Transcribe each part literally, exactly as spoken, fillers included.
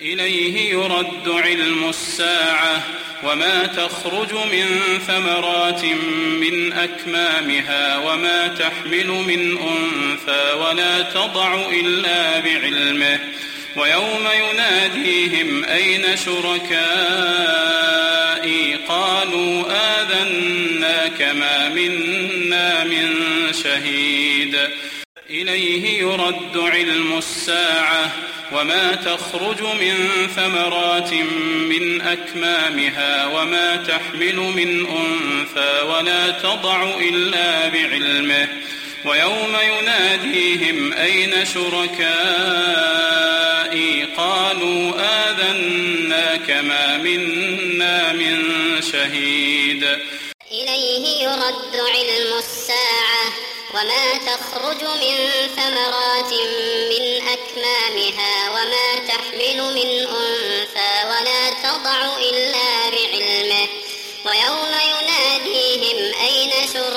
إليه يرد علم الساعة وما تخرج من ثمرات من أكمامها وما تحمل من أنثى ولا تضع إلا بعلمه ويوم يناديهم أين شركائي قالوا آذناك ما منا من شهيد إليه يرد علم الساعة وما تخرج من ثمرات من أكمامها وما تحمل من أنثى ولا تضع إلا بعلمه ويوم يناديهم أين شركائي قالوا آذناك ما منا من شهيد إليه يرد علم الساعة وما تخرج من ثمرات من أكمامها وما تحمل من أنثى ولا تضع إلا بعلمه ويوم يناديهم أين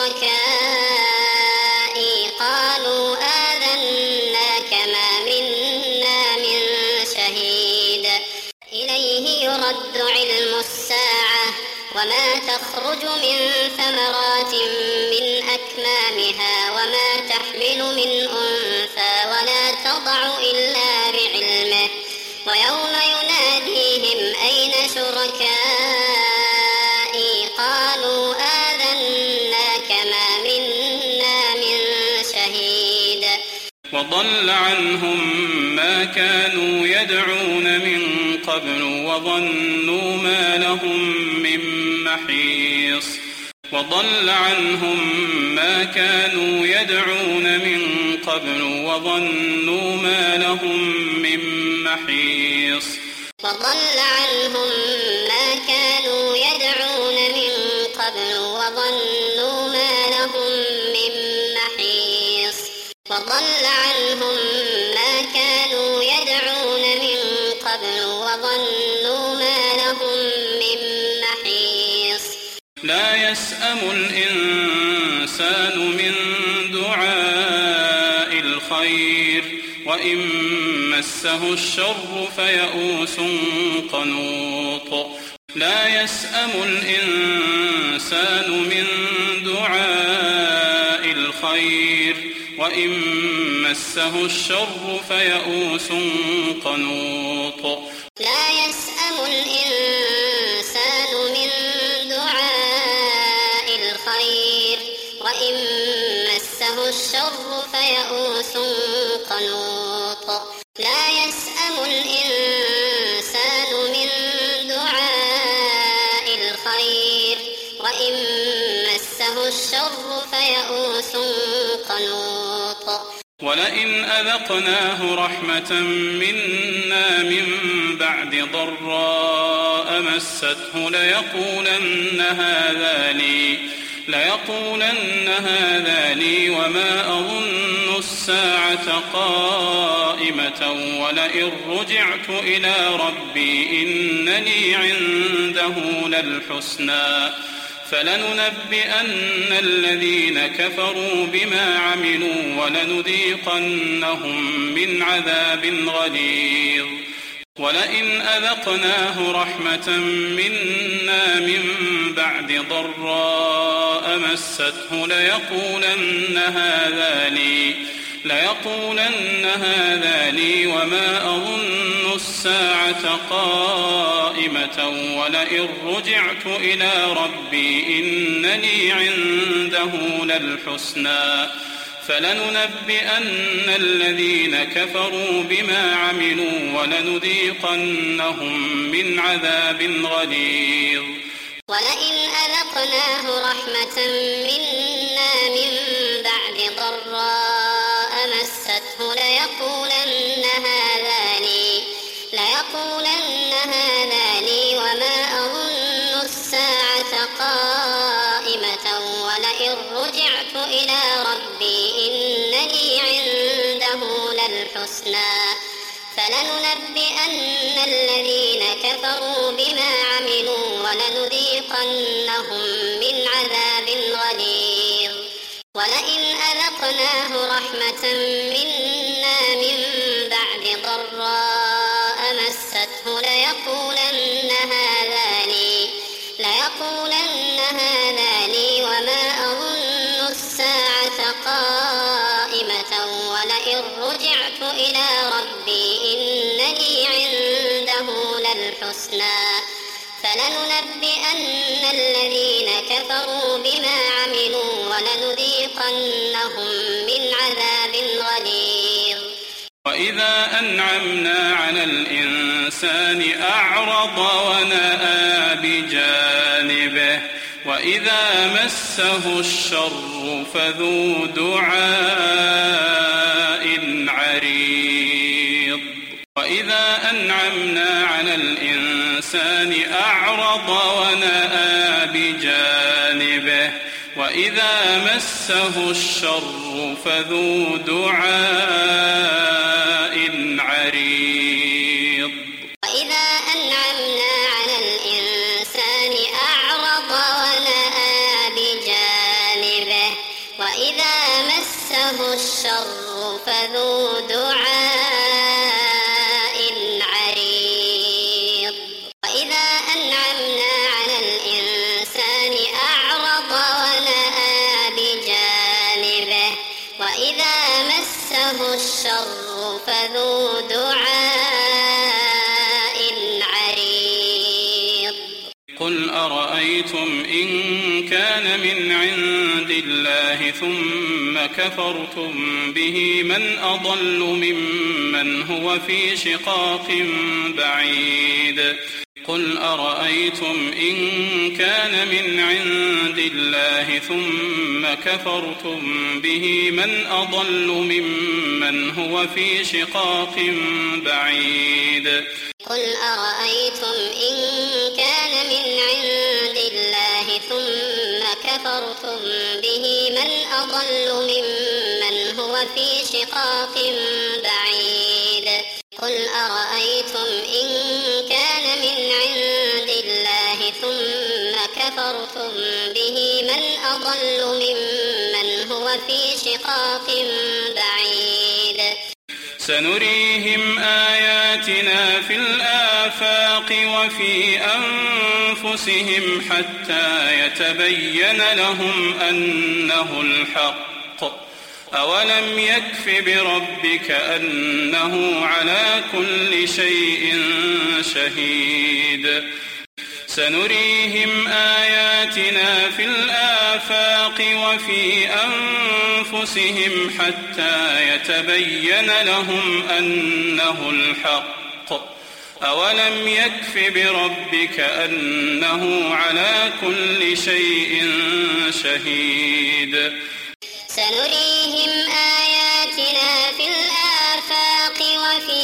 شركائي قالوا آذناك ما منا من شهيد إليه يرد علم الساعة وما تخرج من ثمرات من أكمامها وما تحمل من أنثى ولا تضع إلا بعلمه ويوم يناديهم أين شركائي قالوا آذناك ما منا من شهيد وضل عنهم ما كانوا يدعون من قبل وظنوا ما لهم من محيص وضل عنهم ما كانوا يدعون من قبل وظنوا ما لهم من محيص وضل عنهم ما كانوا يدعون من قبل وظنوا ما لهم من محيص وضل عنهم ما كانوا يدعون من قبل وظنوا ما لهم من محيص لا يسأم الإنسان من دعاء الخير وإن مسه الشر فيئوس قنوط لا يسأم الإنسان من دعاء الخير وإن مسه الشر فيئوس قنوط لا يسأم الإنسان من دعاء الخير وإن مسه الشر فيئوس قنوط لا يسأم الإنسان من دعاء الخير وإن مسه الشر فيئوس قنوط ولئن أذقناه رحمة منا من بعد ضراء مسته ليقولن هذا لي ليقولن هذا لي وما أظن الساعة قائمة ولئن رجعت إلى ربي إنني عنده للحسنى فلننبئن الذين كفروا بما عملوا ولنذيقنهم من عذاب غليظ ولئن أذقناه رحمة منا من بعد ضراء مسته ليقولن هذا لي ليقولن هذا لي وما أظن الساعة قائمة ولئن رجعت إلى ربي إنني عنده للحسنى فلننبئن الذين كفروا بما عملوا ولنذيقنهم من عذاب غليظ ولئن أذقناه رحمة منا من بعد ضراء مسته ليقولن هذا لي ليقولن هذا لي وما أظن الساعة قائمة ولئن رجعت إلى ربي إنني عنده للحسنى فلننبئن الذين كفروا بما عملوا ولنذيقنهم من عذاب غليظ ولئن أذقناه رحمة منا من بعد ضراء مسته أصابته ليقولن هذا لي ليقولن هذا لي وما أظن الساعة قائمة ولئن رجعت إلى ربي إن لي عنده للحسنى فلننبئن الذين كفروا بما عملوا ولنذيقنهم من عذاب غليظ. وإذا أنعمنا على الإنسان أعرض ونأى بجانبه وإذا مسه الشر فذو دعاء عريض. وإذا أنعمنا على الإنسان أعرض ونأى بجانبه وإذا مسه الشر فذو دعاء عريض. وإذا أنعمنا على الإنسان أعرض ونأى بجانبه وإذا مسه الشر فذو دعاء عريض. وإذا أنعمنا على الإنسان أعرض ونأى بجانبه وإذا مسه الشر فذو دعاء عريض. قل أرأيتم إن كان من عند الله ثم كفرتم به من أضل ممن هو في شقاق بعيد. قل أرأيتم إن كان من عند الله ثم كفرتم به من أضل ممن هو في شقاق بعيد. قل أرأيتم إن كان من عند الله ثم كفرتم به من أضل ممن هو في شقاق بعيد. قل أرأيتم إن كان من عند الله ثم كفرتم به من أضل ممن هو في شقاق بعيد. سنريهم آياتنا في الآفاق وفي أنفسهم حتى يتبين لهم أنه الحق. أولم يكف بربك أنه على كل شيء شهيد. سنريهم آياتنا في الآفاق وفي أنفسهم حتى يتبين لهم أنه الحق. أولم يكف بربك أنه على كل شيء شهيد. سنريهم آياتنا في الآفاق وفي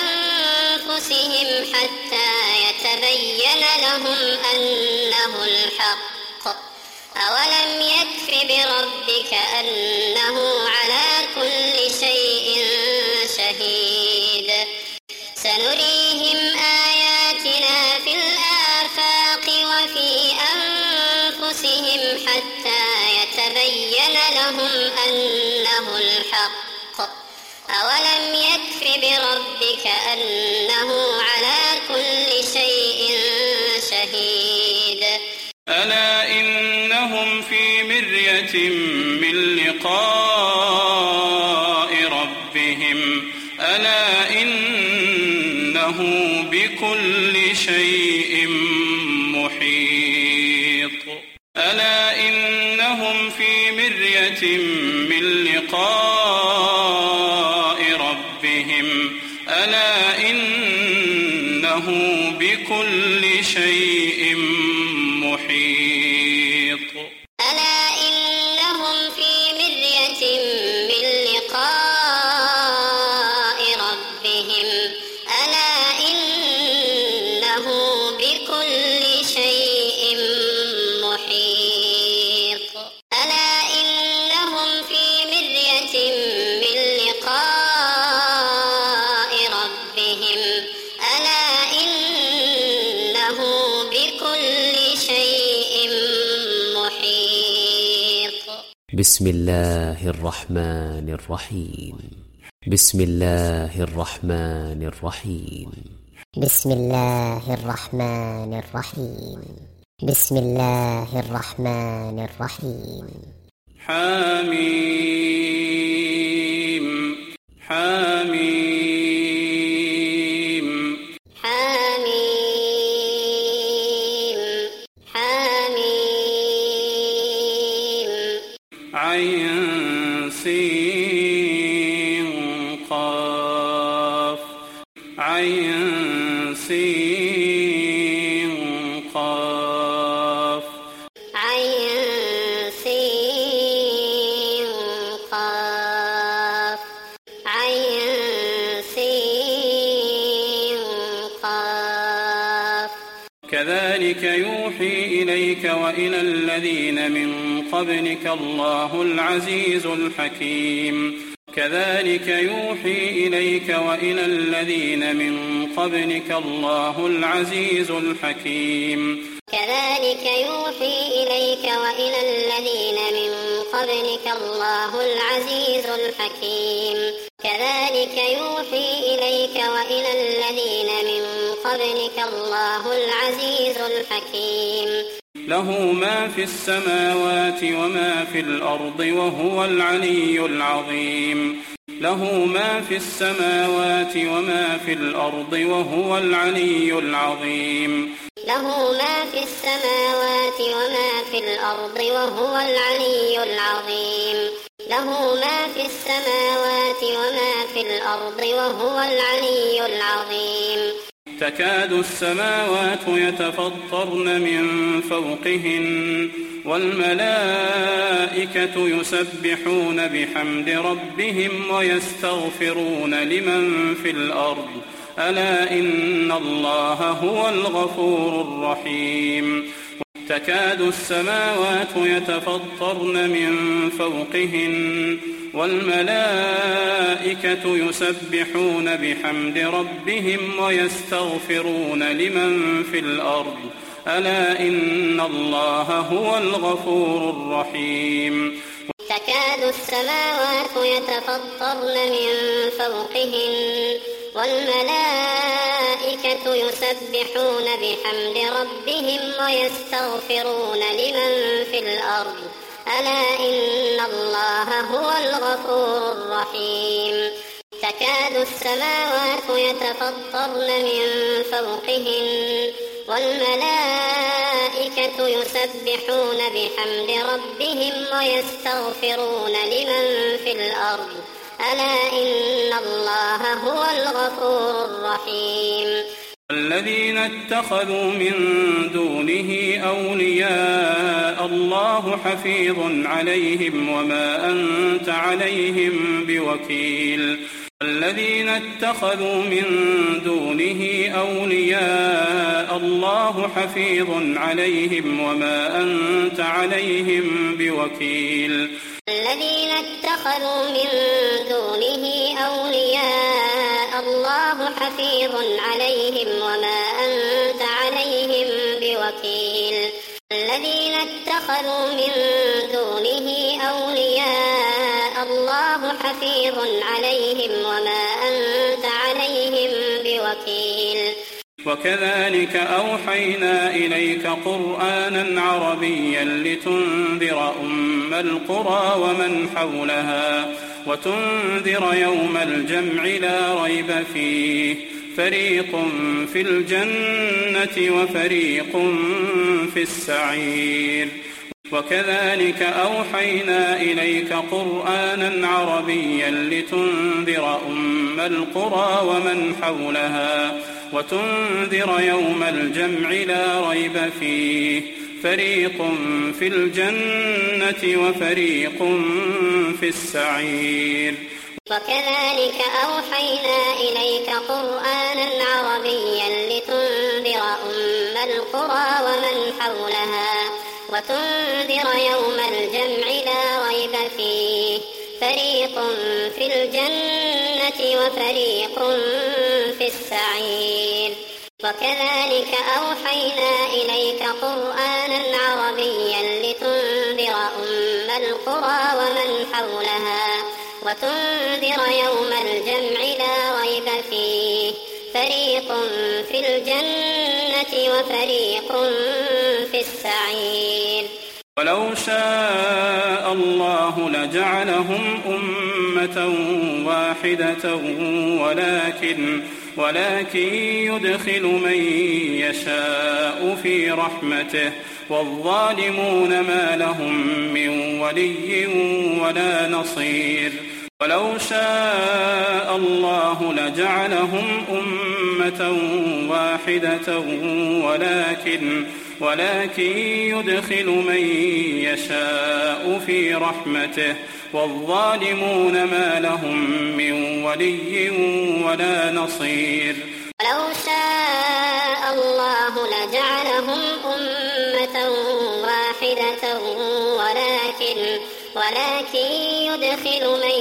أنفسهم حتى يتبين لهم أنه الحق. أولم يكف بربك أنه على كل شيء شهيد. سنريهم آياتنا في الآفاق وفي أنفسهم حتى يتبين لهم أنه الحق. أولم يكف بربك أنه على كل شيء شهيد. ألا إنهم في مرية من لقاء ربهم ألا إنه بكل شيء محيط. ألا إنهم في مرية من لقاء ربهم ألا إنه بكل شيء محيط. ألا إنهم في مرية من لقاء ربهم ألا إنه بكل شيء محيط. ألا إنهم في مرية من لقاء ربهم ألا إنه بكل شيء محيط. بسم الله الرحمن الرحيم. بسم الله الرحمن الرحيم. بسم الله الرحمن الرحيم بسم الله الرحمن الرحيم حميم حميم حميم حميم عين سين قاف عين سين قاف عين سين قاف عين سين قاف كذلك يوحي إليك وإلى الذين من قبلك الله العزيز الحكيم كذلك يوحي إليك وإلى الذين من قبلك الله العزيز الحكيم كذلك يوحي إليك وإلى الذين من قبلك الله العزيز الحكيم كذلك يوحي إليك وإلى الذين من قبلك الله العزيز الحكيم له ما في السماوات وما في الأرض وهو العلي العظيم له ما في السماوات وما في الأرض وهو العلي العظيم له ما في السماوات وما في الأرض وهو العلي العظيم له ما في السماوات وما في الأرض وهو العلي العظيم تكاد السماوات يتفطرن من فوقهن والملائكة يسبحون بحمد ربهم ويستغفرون لمن في الأرض ألا إن الله هو الغفور الرحيم تكاد السماوات يتفطرن من فوقهن والملائكة يسبحون بحمد ربهم ويستغفرون لمن في الأرض ألا إن الله هو الغفور الرحيم تكاد السماوات يتفطرن من فوقهن والملائكة يسبحون بحمد ربهم ويستغفرون لمن في الأرض ألا إن الله هو الغفور الرحيم تكاد السماوات يتفطرن من فوقهن والملائكة يسبحون بحمد ربهم ويستغفرون لمن في الأرض ألا إن الله هو الغفور الرحيم الذين اتخذوا من دونه أولياء الله حفيظ عليهم وما أنت عليهم بوكيل الذين اتخذوا من دونه أولياء الله حفيظ عليهم وما أنت عليهم بوكيل الذين اتخذوا من دونه أولياء الله حفيظ عليهم وما أنت عليهم بوكيل الذين اتخذوا من دونه أولياء الله حفيظ عليهم وما أنت عليهم بوكيل وكذلك أوحينا إليك قرآنا عربيا لتنذر أم القرى ومن حولها وتنذر يوم الجمع لا ريب فيه فريق في الجنة وفريق في السعير وكذلك أوحينا إليك قرآنا عربيا لتنذر أم القرى ومن حولها وتنذر يوم الجمع لا ريب فيه فريق في الجنة وفريق في السعير وكذلك أوحينا إليك قرآنا عربيا لتنذر أم القرى ومن حولها وتنذر يوم الجمع لا ريب فيه فريق في الجنة وفريق في السعير وكذلك أوحينا إليك قرآنا عربيا لتنذر أم القرى ومن حولها وتنذر يوم الجمع لا ريب فيه فريق في الجنة وفريق في السعير. ولو شاء الله لجعلهم أمة واحدة ولكن ولكن يدخل من يشاء في رحمته والظالمون ما لهم من ولي ولا نصير. ولو شاء الله لجعلهم أمة واحدة ولكن ولكن يدخل من يشاء في رحمته والظالمون ما لهم من ولي ولا نصير. ولو شاء الله لجعلهم أمة واحدة ولكن ولكن يدخل من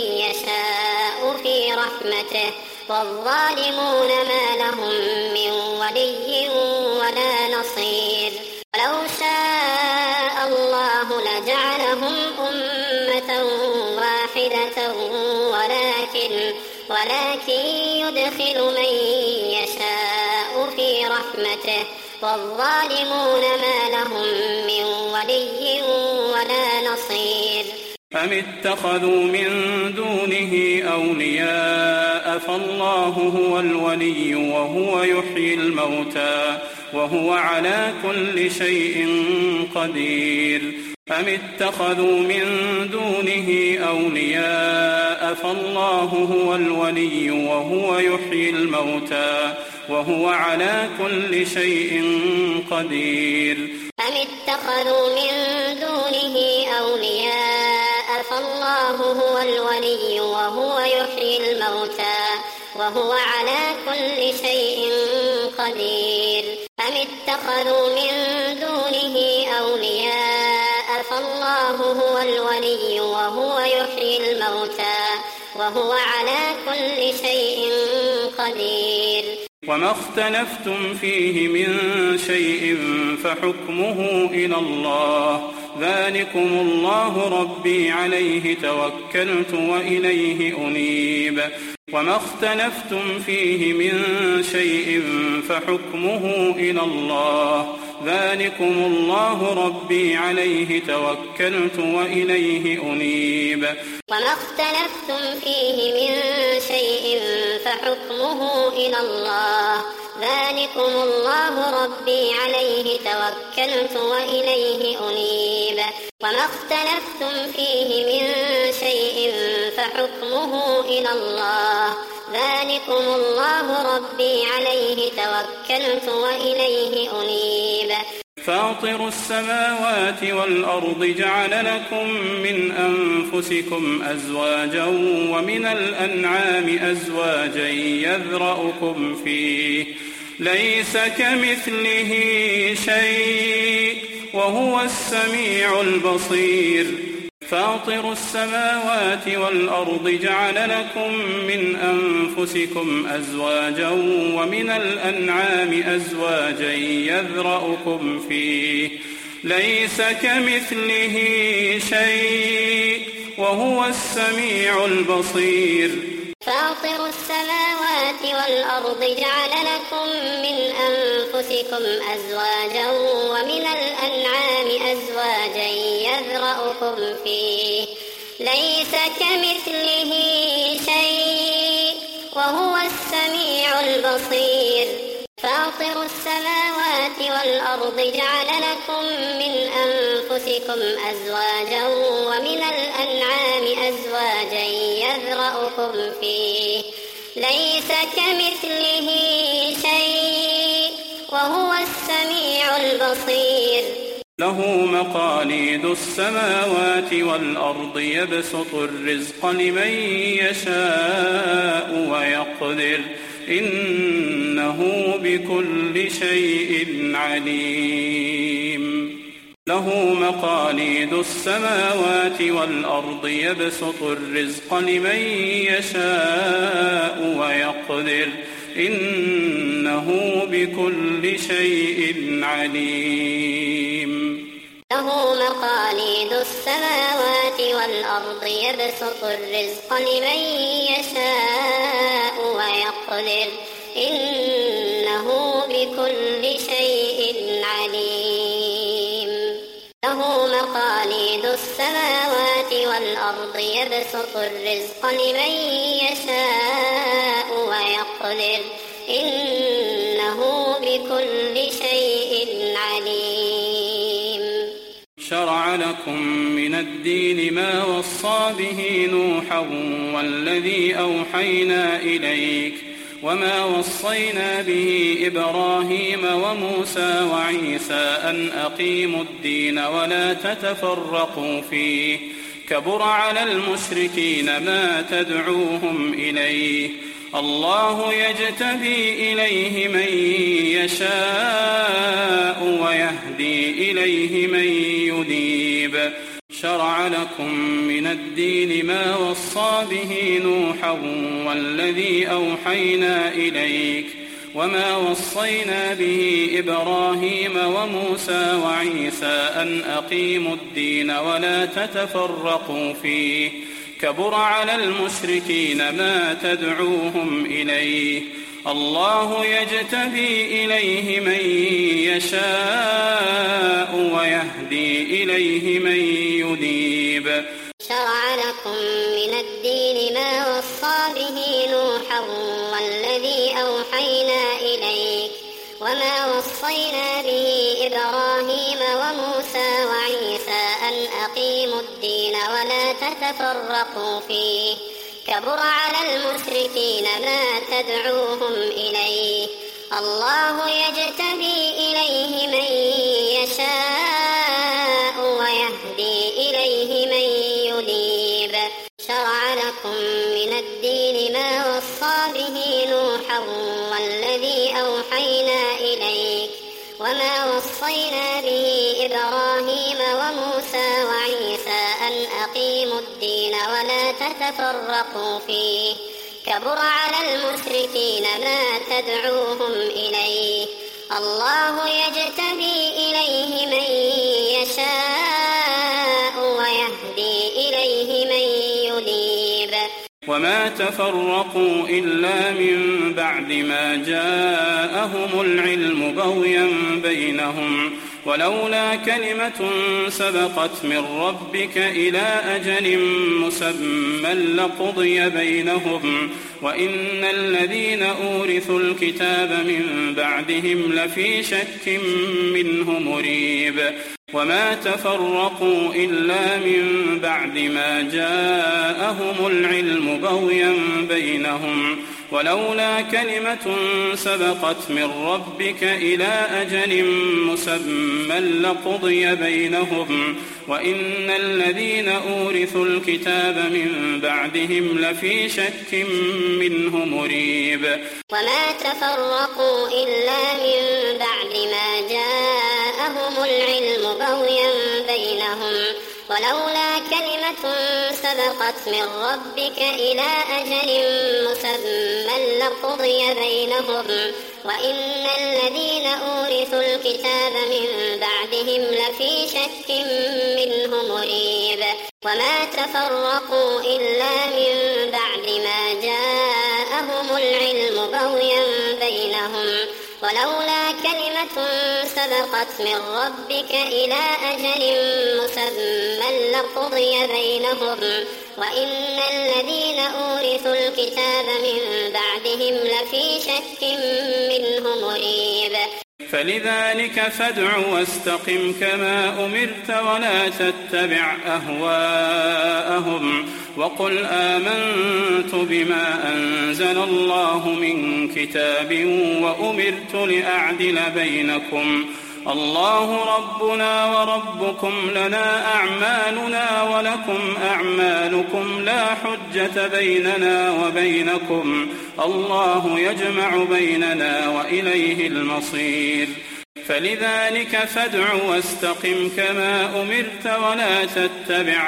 يشاء في رحمته والظالمون ما لهم من ولي ولا نصير. ولو شاء الله لجعلهم أمة واحدة ولكن ولكن يدخل من يشاء في رحمته والظالمون ما لهم من ولي ولا نصير. أم اتخذوا من دونه أولياء فالله هو الولي وهو يحيي الموتى وهو على كل شيء قدير. أم اتخذوا من دونه أولياء فالله هو الولي وهو يحيي الموتى وهو على كل شيء قدير. أم اتخذوا من دونه أولياء فالله هو الولي وهو يحيي الموتى وهو على كل شيء قدير. أم اتخذوا من دونه أولياء فالله هو الولي وهو يحيي الموتى وهو على كل شيء قدير. وما اختلفتم فيه من شيء فحكمه إلى الله ذلكم الله ربي عليه توكلت وإليه أنيب. وما اختلفتم فيه من شيء فحكمه إلى الله ذلكم الله ربي عليه توكلت وإليه أنيب. وما اختلفتم فيه من شيء فحكمه إلى الله ذلكم الله ربي عليه توكلت وإليه أنيب. وما اختلفتم فيه من شيء فحكمه إلى الله ذلكم الله ربي عليه توكلت وإليه أنيب. فاطر السماوات والأرض جعل لكم من أنفسكم أزواجا ومن الأنعام أزواجا يذرأكم فيه ليس كمثله شيء وهو السميع البصير. فاطر السماوات والأرض جعل لكم من أنفسكم أزواجا ومن الأنعام أزواجا يذرأكم فيه ليس كمثله شيء وهو السميع البصير. فاطر السماوات والأرض جعل لكم من أنفسكم أزواجا ومن الأنعام أزواجا يذرأكم فيه ليس كمثله شيء وهو السميع البصير. فاطر السماوات والأرض جعل لكم من أنفسكم أزواجا ومن الأنعام أزواجا يذرأكم فيه ليس كمثله شيء وهو السميع البصير. له مقاليد السماوات والأرض يبسط الرزق لمن يشاء ويقدر إنه بكل شيء عليم. له مقاليد السماوات والأرض يبسط الرزق لمن يشاء ويقدر إنه بكل شيء عليم. له مقاليد السماوات والأرض يبسط الرزق لمن يشاء ويقدر إنه بكل شيء عليم له مقاليد السماوات والأرض يبسط الرزق لمن يشاء ويقدر إنه بكل شيء عليم شرع لكم من الدين ما وصى به نوحا والذي أوحينا إليك وما وصينا به إبراهيم وموسى وعيسى أن أقيموا الدين ولا تتفرقوا فيه كبر على المشركين ما تدعوهم إليه الله يجتبي إليه من يشاء ويهدي إليه من ينيب شرع لكم من الدين ما وصى به نوحا والذي أوحينا إليك وما وصينا به إبراهيم وموسى وعيسى أن أقيموا الدين ولا تتفرقوا فيه كبر على المشركين ما تدعوهم إليه الله يجتبي إليه من يشاء ويهدي إليه من ينيب شرع لكم من الدين ما وصى به نوحا والذي أوحينا إليك وما وصينا به إبراهيم وموسى وعيسى أن أقيموا الدين ولا تتفرقوا فيه كبر على المشركين ما تدعوهم إليه الله يجتبي إليه من يشاء ويهدي إليه من ينيب شرع لكم من الدين ما وصى به نوحا والذي أوحينا إليك وما وصينا به إبراهيم وموسى وعيسى أن أقيموا الدين ولا تتفرقوا فيه كبر على المشركين ما تدعوهم إليه الله يجتبي إليه من يشاء ويهدي إليه من ينيب وما تفرقوا إلا من بعد ما جاءهم العلم بغيا بينهم ولولا كلمة سبقت من ربك إلى أجل مسمى لقضي بينهم وإن الذين أورثوا الكتاب من بعدهم لفي شك منه مريب وما تفرقوا إلا من بعد ما جاءهم العلم بغيا بينهم ولولا كلمة سبقت من ربك إلى أجل مسمى لقضي بينهم وإن الذين أورثوا الكتاب من بعدهم لفي شك منه مريب وما تفرقوا إلا من بعد ما جاءهم العلم بغيا بينهم ولولا كلمة سبقت من ربك إلى أجل مسمى لقضي بينهم وإن الذين أورثوا الكتاب من بعدهم لفي شك منه مريب وما تفرقوا إلا من بعد ما جاءهم العلم بغيا بينهم ولولا كلمة سبقت من ربك إلى أجل مسمى لقضي بينهم وإن الذين أورثوا الكتاب من بعدهم لفي شك منه مريب فلذلك فادع واستقم كما أمرت ولا تتبع أهواءهم وقل آمنت بما أنزل الله من كتاب وأمرت لأعدل بينكم الله ربنا وربكم لنا أعمالنا ولكم أعمالكم لا حجة بيننا وبينكم الله يجمع بيننا وإليه المصير فلذلك فادع واستقم كما أمرت ولا تتبع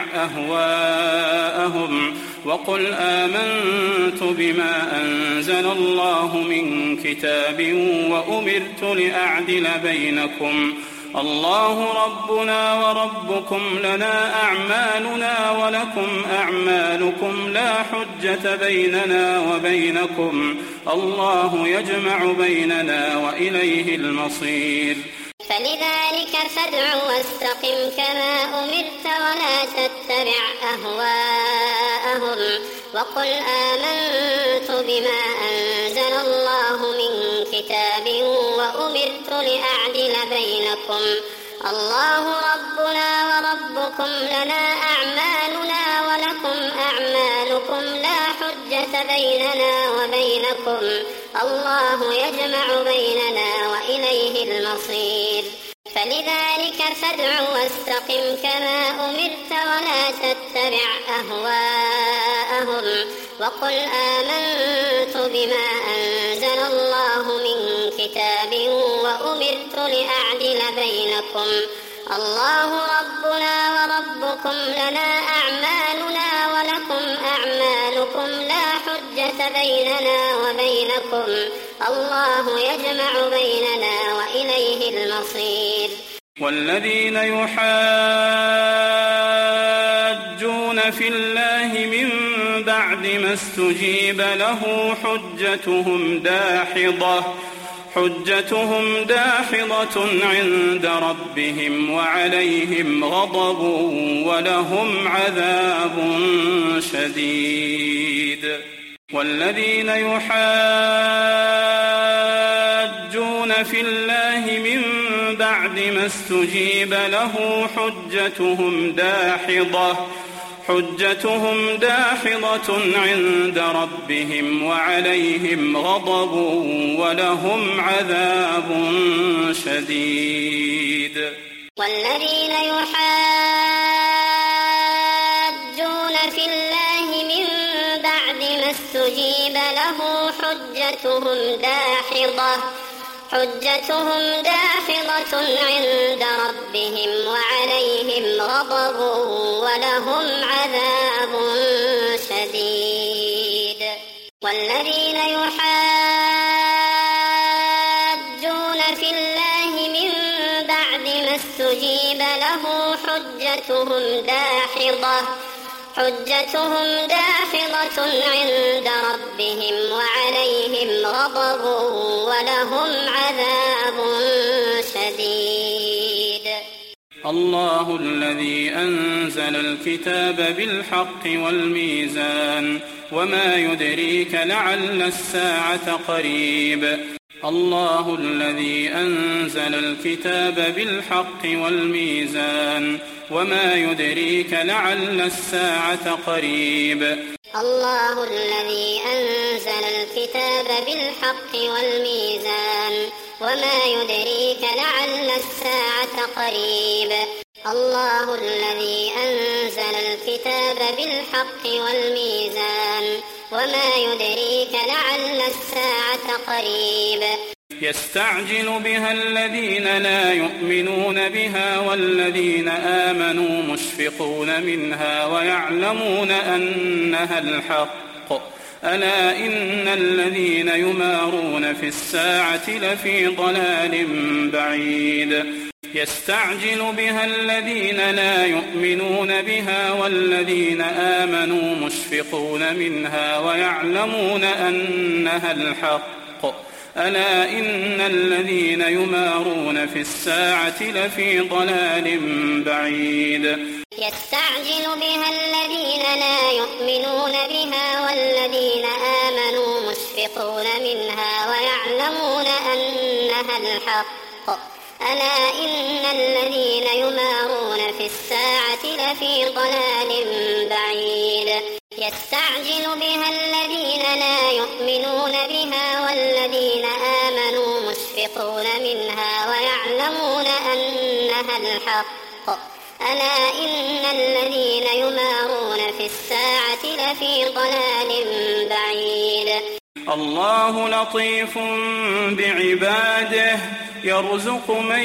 أهواءهم وقل آمنت بما أنزل الله من كتاب وأمرت لأعدل بينكم الله ربنا وربكم لنا أعمالنا ولكم أعمالكم لا حجة بيننا وبينكم الله يجمع بيننا وإليه المصير. فلذلك فادع واستقم كما أمرت ولا تتبع أهواءهم وقل آمنت بما أنزل الله من كتاب وأمرت لأعدل بينكم الله ربنا وربكم لنا أعمالنا ولكم أعمالكم لا حجة بيننا وبينكم الله يجمع بيننا وإليه المصير. فلذلك فادع واستقم كما أمرت ولا تتبع أهواءهم وقل آمنت بما أنزل الله من كتاب وأمرت لأعدل بينكم الله ربنا وربكم لنا أعمالنا ولكم أعمالكم لا حجة بيننا وبينكم الله يجمع بيننا وإليه المصير. والذين يحاجون في الله من بعد ما استجيب له حجتهم داحضة حجتهم داحضة عند ربهم وعليهم غضب ولهم عذاب شديد. والذين يحاجون في الله من بعد ما استجيب له حجتهم داحضة حجتهم داحضة عند ربهم وعليهم غضب ولهم عذاب شديد. والذين يحاجون في الله من بعد ما استجيب له حجتهم داحضة حجتهم داحضة عند ربهم وعليهم غضب ولهم عذاب شديد. والذين يحاجون في الله من بعد ما استجيب له حجتهم داحضة حجتهم داحضة عند ربهم وعليهم غضب ولهم عذاب شديد. الله الذي أنزل الكتاب بالحق والميزان وما يدريك لعل الساعة قريب. الله الذي أنزل الكتاب بالحق والميزان وما يدريك لعل الساعة قريب. الله الذي أنزل الكتاب بالحق والميزان وما يدريك لعل الساعة قريب. الله الذي أنزل الكتاب بالحق والميزان وما يدريك لعل الساعة قريب. يستعجل بها الذين لا يؤمنون بها والذين آمنوا مشفقون منها ويعلمون أنها الحق ألا إن الذين يمارون في الساعة لفي ضلال بعيد. يستعجل بها الذين لا يؤمنون بها والذين آمنوا مشفقون منها ويعلمون أنها الحق ألا إن الذين يمارون في الساعة لفي ضلال بعيد. يستعجل بها الذين لا يؤمنون بها والذين آمنوا مشفقون منها ويعلمون أنها الحق ألا إن الذين يمارون في الساعة لفي ضلال بعيد. يستعجل بها الذين لا يؤمنون بها والذين آمنوا مشفقون منها ويعلمون أنها الحق ألا إن الذين يمارون في الساعة لفي ضلال بعيد. الله لطيف بعباده يرزق من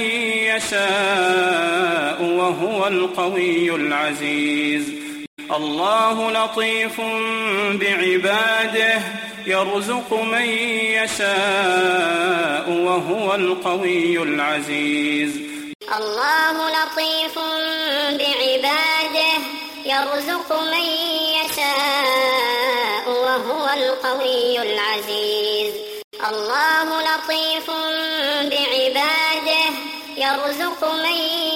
يشاء وهو القوي العزيز. الله لطيف بعباده يرزق من يشاء وهو القوي العزيز. الله لطيف بعباده يرزق من يشاء وهو القوي العزيز الله لطيف بعباده يرزق من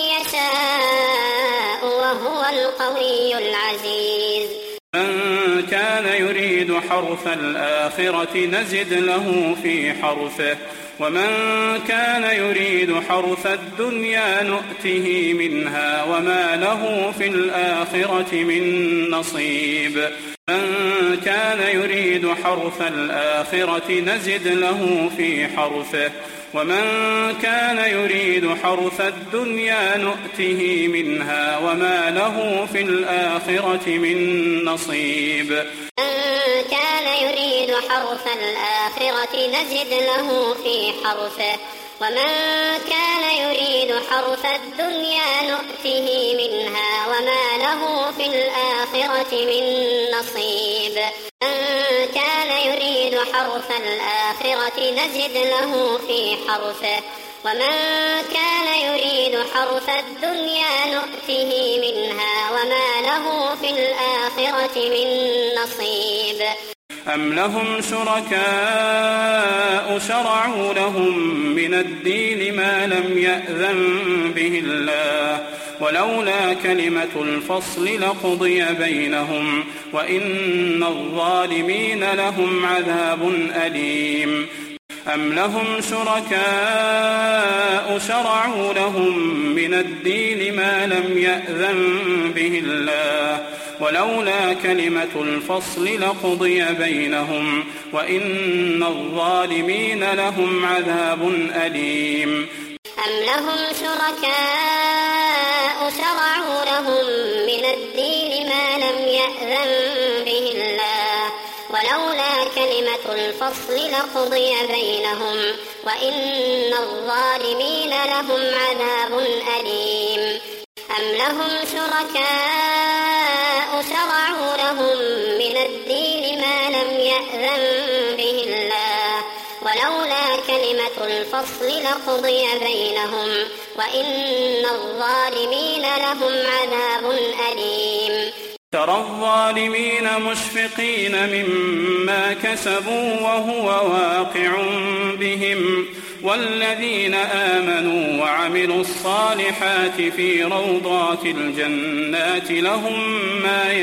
يشاء وهو القوي العزيز من كان يريد حرث الآخرة نزد له في حرثه ومن كان يريد حرث الدنيا نؤته منها وما له في الآخرة من نصيب من كان يريد حرث الآخرة نزد له في حرثه ومن كان يريد حرث الدنيا نؤته منها وما له في الآخرة من نصيب من كان يريد حرث الآخرة نزد له في حرثه ومن كان يريد حرث الدنيا نؤته منها وما له في الآخرة من نصيب من كان يريد حرث الآخرة نزد له في حرثه ومن كان يريد حرث الدنيا نؤته منها وما له في الآخرة من نصيب أم لهم شركاء شرعوا لهم من الدين ما لم يأذن به الله ولولا كلمة الفصل لقضي بينهم وإن الظالمين لهم عذاب أليم أم لهم شركاء شرعوا لهم من الدين ما لم يأذن به الله ولولا كلمة الفصل لقضي بينهم وإن الظالمين لهم عذاب أليم أم لهم شركاء شرعوا لهم من الدين ما لم يأذن به الله ولولا كلمة الفصل لقضي بينهم وإن الظالمين لهم عذاب أليم أم لهم شركاء شرعوا لهم من الدين ما لم يأذن به الله ولولا كلمة الفصل لقضي بينهم وإن الظالمين لهم عذاب أليم ترى الظالمين مشفقين مما كسبوا وهو واقع بهم والذين آمنوا وعملوا الصالحات في روضات الجنات لهم ما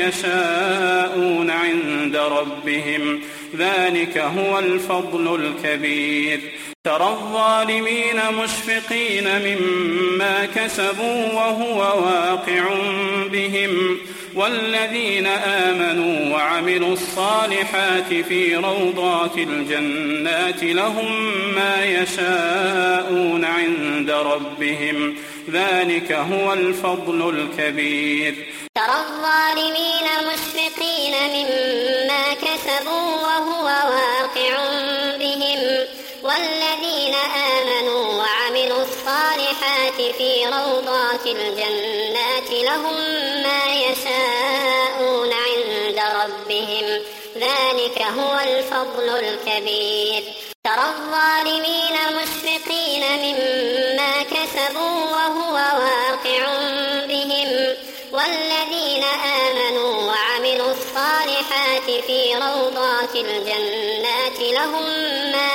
يشاءون عند ربهم ذلك هو الفضل الكبير ترى الظالمين مشفقين مما كسبوا وهو واقع بهم والذين آمنوا وعملوا الصالحات في روضات الجنات لهم ما يشاءون عند ربهم ذلك هو الفضل الكبير ترى الظالمين مشفقين مما كسبوا وهو واقع بهم والذين آمنوا وعملوا الصالحات في روضات الجنات لهم ما يشاءون عند ربهم ذلك هو الفضل الكبير ترى الظالمين مشفقين مما كسبوا وهو واقع بهم والذين آمنوا وعملوا الصالحات في روضات الجنات لهم ما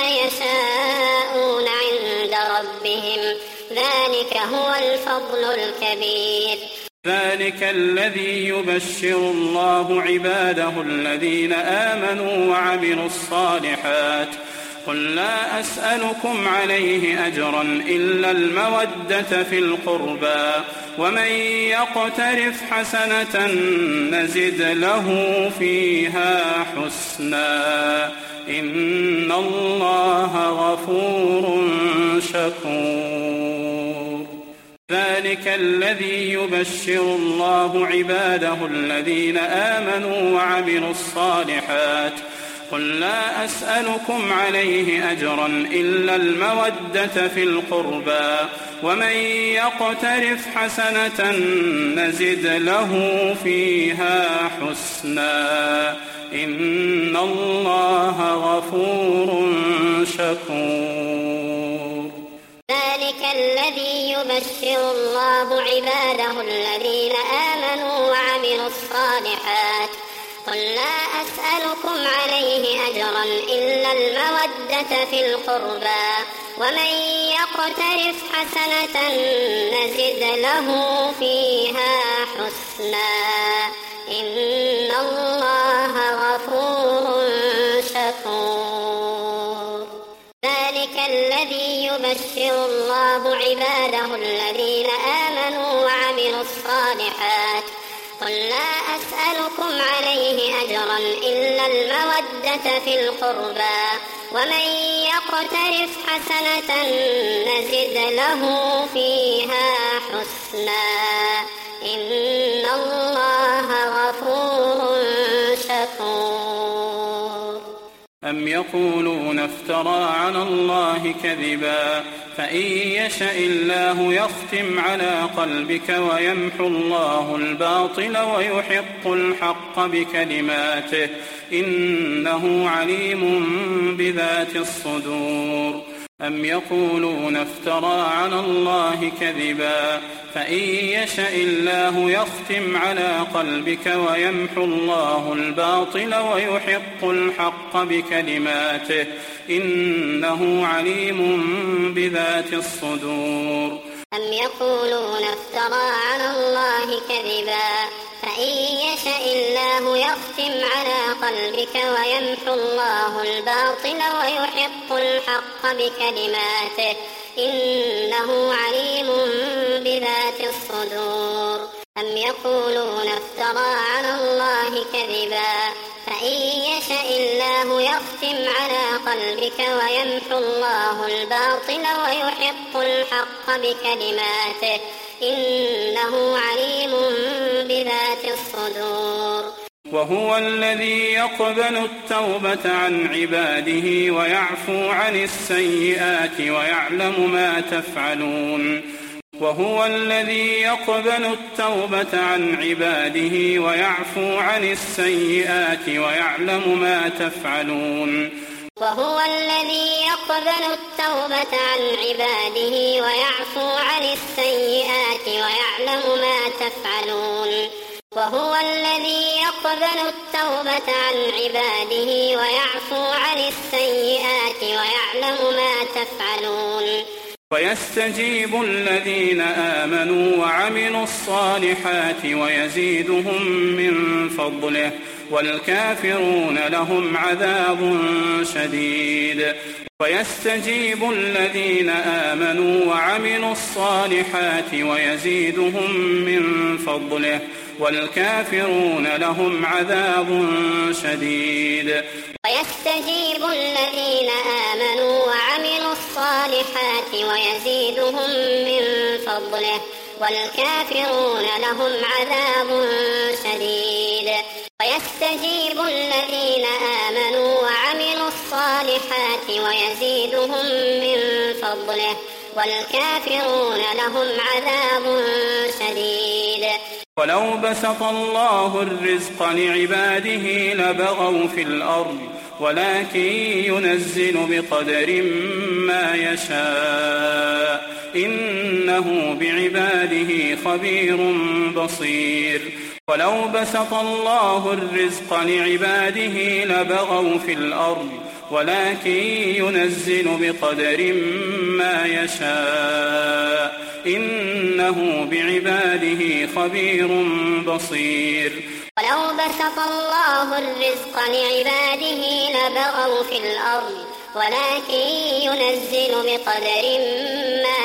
يشاءون عند ربهم ذلك هو الفضل الكبير ذلك الذي يبشر الله عباده الذين آمنوا وعملوا الصالحات قل لا أسألكم عليه أجرا إلا المودة في القربى ومن يقترف حسنة نزد له فيها حسنا إن الله غفور شكور ذلك الذي يبشر الله عباده الذين آمنوا وعملوا الصالحات قل لا أسألكم عليه أجرا إلا المودة في القربى ومن يقترف حسنة نزد له فيها حسنا إن الله غفور شكور ذلك الذي يبشر الله عباده الذين آمنوا وعملوا الصالحات قل لا أسألكم عليه أجرا إلا المودة في القربى ومن يقترف حسنة نزد له فيها حسنا إن الله غفور شكور. ذلك الذي يبشر الله عباده الذين آمنوا وعملوا الصالحات قل لا أسألكم عليه أجرا إلا المودة في القربى ومن يقترف حسنة نزد له فيها حسنا إن الله غفور شكور. أم يقولون افترى على الله كذبا فإن يشأ الله يختم على قلبك ويمحو الله الباطل ويحق الحق بكلماته إنه عليم بذات الصدور. أم يقولون افترى على الله كذبا فإن يشأ الله يختم على قلبك ويمحو الله الباطل ويحق الحق بكلماته إنه عليم بذات الصدور. أم يقولون افترى على الله كذبا فإن يشأ الله يختم على قلبك ويمحو الله الباطل ويحق الحق بكلماته إنه عليم بذات الصدور. أم يقولون افترى على الله كذبا فإن يشأ الله يختم على قلبك ويمحو الله الباطل ويحق الحق بكلماته إنه عليم بذات الصدور. وهو الذي يقبل التوبة عن عباده ويعفو عن السيئات ويعلم ما تفعلون. وهو الذي يقبل التوبة عن عباده ويعفو عن السيئات ويعلم ما تفعلون. وهو الذي يقبل التوبة عن عباده ويعفو عن السيئات ويعلم ما تفعلون. وهو الذي يقبل التوبة عن عباده ويعفو عن السيئات ويعلم ما تفعلون. ويستجيب الذين آمنوا وعملوا الصالحات ويزيدهم من فضله والكافرون لهم عذاب شديد. ويستجيب الذين آمنوا وعملوا الصالحات ويزيدهم من فضله والكافرون لهم عذاب شديد. ويستجيب الذين آمنوا وعملوا الصالحات ويزيدهم من فضله والكافرون لهم عذاب شديد. ويستجيب الذين آمنوا وعملوا الصالحات ويزيدهم من فضله والكافرون لهم عذاب شديد. ولو بسط الله الرزق لعباده لبغوا في الأرض ولكن ينزل بقدر ما يشاء إنه بعباده خبير بصير. ولو بسط الله الرزق لعباده لبغوا في الأرض ولكن ينزل بقدر ما يشاء إنه بعباده خبير بصير. ولو بسط الله الرزق لعباده لبغوا في الأرض ولكن ينزل بقدر ما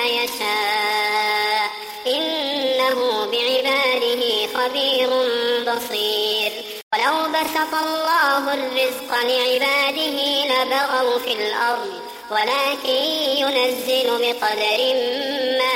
يشاء إنه بعباده خبير بصير. ولو بسط الله الرزق لعباده لبغوا في الأرض ولكن ينزل بقدر ما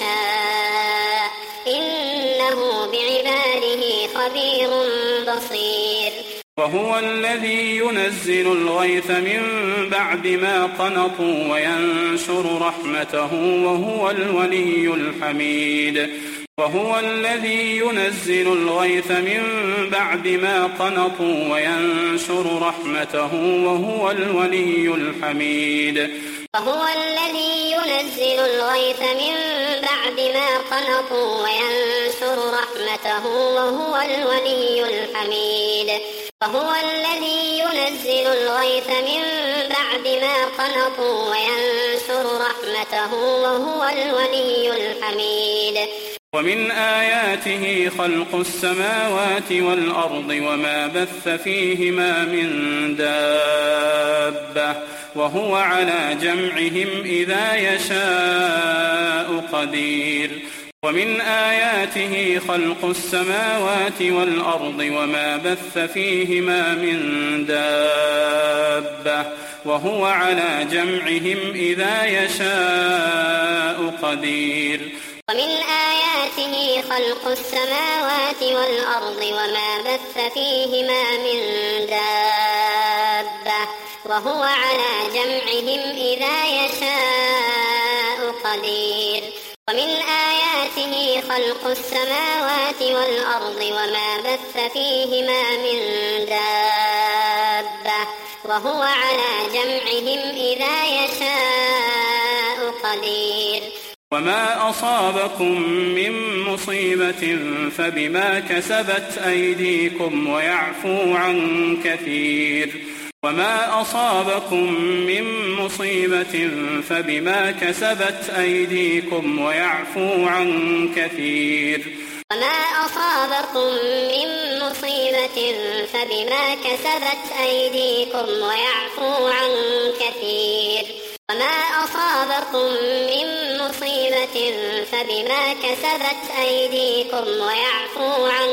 يشاء إنه بعباده خبير بصير. وهو الذي ينزل الغيث من بعد ما قنطوا وينشر رحمته وهو الولي الحميد. وهو الذي ينزل الغيث من بعد ما قنطوا وينشر رحمته وهو الولي الحميد. وهو الذي ينزل الغيث من بعد ما قنطوا وينشر رحمته وهو الولي الحميد وهو الذي ينزل الغيث من بعد ما قنطوا وينشر رحمته وهو الولي الحميد ومن آياته خلق السماوات والأرض وما بث فيهما من دابة وهو على جمعهم إذا يشاء قدير ومن آياته خلق السماوات والأرض وما بث فيهما من دابة وهو على جمعهم إذا يشاء قدير ومن آياته خلق السماوات والأرض وما بث فيهما من دابة وهو على جمعهم إذا يشاء قدير ومن آياته خلق السماوات والأرض وما بث فيهما من دابة وهو على جمعهم إذا يشاء قدير وما أصابكم من مصيبة فبما كسبت أيديكم ويعفو عن كثير وما أصابكم من مصيبة فبما كسبت أيديكم ويعفو عن كثير وما أصابكم من مصيبة فبما كسبت أيديكم ويعفو عن كثير وما أصابكم من مصيبة فبما كسبت أيديكم ويعفو عن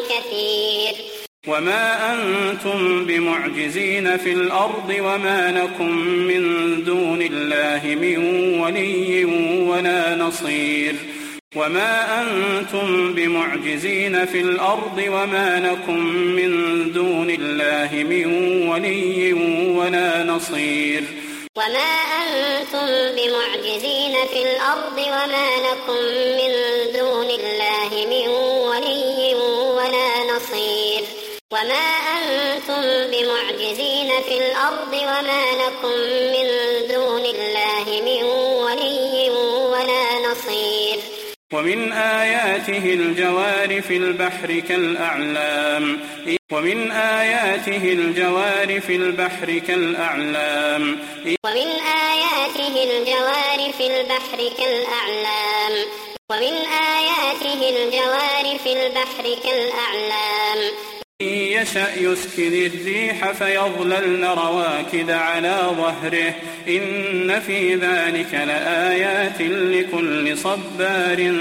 كثير وما أنتم بمعجزين في الأرض وما لكم من دون الله من ولي ولا نصير وما أنتم بمعجزين في الأرض وما لكم من دون الله من ولي ولا نصير وما أنتم بمعجزين في الأرض وما لكم من دون الله من ولي ولا نصير وما أنتم بمعجزين في الأرض وما لكم من دون الله من ولي ولا نصير ومن آياته الجوار في البحر كالأعلام ومن آياته الجوار في البحر كالأعلام ومن آياته الجوار في البحر كالأعلام ومن آياته الجوار في البحر كالأعلام إن يشأ يسكن الريح فيظللن رواكد على ظهره إن في ذلك لآيات لكل صبار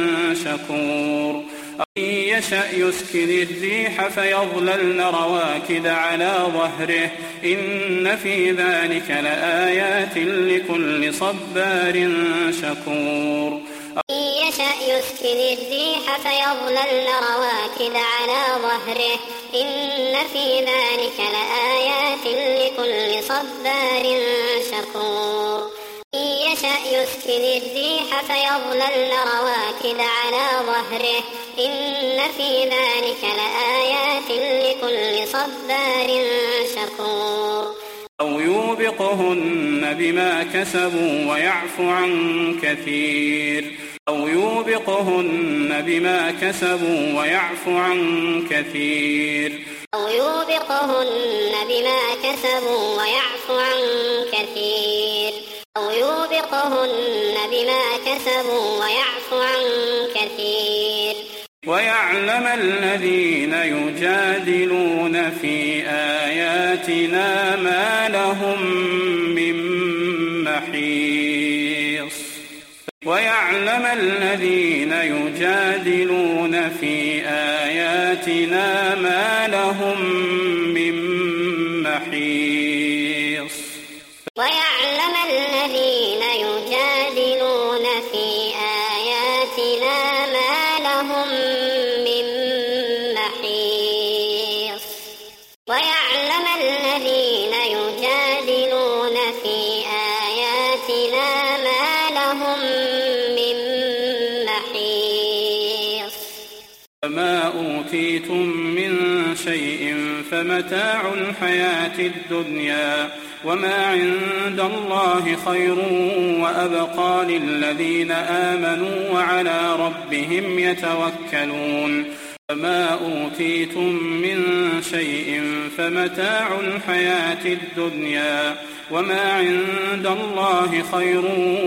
شكور إن يشأ يسكن الريح فيظللن رواكد على ظهره إن في ذلك لآيات لكل صبار شكور إن يشأ يسكن الريح فيظللن رواكد على ظهره إن في ذلك لآيات لكل صبار شكور إن يشأ يسكن الريح فيظللن رواكد على ظهره إن في ذلك لآيات لكل صبار شكور أو يوبقهن بما كسبوا ويعفو عن كثير أو يوبقهن بما كسبوا ويعفو عن كثير أو يوبقهن بما كسبوا ويعفو عن كثير أو يوبقهن بما كسبوا ويعفو عن كثير ويعلم الذين يجادلون في آياتنا ما لهم من محيص ويعلم الذين يجادلون في آياتنا ما لهم من محيص ويعلم الذين يجادلون في آياتنا ما لهم من محيص ويعلم الذين يجادلون في آياتنا ما لهم من محيص فما أوتيتم من شيء فمتاع الحياة الدنيا وما عند الله خير وأبقى للذين آمنوا وعلى ربهم يتوكلون فما أوتيتم من شيء فمتاع الحياة الدنيا وما عند الله خير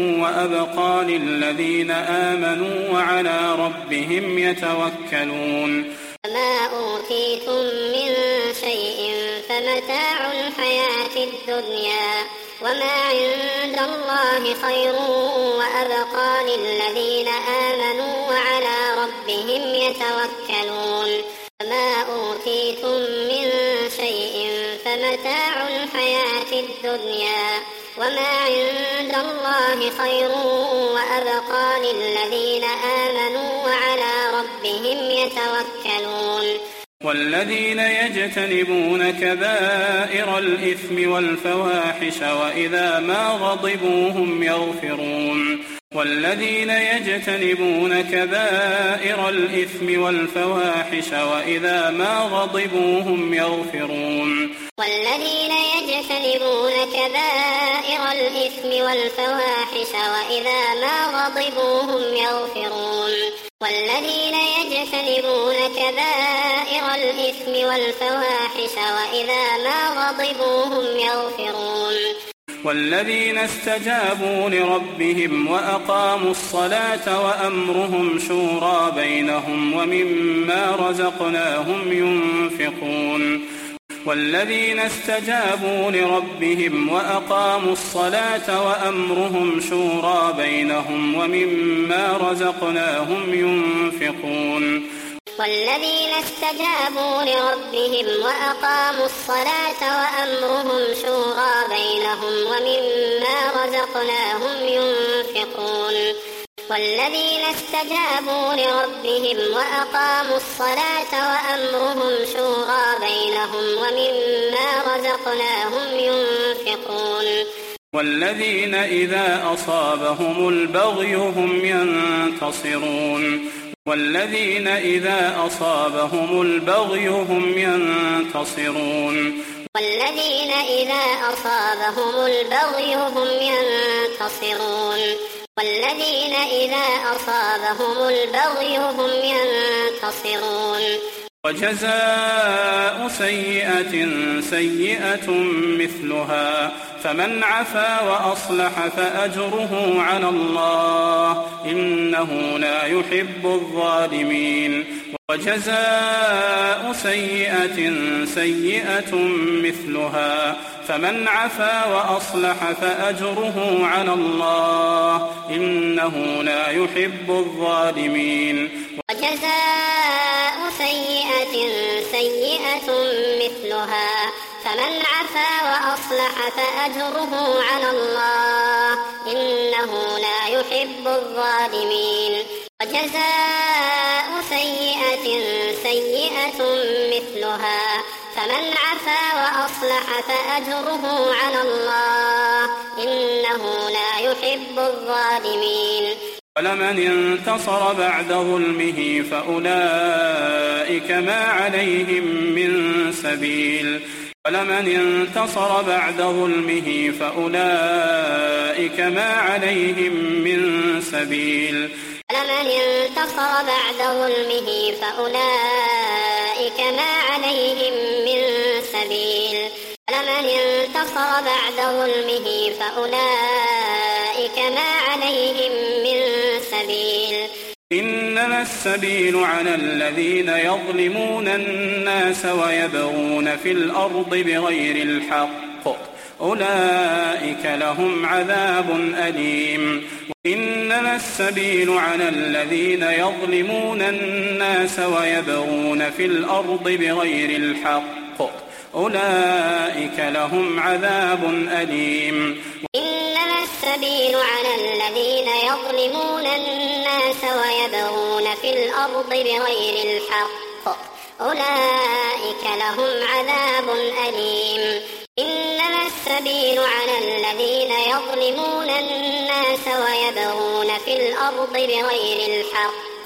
وأبقى للذين آمنوا وعلى ربهم يتوكلون فما أوتيتم من شيء فمتاع الحياة الدنيا وما عند الله خير وأبقى للذين آمنوا وعلى ربهم يتوكلون فما أوتيتم من شيء فمتاع الحياة الدنيا وما عند الله خير وأبقى للذين آمنوا وعلى ربهم يتوكلون والذين يجتنبون كبائر الإثم والفواحش وإذا ما غضبوا هم يغفرون والذين يجتنبون كبائر الإثم والفواحش وإذا ما غضبوا هم يغفرون والذين يجتنبون كبائر الإثم والفواحش وإذا ما غضبوا هم يغفرون والذين يجتنبون كبائر الإثم والفواحش وإذا ما غضبوا هم يغفرون والذين استجابوا لربهم وأقاموا الصلاة وأمرهم شورى بينهم ومما رزقناهم ينفقون والذين استجابوا لربهم وأقاموا الصلاة وأمرهم شورى بينهم ومما رزقناهم ينفقون والذين استجابوا لربهم وأقاموا الصلاة وأمرهم شورى بينهم ومما رزقناهم ينفقون والذين استجابوا لربهم وأقاموا الصلاة وأمرهم شورى بينهم ومما رزقناهم ينفقون والذين إذا أصابهم البغي هم ينتصرون والذين إذا أصابهم البغي هم ينتصرون والذين إذا أصابهم البغي هم ينتصرون والذين إذا أصابهم البغي هم ينتصرون وجزاء سيئة سيئة مثلها فمن عفا وأصلح فأجره على الله إنه لا يحب الظالمين وجزاء سيئة سيئة مثلها فمن عفا وأصلح فأجره على الله إنه لا يحب الظالمين وجزاء سيئة سيئة مثلها فمن عفا وأصلح فأجره على الله إنه لا يحب الظالمين وجزاء سيئة سيئة مثلها فمن عفا وأصلح فأجره على الله إنه لا يحب الظالمين ولمن انتصر بعد ظلمه فأولئك ما عليهم من سبيل ولمن انتصر بعد ظلمه فأولئك ما عليهم من سبيل ولمن انتصر بعد ظلمه فأولئك ما عليهم من سبيل ولمن انتصر بعد ظلمه فأولئك ما عليهم من سبيل إنما السبيل على الذين يظلمون الناس ويبغون في الأرض بغير الحق أولئك لهم عذاب أليم إنما السبيل على الذين يظلمون الناس ويبغون في الأرض بغير الحق أولئك لهم عذاب أليم إنما السبيل على الذين يظلمون الناس ويبغون في الأرض بغير الحق أولئك لهم عذاب أليم إنما السبيل على الذين يظلمون الناس ويبغون في الأرض بغير الحق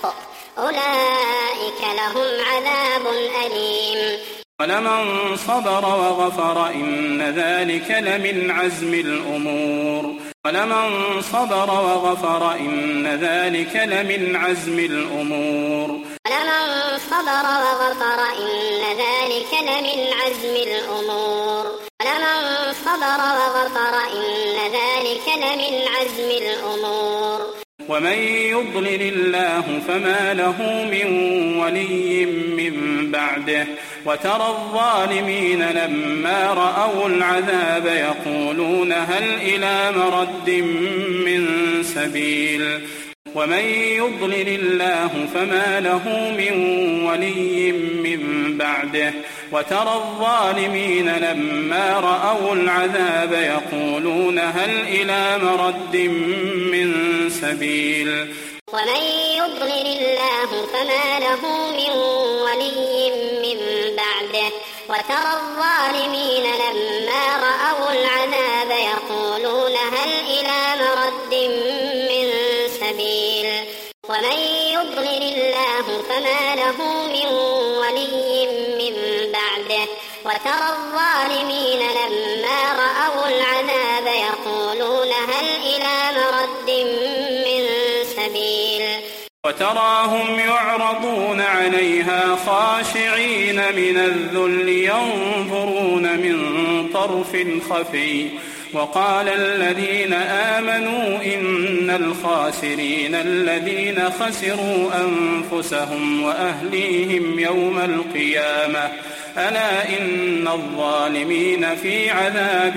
أولئك لهم عذاب أليم ولمن صبر وغفر إن ذلك لمن عزم الأمور ولمن صبر وغفر إن ذلك لمن عزم الأمور ولمن صبر وغفر إن ذلك لمن عزم الأمور ولمن صبر وغفر إن ذلك لمن عزم الأمور ومن يضلل الله فما له من ولي من بعده وترى الظالمين لما رأوا العذاب يقولون هل إلى مرد من سبيل ومن يضلل الله فما له من ولي من بعده وترى الظالمين لما رأوا العذاب يقولون هل إلى مرد من سبيل ومن يضلل الله فما له من ولي من بعده وترى الظالمين لما رأوا العذاب يقولون هل إلى مرد من سبيل ومن يضلل الله فما له من ولي من بعده وترى الظالمين لما رأوا العذاب يقولون هل إلى مرد من سبيل وتراهم يعرضون عليها خاشعين من الذل ينظرون من طرف خفي وقال الذين آمنوا إن الخاسرين الذين خسروا أنفسهم وأهليهم يوم القيامة ألا إن الظالمين في عذاب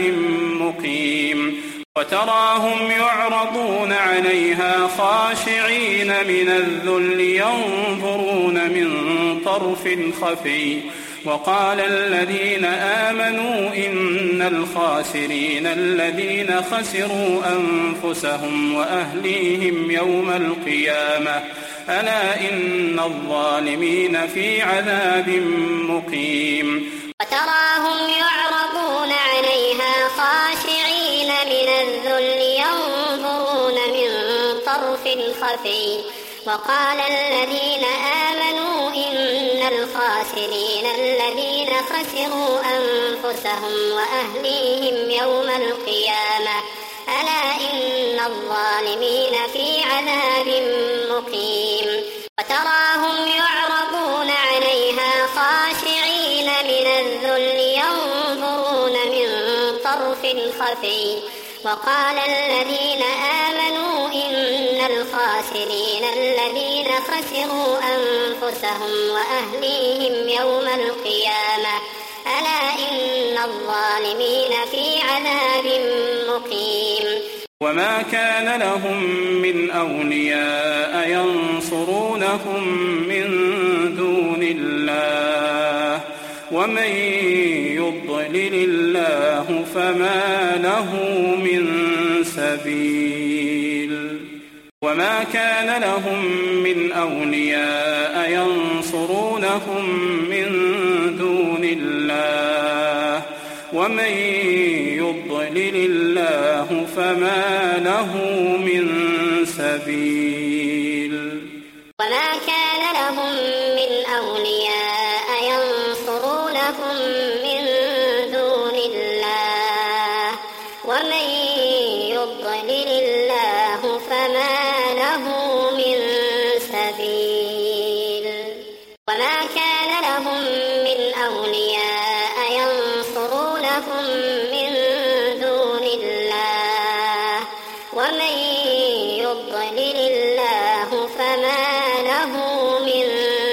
مقيم وتراهم يعرضون عليها خاشعين من الذل ينظرون من طرف خفي وقال الذين آمنوا إن الخاسرين الذين خسروا أنفسهم وأهليهم يوم القيامة ألا إن الظالمين في عذاب مقيم وتراهم يعرضون عليها خاشعين من الذل ينظرون من طرف خفي وقال الذين آمنوا إن الخاسرين الذين خسروا أنفسهم وأهليهم يوم القيامة ألا إن الظالمين في عذاب مقيم وتراهم يعرضون عليها خاشعين من الذل ينظرون من طرف خفي وقال الذين آمنوا إن الخاسرين الذين خسروا أنفسهم وأهليهم يوم القيامة ألا إن الظالمين في عذاب مقيم وما كان لهم من أولياء ينصرونهم من دون الله ومن يضلل الله فما له من سبيل وما كان لهم من أولياء ينصرونهم من دون الله ومن يضلل الله فما له من سبيل وما كان لهم من أولياء ينصرونهم من دون الله ومن يضلل الله فما له من سبيل وما كان لهم من أولياء ينصرونهم من دون الله ومن يضلل الله فما له من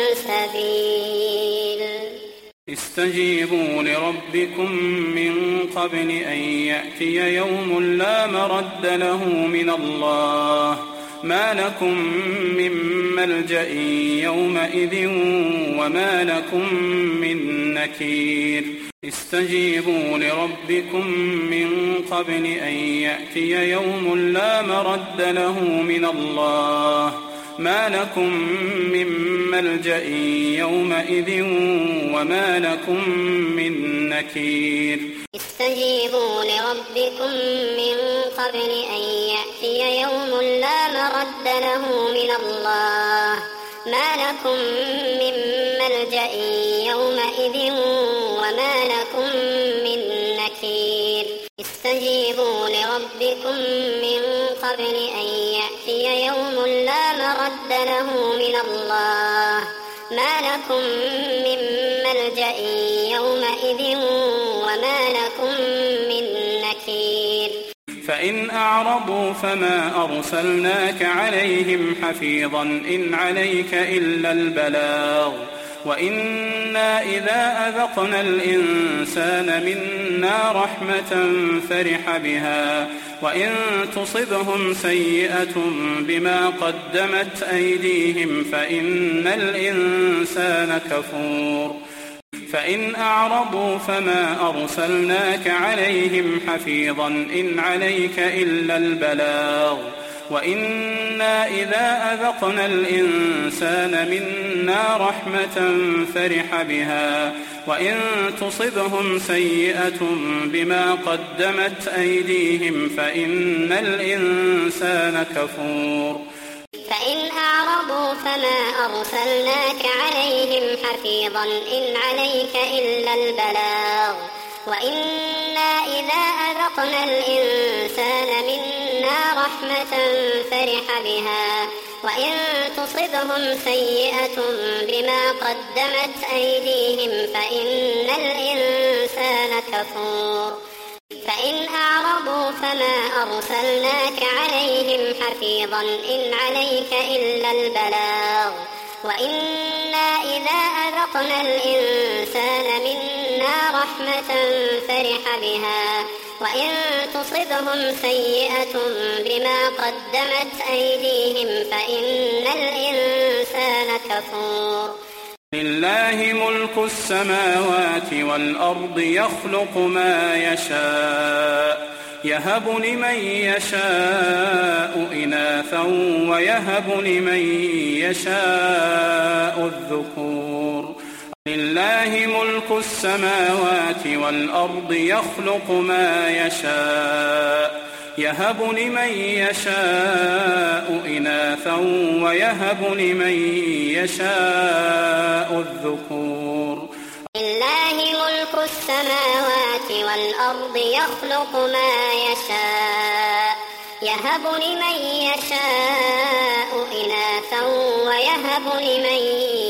سبيل استجيبوا لربكم من قبل أن يأتي يوم لا مرد له من الله ما لكم من ملجأ يومئذ وما لكم من نكير استجيبوا لربكم من قبل أن يأتي يوم لا مرد له من الله ما لكم من ملجأ يومئذ وما لكم من نكير استجيبوا لربكم من قبل أن يأتي يوم لا مرد له من الله ما لكم من ملجأ يومئذ وما لكم من نكير استجيبوا لربكم من قبل أن يأتي يوم لا مرد له من الله ما لكم من ملجأ يومئذ وما لكم من نكير فإن أعرضوا فما أرسلناك عليهم حفيظا إن عليك إلا البلاغ وإنا إذا أذقنا الإنسان منا رحمة فرح بها وإن تصبهم سيئة بما قدمت أيديهم فإن الإنسان كفور فإن أعرضوا فما أرسلناك عليهم حفيظا إن عليك إلا البلاغ وإنا إذا أذقنا الإنسان منا رحمة فرح بها وإن تصبهم سيئة بما قدمت أيديهم فإن الإنسان كفور فإن أعرضوا فما أرسلناك عليهم حفيظا إن عليك إلا البلاغ وإنا إذا أذقنا الإنسان منا رحمة فرح بها وإن تصبهم سيئة بما قدمت أيديهم فإن الإنسان كفور فإن أعرضوا فما أرسلناك عليهم حفيظا إن عليك إلا البلاغ وإنا إذا أذقنا الإنسان منا رحمة فرح بها وإن تصبهم سيئة بما قدمت أيديهم فإن الإنسان كفور لله ملك السماوات والأرض يخلق ما يشاء يهب لمن يشاء إناثا ويهب لمن يشاء الذكور لله ملك السماوات والأرض يخلق ما يشاء يهب لمن يشاء إناثا ويهب لمن يشاء الذكور لله ملك السماوات والأرض يخلق ما يشاء يهب لمن يشاء إناثا ويهب لمن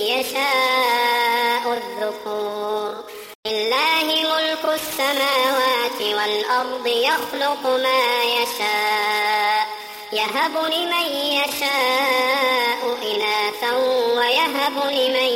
يشاء الذكور لله ملك السماوات والأرض يخلق ما يشاء يهب لمن يشاء إناثا ويهب لمن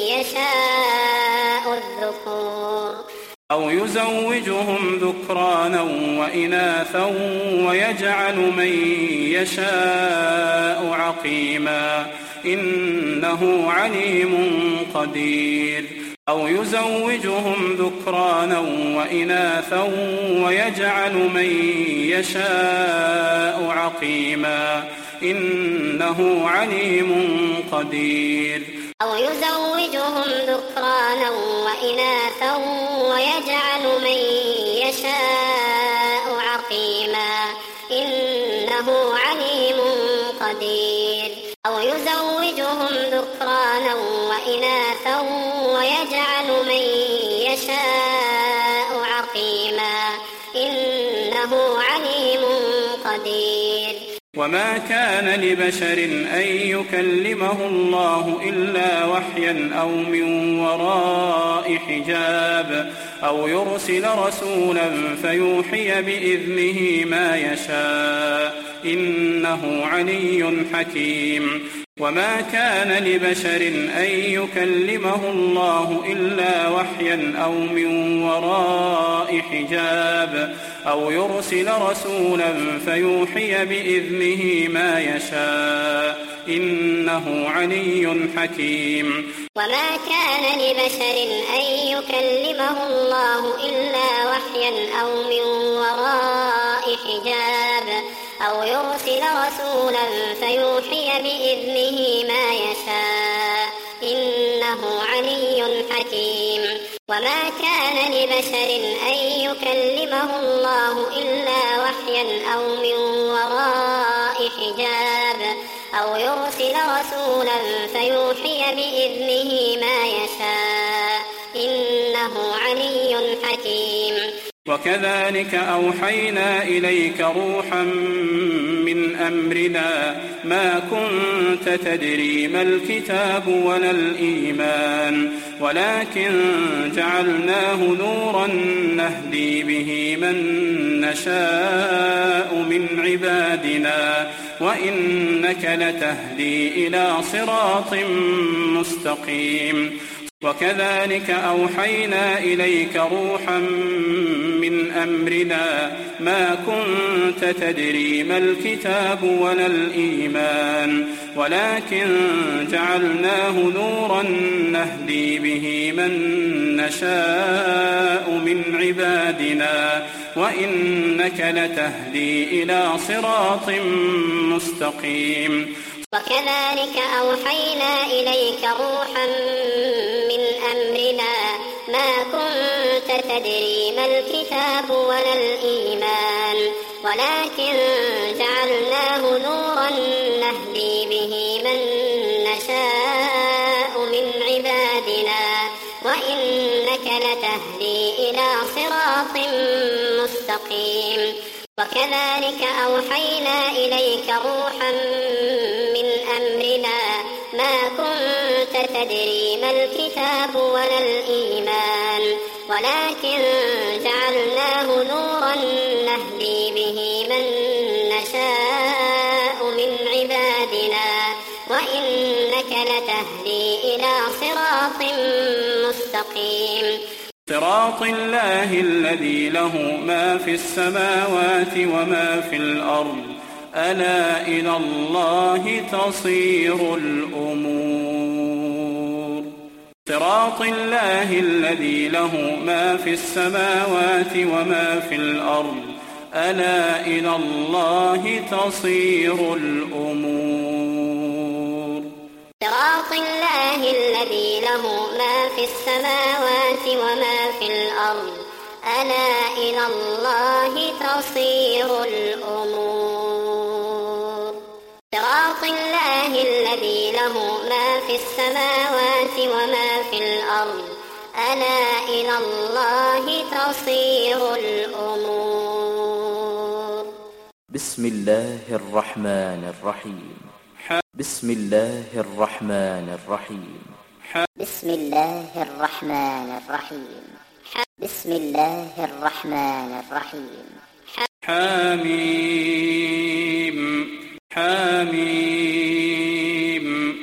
يشاء الذكور أو يزوجهم ذكرانا وإناثا ويجعل من يشاء عقيما إنه عليم قدير أو يزوجهم ذكرانا وإناثا ويجعل من يشاء عقيما إنه عليم قدير أو يزوجهم ذكرانا وإناثا ويجعل من يشاء عقيما إنه عليم قدير أو يزوجهم ذكرانا وإناثا ويجعل من يشاء عقيما إنه عليم قدير وما كان لبشر أن يكلمه الله إلا وحيا أو من وراء حجاب أو يرسل رسولا فيوحي بإذنه ما يشاء إنه علي حكيم وما كان لبشر أن يكلمه الله إلا وحيا أو من وراء حجاب أو يرسل رسولا فيوحي بإذنه ما يشاء إنه علي حكيم وما كان لبشر أن يكلمه الله إلا وحيا أو من وراء حجاب أو يرسل رسولا فيوحي بإذنه ما يشاء إنه علي حكيم وما كان لبشر أن يكلمه الله إلا وحيا أو من وراء حجاب أو يرسل رسولا فيوحي بإذنه ما يشاء إنه علي حكيم. وكذلك أوحينا إليك روحا من أمرنا ما كنت تدري ما الكتاب ولا الإيمان ولكن جعلناه نورا نهدي به من نشاء من عبادنا وإنك لتهدي إلى صراط مستقيم. وكذلك أوحينا إليك روحا من أمرنا ما كنت تدري ما الكتاب ولا الإيمان ولكن جعلناه نورا نهدي به من نشاء من عبادنا وإنك لتهدي إلى صراط مستقيم. وكذلك أوحينا إليك روحا من أمرنا ما كنت تدري ما الكتاب ولا الإيمان ولكن جعلناه نورا نهدي به من نشاء من عبادنا وإنك لتهدي إلى صراط مستقيم. وكذلك أوحينا إليك روحا من أمرنا ما كنت تدري ما الكتاب ولا الإيمان ولكن جعلناه نورا نهدي به من نشاء من عبادنا وإنك لتهدي إلى صراط مستقيم. صراط الله الذي له ما في السماوات وما في الأرض ألا إلى الله تصير الأمور. صراط الله الذي له ما في السماوات وما في الأرض ألا إلى الله تصير الأمور. صراط الله الذي له ما في السماوات وما في الأرض ألا إلى الله تصير الأمور. صراط الله الذي له ما في السماوات وما في الأرض ألا إلى الله تصير الأمور. بسم الله الرحمن الرحيم. بسم الله الرحمن الرحيم. بسم الله الرحمن الرحيم. بسم الله الرحمن الرحيم. حميم حميم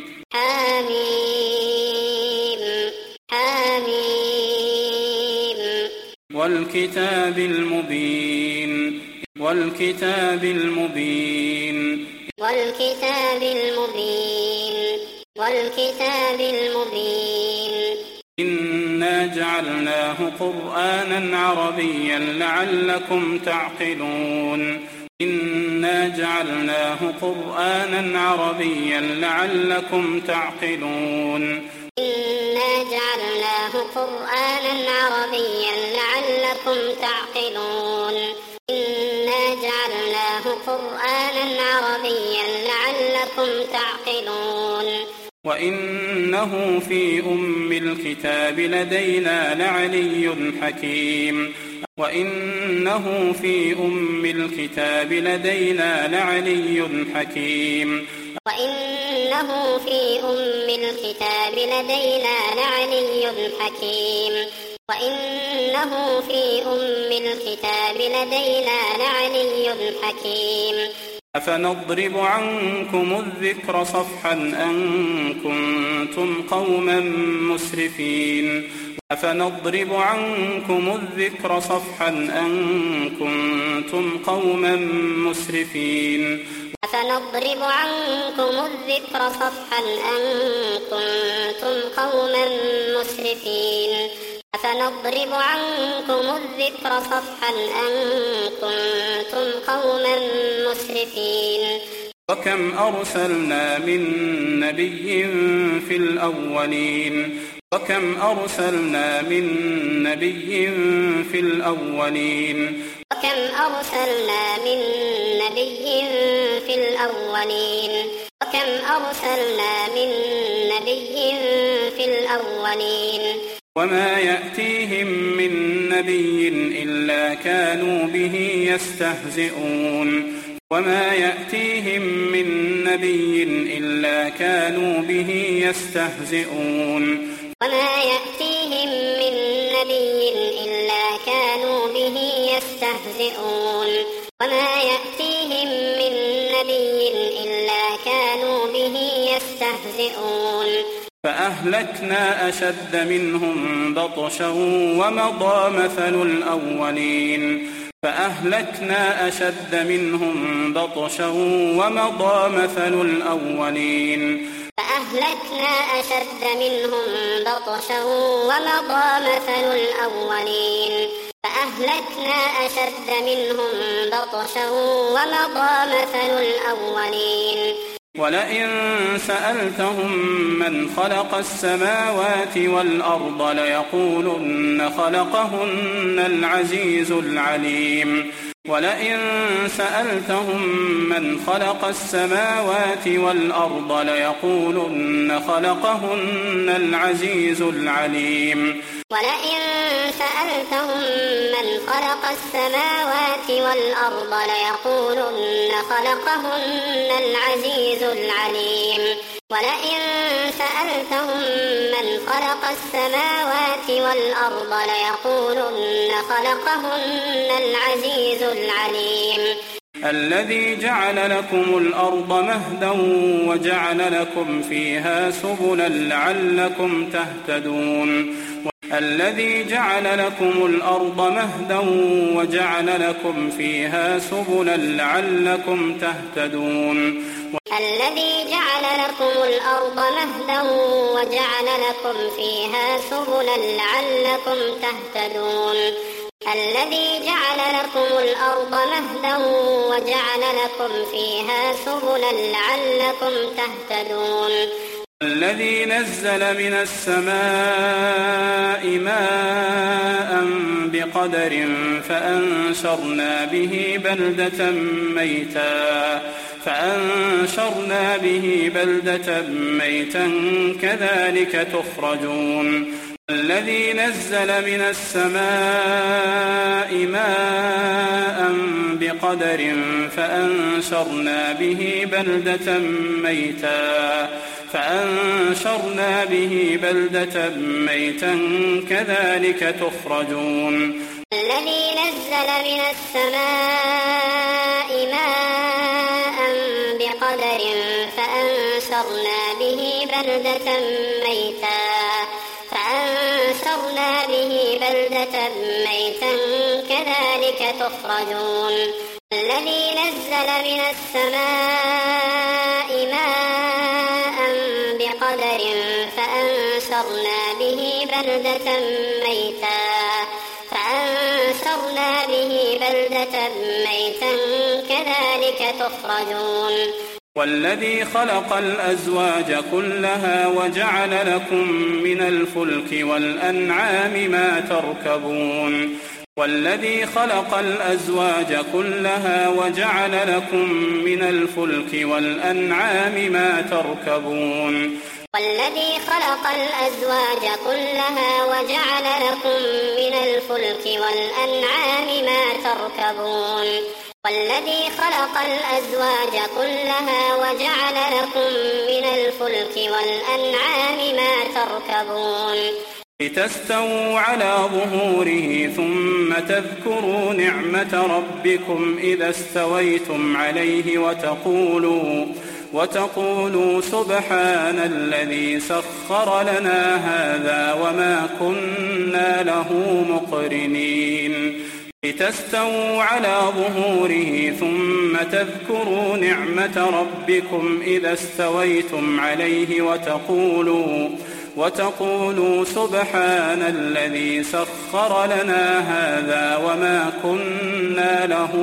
حميم حميم والكتاب المبين والكتاب المبين والكتاب المبين والكتاب المبين إنا جعلناه قرآنا عربيا لعلكم تعقلون إنا جعلناه قرآنا عربيا لعلكم تعقلون إنا جعلناه قرآنا عربيا لعلكم تعقلون إنا جعلناه قرآنا عربيا لعلكم تعقلون وإنه في أم الكتاب لدينا لعلي حكيم وإنه في أم الكتاب لدينا لعلي حكيم وإنه في أم الكتاب لدينا لعلي حكيم وإنه في أم الكتاب لدينا لعلي حكيم أفنضرب عنكم الذكر صفحا أن كنتم قوما مسرفين أفنضرب عنكم الذكر صفحا أن كنتم قوما مسرفين أفنضرب عنكم الذكر صفحا أن كنتم قوما مسرفين أفنضرب عنكم الذكر صفحا أن كنتم قوما مسرفين وكم أرسلنا من نبي في الأولين وكم أرسلنا من نبي في الأولين وكم أرسلنا من نبي في الأولين وكم أرسلنا من نبي في الأولين وما يأتيهم من نبي إلا كانوا به يستهزئون وما يأتيهم من نبي إلا كانوا به يستهزئون وما يأتيهم من نبي إلا كانوا به يستهزئون وما يأتيهم من نبي إلا كانوا به يستهزئون فأهلكنا أشد منهم بطشا ومضى مثل الأولين فأهلكنا أشد منهم بطشا ومضى مثل الأولين فأهلكنا أشد منهم بطشا ومضى مثل الأولين فأهلكنا أشد منهم بطشا ومضى مثل الأولين ولئن سألتهم من خلق السماوات والأرض ليقولن خلقهن العزيز العليم ولئن سألتهم من خلق السماوات والأرض ليقولن خلقهن العزيز العليم ولئن سألتهم من خلق السماوات والأرض ليقولن خلقهن العزيز العليم ولئن سألتهم من خلق السماوات والأرض ليقولن خلقهن العزيز العليم الذي جعل لكم الأرض مهدا وجعل لكم فيها سبلا لعلكم تهتدون الذي جعل لكم الأرض مهدا وجعل لكم فيها سبلا لعلكم تهتدون الذي جعل لكم الأرض مهدا وجعل لكم فيها سبلا لعلكم تهتدون الذي جعل لكم الأرض مهدا وجعل لكم فيها سبلا لعلكم تهتدون الذي نزل من السماء ماء بقدر فأنشرنا به بلدة ميتا فأنشرنا به بلدة ميتا كذلك تخرجون الذي نزل من السماء ماء بقدر فأنشرنا به بلدة ميتا فأنشرنا به بلدة ميتا كذلك تخرجون الذي نزل من السماء ماء بقدر فأنشرنا به بلدة ميتا فأنشرنا به بلدة ميتا كذلك تخرجون الذي نزل من السماء ماء بقدر فأنشرنا به بلدة ميتا فأنشرنا به بلدة ميتا كذلك تخرجون والذي خلق الأزواج كلها وجعل لكم من الفلك والأنعام ما تركبون والذي خلق الأزواج كلها وجعل لكم من الفلك والأنعام ما تركبون والذي خلق الأزواج كلها وجعل لكم من الفلك والأنعام ما تركبون والذي خلق الأزواج كلها وجعل لكم من الفلك والأنعام ما تركبون لتستووا على ظهوره ثم تذكروا نعمة ربكم إذا استويتم عليه وتقولوا وتقولوا سبحان الذي سخر لنا هذا وما كنا له مقرنين لتستووا على ظهوره ثم تذكروا نعمة ربكم إذا استويتم عليه وتقولوا وتقولوا سبحان الذي سخر لنا هذا وما كنا له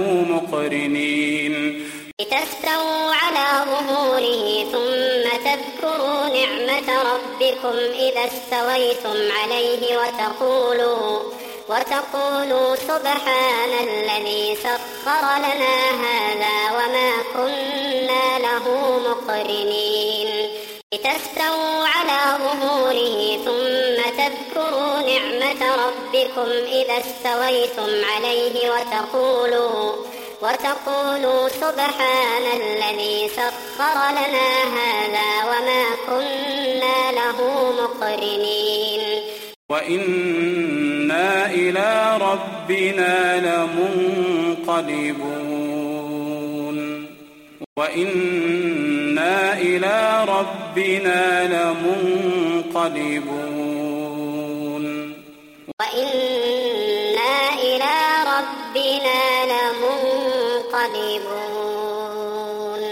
مقرنين لتستووا على ظهوره ثم تذكروا نعمة ربكم إذا استويتم عليه وتقولوا وتقولوا سبحان الذي سخر سخر لنا هذا وما كنا له مقرنين لتستووا على ظهوره ثم تذكروا نعمة ربكم إذا استويتم عليه وتقولوا وتقولوا سبحان الذي سخر لنا هذا وما كنا له مقرنين وإنا إلى ربنا لمنقلبون وإنا إلى ربنا لمنقلبون وإنا إلى ربنا لمنقلبون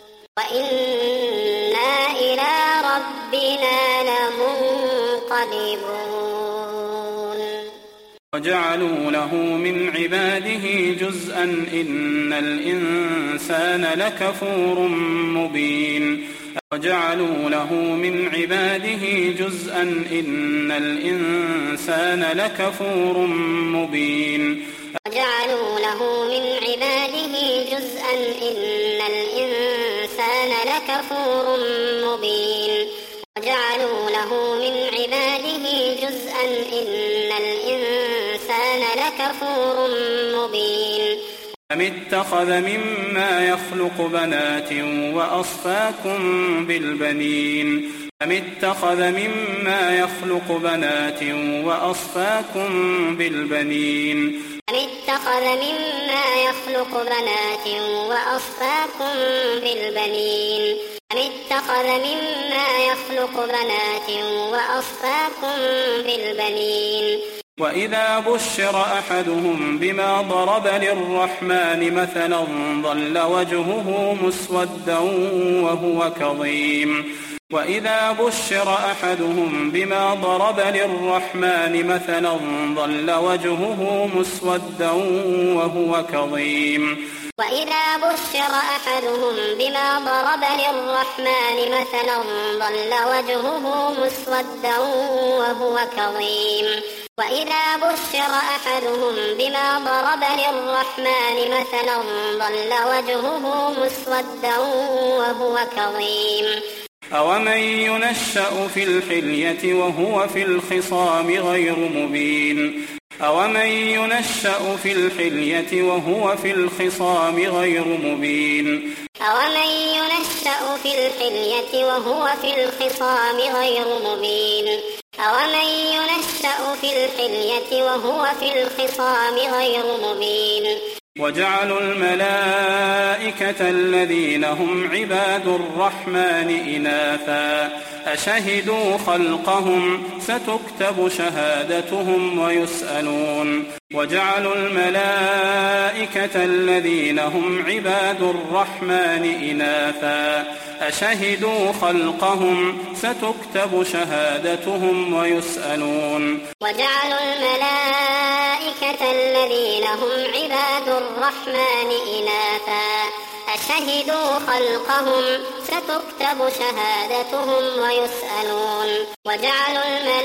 وإنا إلى ربنا لمنقلبون وجعلوا له من عباده جزءا إن الإنسان لكفور مبين وجعلوا له من عباده جزءا إن الإنسان لكفور مبين وجعلوا له من عباده جزءا إن الإنسان لكفور مبين وجعلوا له من عباده جزءا إن الإنسان لكفور مبين أم اتخذ مما يخلق بنات وأصفاكم بالبنين أم اتخذ مما يخلق بنات وأصفاكم بالبنين أم اتخذ مما يخلق بنات وأصفاكم بالبنين أم اتخذ مما يخلق بنات وأصفاكم بالبنين وإذا بشر أحدهم بما ضرب للرحمن مثلا ظل وجهه مسودا وهو كظيم وإذا بشر أحدهم بما ضرب للرحمن مثلا ظل وجهه مسودا وهو كظيم وإذا بشر أحدهم بما ضرب للرحمن مثلا ظل وجهه مسودا وهو كظيم وإذا بشر أحدهم بما ضرب للرحمن مثلا ظل وجهه مسودا وهو كظيم أومن ينشأ في الحلية وهو في الخصام غير مبين أومن ينشأ في الحلية وهو في الخصام غير مبين أومن ينشأ في الحلية وهو في الخصام غير مبين أومن ينشأ في الحلية وهو في الخصام غير مبين وجعلوا الملائكة الذين هم عباد الرحمن إناثا أشهدوا خلقهم ستكتب شهادتهم ويسألون وجعلوا الملائكة الذين هم عباد الرحمن إناثا أشهدوا خلقهم ستكتب شهادتهم ويسألون وجعلوا الملائكة الذين هم عباد الرحمن إناثا أشهدوا خلقهم ستكتب شهادتهم ويسألون وجعلوا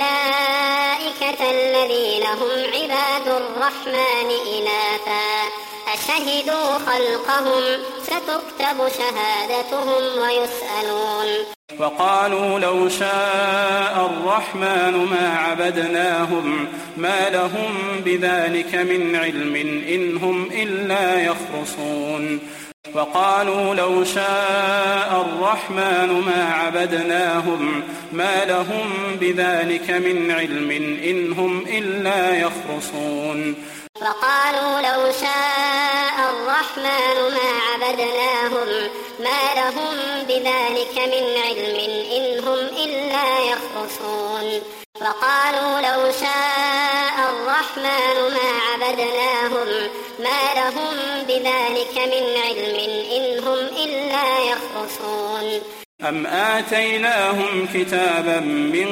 الملائكة الذين هم عباد الرحمن إناثا أشهدوا خلقهم ستكتب شهادتهم ويسألون وقالوا لو شاء الرحمن ما عبدناهم ما لهم بذلك من علم إن هم إلا يخرصون وقالوا لو شاء الرحمن ما عبدناهم ما لهم بذلك من علم إن هم إلا يخرصون وقالوا لو شاء الرحمن ما عبدناهم ما لهم بذلك من علم إن هم إلا يخرصون وقالوا لو شاء الرحمن ما عبدناهم ما لهم بذلك من علم إن هم إلا يخرصون أم آتيناهم كتابا من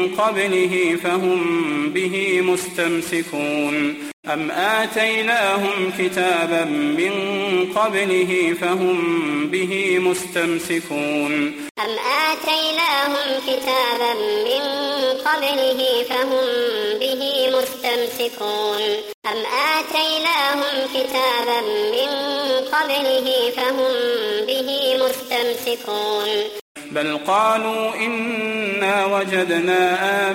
قبله فهم به مستمسكون أم آتيناهم كتابا من قبله فهم به مستمسكون أم آتيناهم كتابا من قبله فهم به مستمسكون مستمسكون أم آتيناهم كتابا من قبله فهم به مستمسكون بل قالوا إنا وجدنا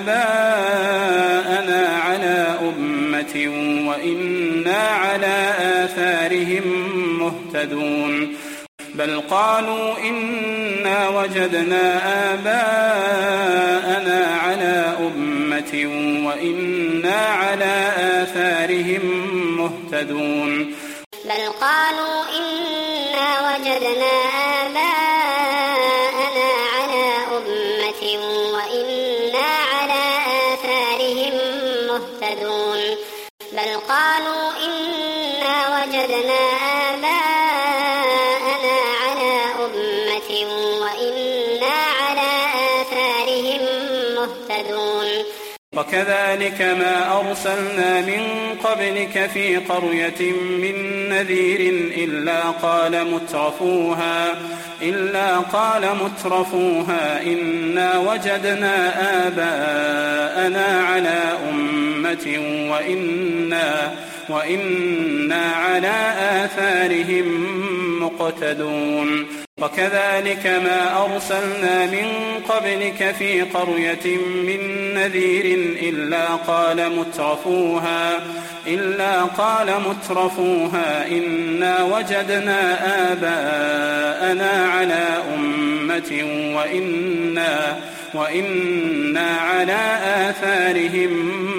آباءنا على أمة وإنا على آثارهم مهتدون بل قالوا إنا وجدنا آباءنا على أمة وإنا على آثارهم مهتدون بل قالوا إنا وجدنا آباءنا على أمة وإنا على آثارهم مهتدون بل قالوا إنا وجدنا آباءنا على أمة وإنا على آثارهم مهتدون وكذلك ما أرسلنا من قبلك في قرية من نذير إلا قال مترفوها إلا قال مترفوها إنا وجدنا آباءنا على أمة وإنا وإنا على آثارهم مقتدون وكذلك ما أرسلنا من قبلك في قرية من نذير إلا قال مترفوها إلا قال مترفوها إنا وجدنا آباءنا على أمة وإنا وإنا على آثارهم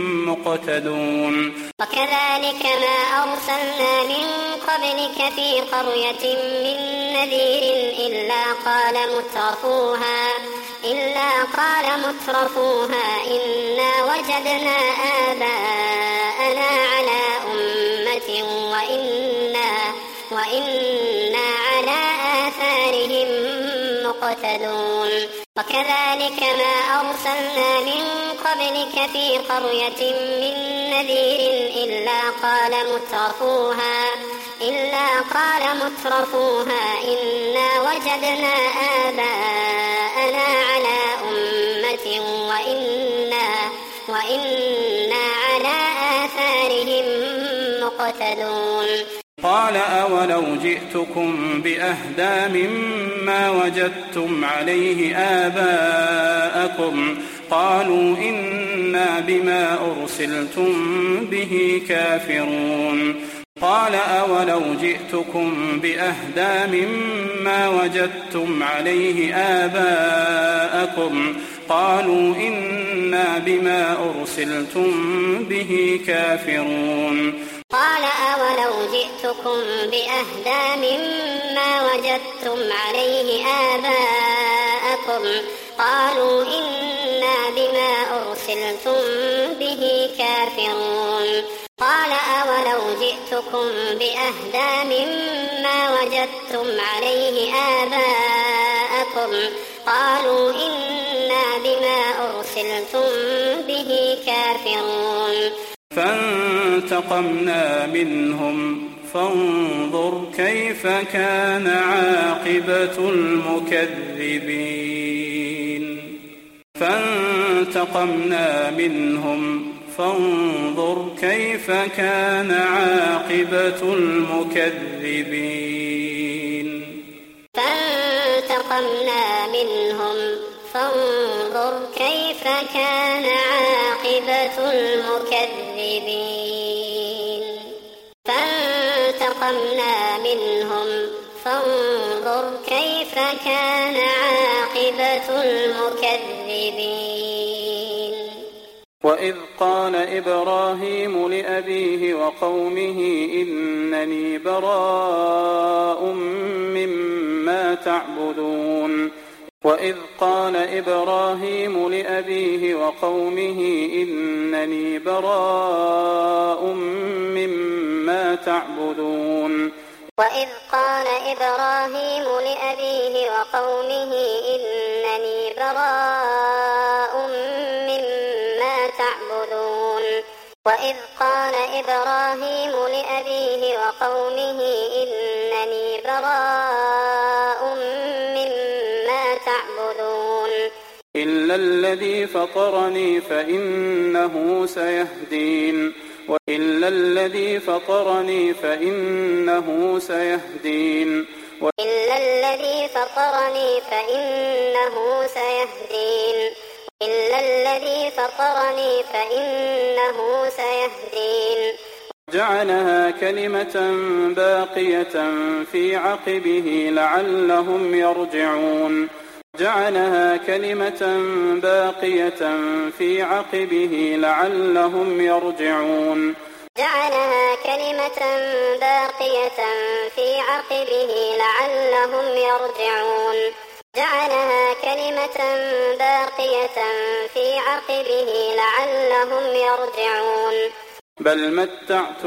مقتدون وكذلك ما أرسلنا من قبلك في قرية من نذير إلا قال مترفوها إلا قال مترفوها إنا وجدنا آباءنا على أمة وإنا وإنا على آثارهم مقتدون وكذلك ما أرسلنا من قبلك في قرية من نذير إلا قال مترفوها إلا قال مترفوها إنا وجدنا آباءنا على أمة وإنا وإنا على آثارهم مقتدون قال أولو جئتكم بأهدى مما وجدتم عليه آباءكم قالوا إنا بما أرسلتم به كافرون قال أولو جئتكم بأهدى مما وجدتم عليه آباءكم قالوا إنا بما أرسلتم به كافرون قال أولو جئتكم بأهدى مما وجدتم عليه آباءكم قالوا إنا بما أرسلتم به كافرون قال أولو جئتكم بأهدى مما وجدتم عليه آباءكم قالوا إنا بما أرسلتم به كافرون فانتقمنا منهم فانظر كيف كان عاقبة المكذبين فانتقمنا منهم فانظر كيف كان عاقبة المكذبين فانتقمنا منهم فانظر كيف كان عاقبة المكذبين فانتقمنا منهم فانظر كيف كان عاقبة المكذبين وإذ قال إبراهيم لأبيه وقومه إنني براء مما تعبدون وإذ قال إبراهيم لأبيه وقومه إنني براء مما تعبدون وإذ قال إبراهيم لأبيه وقومه إنني براء مما تعبدون وإذ قال إبراهيم لأبيه وقومه إنني براء مما تعبدون إلا الذي فطرني فإنه سيهدين وإلا الذي فطرني فإنه سيهدين وإلا الذي فطرني فإنه سيهدين إلا الذي فطرني فإنه سيهدين جعلها كلمة باقية في عقبه لعلهم يرجعون جعلها كلمة باقية في عقبه لعلهم يرجعون جعلها كلمة باقية في عقبه لعلهم يرجعون جعلها كلمة باقية في عقبه لعلهم يرجعون بل متعت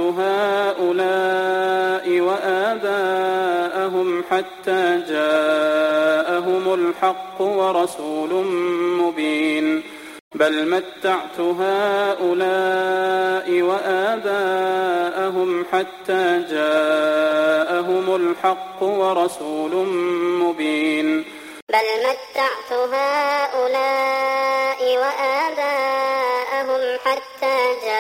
هؤلاء وآباءهم حتى جاءهم الحق ورسول مبين بل متعت هؤلاء وآباءهم حتى جاءهم الحق ورسول مبين بل متعت هؤلاء وآباءهم حتى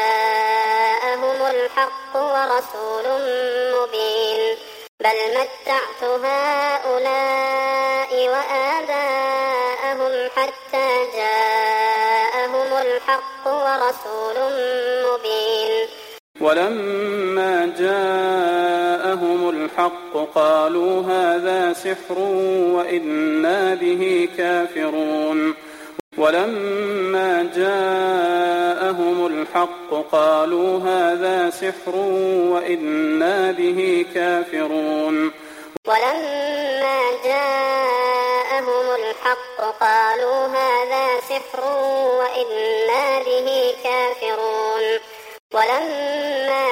جاءهم الحق ورسول مبين بل متعت هؤلاء وآباءهم حتى جاءهم الحق ورسول مبين ولما جاءهم الحق قالوا هذا سحر وإنا به كافرون ولما جاءهم الحق قالوا هذا سحر وإنا به كافرون ولما جاءهم الحق قالوا هذا سحر وإنا به كافرون ولما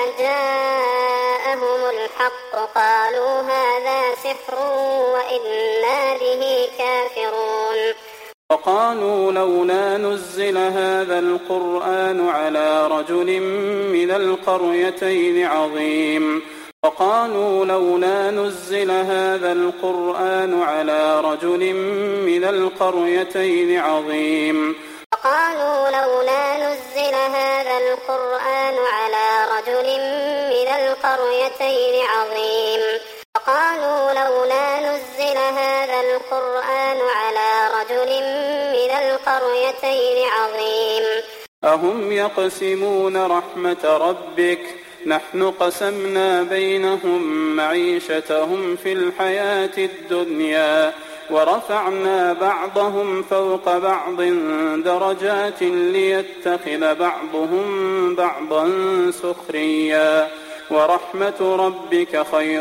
جاءهم الحق قالوا هذا سحر وإنا به كافرون وقالوا لولا نزل هذا القرآن على رجل من القريتين عظيم وقالوا لولا نزل هذا القرآن على رجل من القريتين عظيم وقالوا لولا نزل هذا القرآن على رجل من القريتين عظيم وقالوا لولا نزل هذا القرآن على رجل من القريتين عظيم أهم يقسمون رحمة ربك نحن قسمنا بينهم معيشتهم في الحياة الدنيا ورفعنا بعضهم فوق بعض درجات ليتخذ بعضهم بعضا سخريا ورحمة ربك خير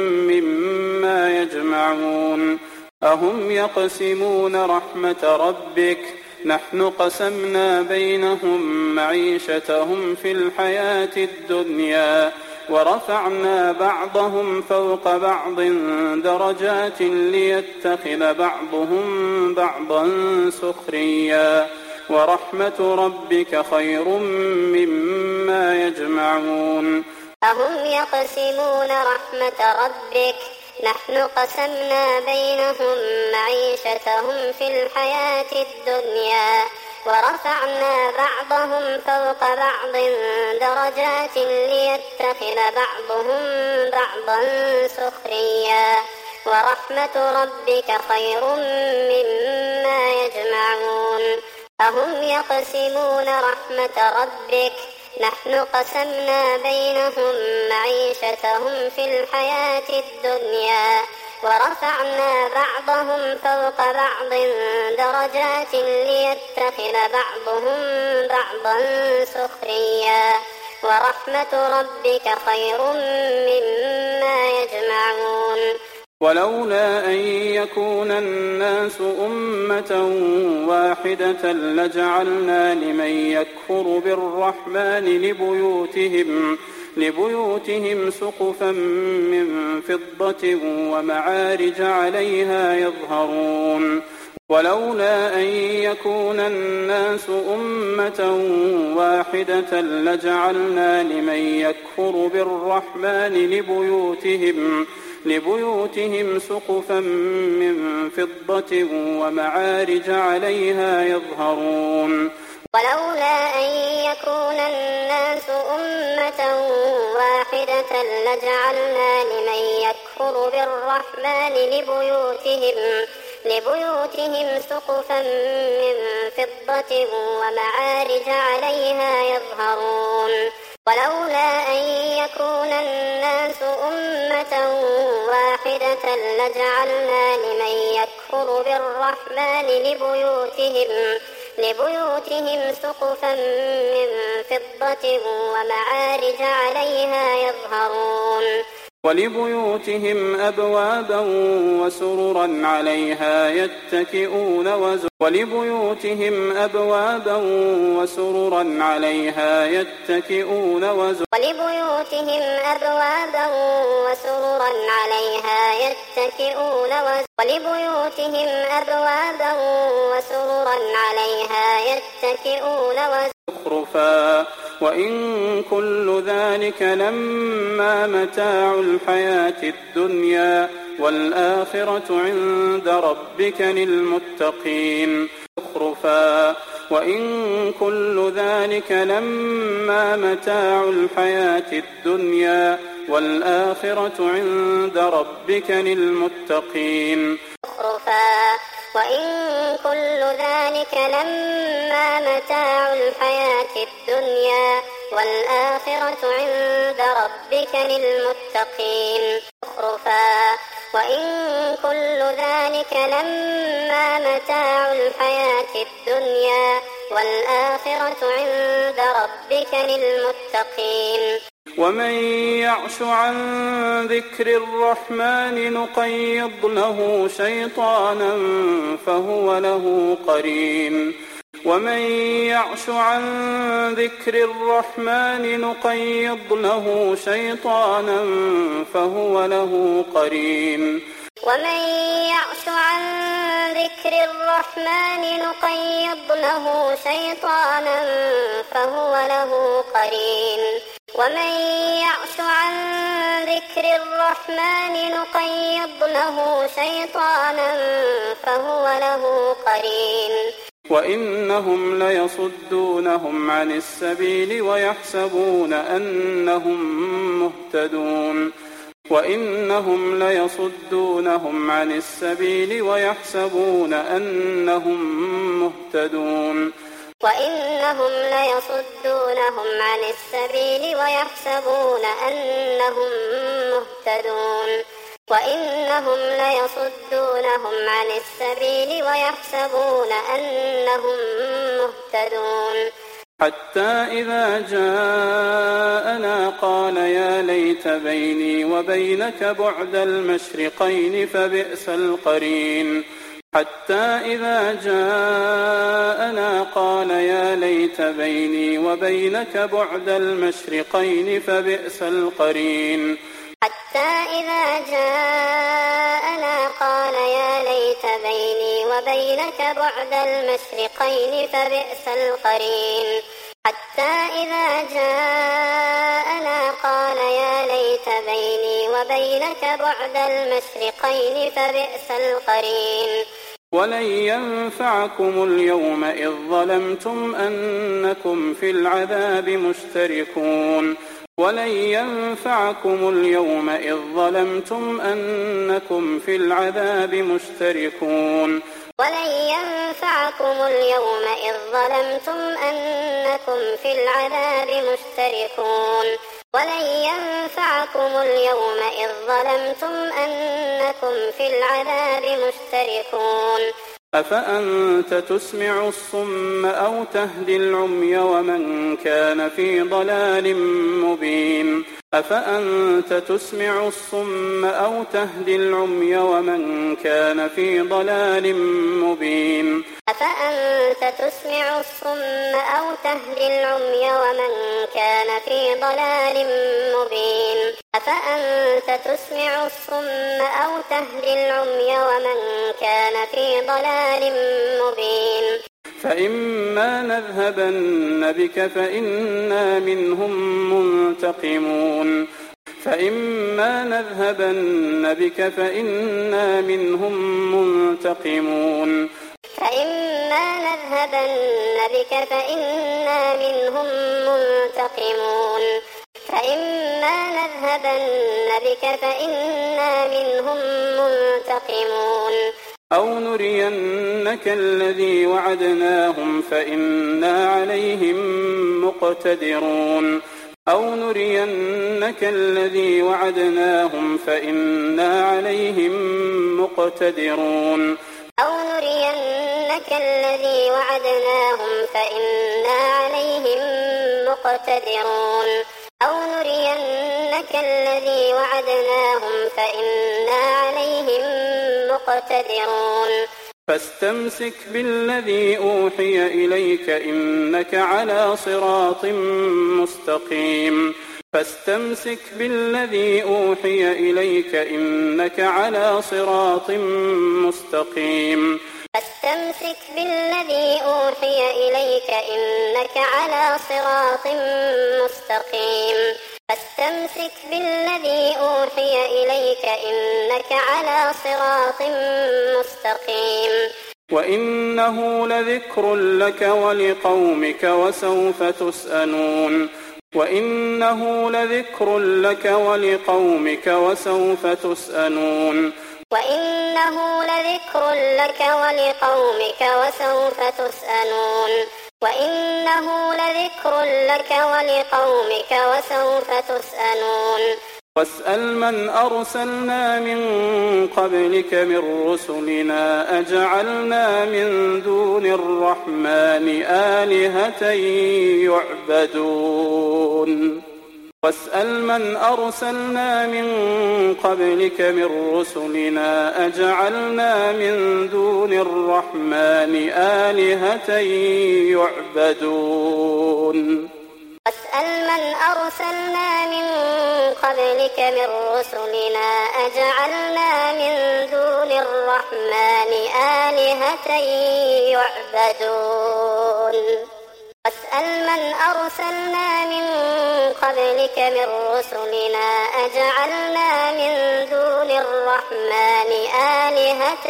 مما يجمعون أهم يقسمون رحمة ربك نحن قسمنا بينهم معيشتهم في الحياة الدنيا ورفعنا بعضهم فوق بعض درجات ليتخذ بعضهم بعضا سخريا ورحمة ربك خير مما يجمعون أهم يقسمون رحمة ربك نحن قسمنا بينهم معيشتهم في الحياة الدنيا ورفعنا بعضهم فوق بعض درجات ليتخذ بعضهم بعضا سخريا ورحمة ربك خير مما يجمعون أهم يقسمون رحمة ربك نحن قسمنا بينهم معيشتهم في الحياة الدنيا ورفعنا بعضهم فوق بعض درجات ليتخذ بعضهم بعضا سخريا ورحمة ربك خير مما يجمعون ولولا أن يكون الناس أمة واحدة لجعلنا لمن يكفر بالرحمن لبيوتهم لبيوتهم سقفا من فضة ومعارج عليها يظهرون ولولا أن يكون الناس أمة واحدة لجعلنا لمن يكفر بالرحمن لبيوتهم لبيوتهم سقفا من فضة ومعارج عليها يظهرون ولولا أن يكون الناس أمة واحدة لجعلنا لمن يكفر بالرحمن لبيوتهم لبيوتهم سقفا من فضة ومعارج عليها يظهرون ولولا أن يكون الناس أمة واحدة لجعلنا لمن يكفر بالرحمن لبيوتهم لبيوتهم سقفا من فضة ومعارج عليها يظهرون ولبيوتهم أبوابا وسررا عليها يتكئون وز... ولبيوتهم أبوابا وسررا عليها يتكئون وز... ولبيوتهم أبوابا وسررا عليها يتكئون وز... ولبيوتهم أبوابا وسررا عليها يتكئون وز... زخرفا وإن كل ذلك لما متاع الحياة الدنيا والآخرة عند ربك للمتقين زخرفا وإن كل ذلك لما متاع الحياة الدنيا والآخرة عند ربك للمتقين زخرفا وإن كل ذلك لما متاع الحياة الدنيا والآخرة عند ربك للمتقين زخرفا وإن كل ذلك لما متاع الحياة الدنيا والآخرة عند ربك للمتقين ومن يعش عن ذكر الرحمن نقيض له شيطانا فهو له قرين ومن يعش عن ذكر الرحمن نقيض له شيطانا فهو له قرين ومن يعش عن ذكر الرحمن نقيض له شيطانا فهو له قرين ومن يعش عن ذكر الرحمن نقيض له شيطانا فهو له قرين وإنهم ليصدونهم عن السبيل ويحسبون أنهم مهتدون وإنهم ليصدونهم عن السبيل ويحسبون أنهم مهتدون وإنهم ليصدونهم عن السبيل ويحسبون أنهم مهتدون وإنهم ليصدونهم عن السبيل ويحسبون أنهم مهتدون حتى إذا جاءنا قال يا ليت بيني وبينك بعد المشرقين فبئس القرين حتى إذا جاءنا قال يا ليت بيني وبينك بعد المشرقين فبئس القرين حتى إذا جاءنا قال يا ليت بيني وبينك بعد المشرقين فبئس القرين حتى إذا جاءنا قال يا ليت بيني وبينك بعد المشرقين فبئس القرين ولن ينفعكم اليوم إذ ظلمتم أنكم في العذاب مشتركون ولن ينفعكم اليوم إذ ظلمتم أنكم في العذاب مشتركون ولن ينفعكم اليوم إذ ظلمتم أنكم في العذاب مشتركون ولن ينفعكم اليوم إذ ظلمتم أنكم في العذاب مشتركون أفأنت تسمع الصم أو تهدي العمي ومن كان في ضلال مبين أفأنت تسمع الصم أو تهدي العمي ومن كان في ضلال مبين أفأنت تسمع الصم أو تهدي العمي ومن كان في ضلال مبين أفأنت تسمع الصم أو تهدي العمي ومن كان في ضلال مبين فإما نذهبن بك فإنا منهم منتقمون فإما نذهبن بك فإنا منهم منتقمون فإما فإما نذهبن بك فإنا منهم منتقمون فإما نذهبن بك فإنا منهم منتقمون أو نرينك الذي وعدناهم فإنا عليهم مقتدرون أو نرينك الذي وعدناهم فإنا عليهم مقتدرون أو نرينك الذي وعدناهم فإنا عليهم مقتدرون أو نرينك الذي وعدناهم فإنا عليهم مقتدرون فاستمسك بالذي أوحي إليك إنك على صراط مستقيم فاستمسك بالذي أوحي إليك إنك على صراط مستقيم فاستمسك بالذي أوحي إليك إنك على صراط مستقيم فاستمسك بالذي أوحي إليك إنك على صراط مستقيم وإنه لذكر لك ولقومك وسوف تسألون وإنه لذكر لك ولقومك وسوف تسألون وإنه لذكر لك ولقومك وسوف تسألون وإنه لذكر لك ولقومك وسوف تسألون واسأل من أرسلنا من قبلك من رسلنا أجعلنا من دون الرحمن آلهة يعبدون واسأل من أرسلنا من قبلك من رسلنا أجعلنا من دون الرحمن آلهة يعبدون واسأل من أرسلنا من قبلك من رسلنا أجعلنا من دون الرحمن آلهة يعبدون واسأل من أرسلنا من قبلك من رسلنا أجعلنا من دون الرحمن آلهة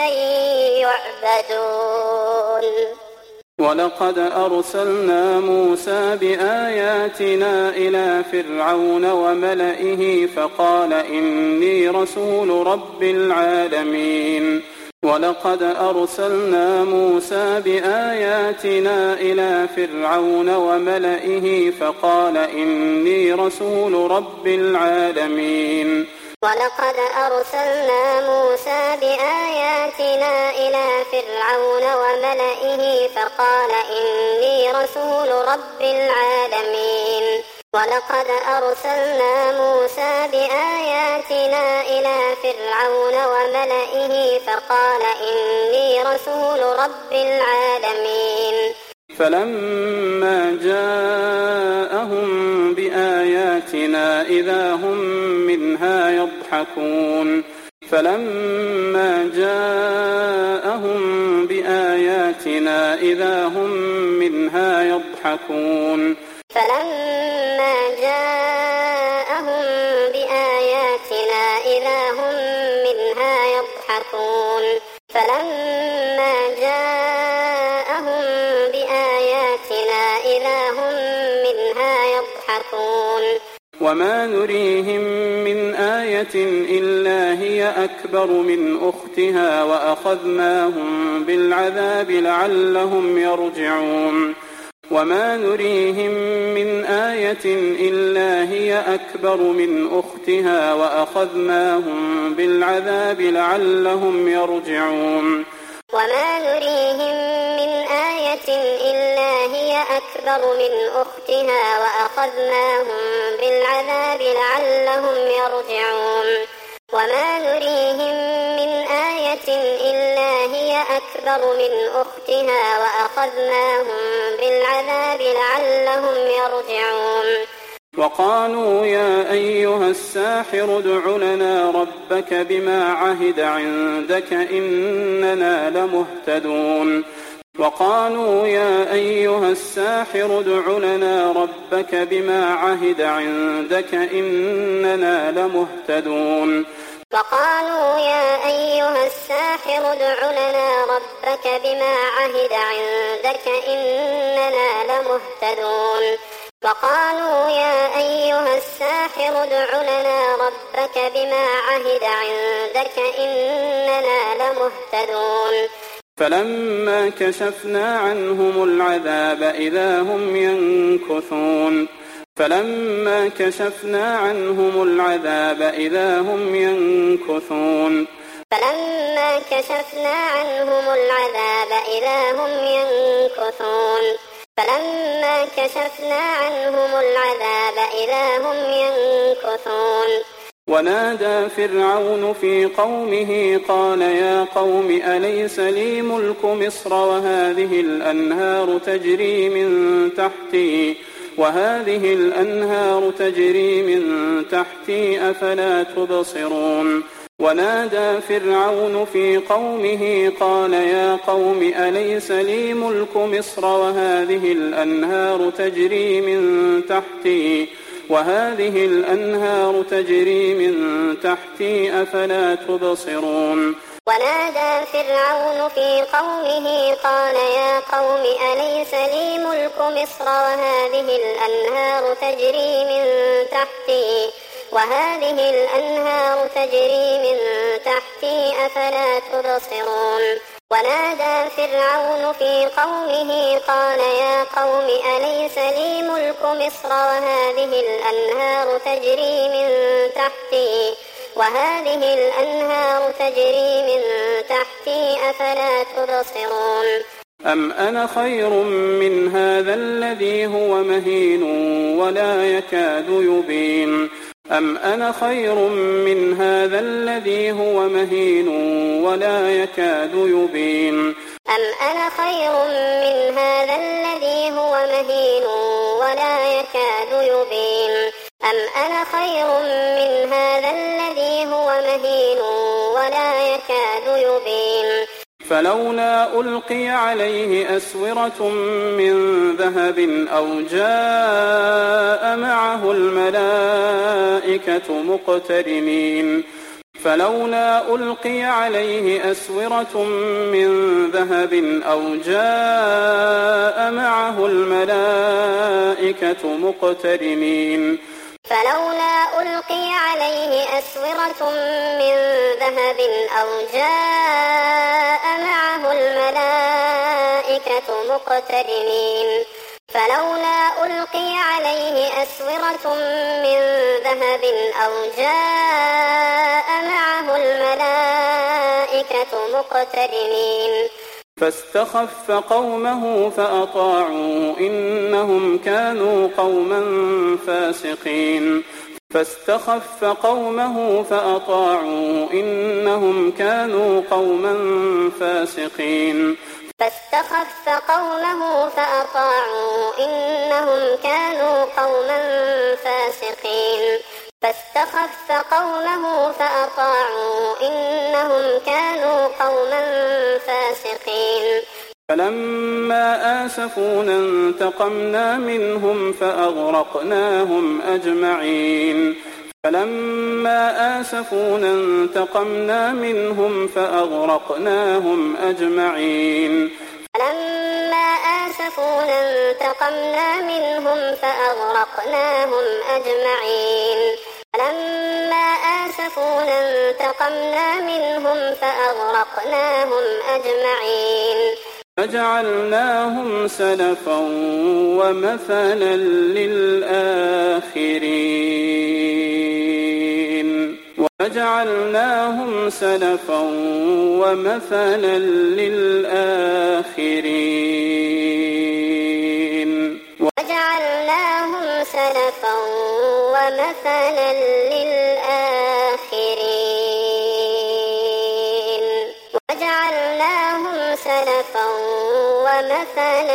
يعبدون ولقد أرسلنا موسى بآياتنا إلى فرعون وملئه فقال إني رسول رب العالمين ولقد أرسلنا موسى بآياتنا إلى فرعون وملئه فقال إني رسول رب العالمين ولقد أرسلنا موسى بآياتنا إلى فرعون وملئه فقال إني رسول رب العالمين ولقد أرسلنا موسى بآياتنا إلى فرعون وملئه فقال إني رسول رب العالمين فلما جاءهم بآياتنا إذا هم منها يضحكون فلما جاءهم بآياتنا إذا هم منها يضحكون فلما جاءهم بآياتنا إذا هم منها يضحكون فلما جاءهم بآياتنا إذا هم منها يضحكون وما نريهم من آية إلا هي أكبر من أختها وأخذناهم بالعذاب لعلهم يرجعون وما نريهم من آية إلا هي أكبر من أختها وأخذناهم بالعذاب لعلهم يرجعون وما نريهم من آية إلا هي أكبر من أختها وأخذناهم بالعذاب لعلهم يرجعون وما نريهم من آية إلا هي أكبر من أختها وأخذناهم بالعذاب لعلهم يرجعون وقالوا يا أيها الساحر ادع لنا ربك بما عهد عندك إننا لمهتدون وقالوا يا أيها الساحر ادع لنا ربك بما عهد عندك إننا لمهتدون وقالوا يا أيها الساحر ادع لنا ربك بما عهد عندك إننا لمهتدون وقالوا يا أيها الساحر ادع لنا ربك بما عهد عندك إننا لمهتدون فلما كشفنا عنهم العذاب إذا هم ينكثون فلما كشفنا عنهم العذاب إذا هم ينكثون فلما كشفنا عنهم العذاب إذا هم ينكثون فلما كشفنا عنهم العذاب إذا هم ينكثون ونادى فرعون في قومه قال يا قوم أليس لي ملك مصر وهذه الأنهار تجري من تحتي وهذه الأنهار تجري من تحتي أفلا تبصرون ونادى فرعون في قومه قال يا قوم أليس لي ملك مصر وهذه الأنهار تجري من تحتي وهذه الأنهار تجري من تحتي أفلا تبصرون ونادى فرعون في قومه قال يا قوم أليس لي ملك مصر وهذه الأنهار تجري من تحتي وهذه الأنهار تجري من تحتي أفلا تبصرون ونادى فرعون في قومه قال يا قوم أليس لي ملك مصر وهذه الأنهار تجري من تحتي وهذه الأنهار تجري من تحتي أفلا تبصرون أم أنا خير من هذا الذي هو مهين ولا يكاد يبين أم أنا خير من هذا الذي هو مهين ولا يكاد يبين أم أنا خير من هذا الذي هو مهين ولا يكاد يبين أم أنا خير من هذا الذي هو مهين ولا يكاد يبين فلولا ألقي عليه أسورة من ذهب أو جاء معه الملائكة مقترنين فلولا ألقي عليه أسورة من ذهب أو جاء معه الملائكة مقترنين فلولا ألقي عليه أسورة من ذهب أو جاء معه الملائكة مقترنين فلولا ألقي عليه أسورة من ذهب أو جاء معه الملائكة مقترنين فاستخف قومه فأطاعوا إنهم كانوا قوما فاسقين فاستخف قومه فأطاعوا إنهم كانوا قوما فاسقين فاستخف قومه فأطاعوا إنهم كانوا قوما فاسقين فاستخف قومه فأطاعوا إنهم كانوا قوما فاسقين فلما آسفونا انتقمنا منهم فأغرقناهم أجمعين فلما آسفونا انتقمنا منهم فأغرقناهم أجمعين فلما آسفونا انتقمنا منهم فأغرقناهم أجمعين فلما آسفونا انتقمنا منهم فأغرقناهم أجمعين فجعلناهم سلفا ومثلا للآخرين وجعلناهم سلفا ومثلا للآخرين وجعلناهم سلفا ومثلا للآخرين وجعلناهم سلفا ومثلا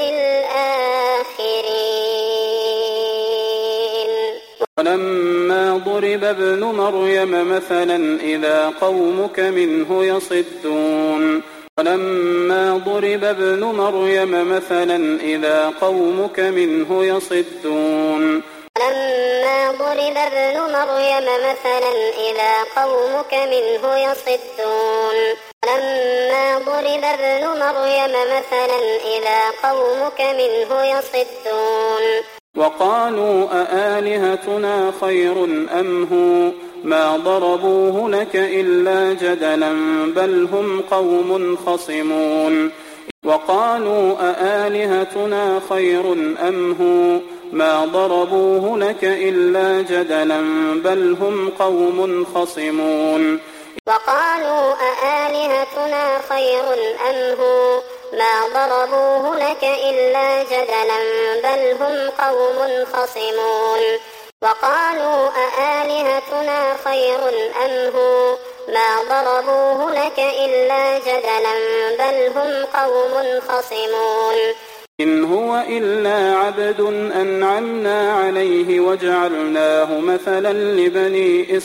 للآخرين ولما ضرب ابن مريم مثلا إذا قومك منه يصدون ولما ضرب ابن مريم مثلا إذا قومك منه يصدون ولما ضرب ابن مريم مثلا إذا قومك منه يصدون ولما ضرب ابن مريم مثلا إذا قومك منه يصدون وقالوا أآلهتنا خير أم هو ما ضربوه لك إلا جدلا بل هم قوم خصمون وقالوا أآلهتنا خير أم هو ما ضربوه لك إلا جدلا بل هم قوم خصمون وقالوا أآلهتنا خير أم هو ما ضربوه لك إلا جدلا بل هم قوم خصمون وقالوا أآلهتنا خير أم هو ما ضربوه لك إلا جدلا بل هم قوم خصمون إن هو إلا عبد أنعمنا عليه وجعلناه مثلا لبني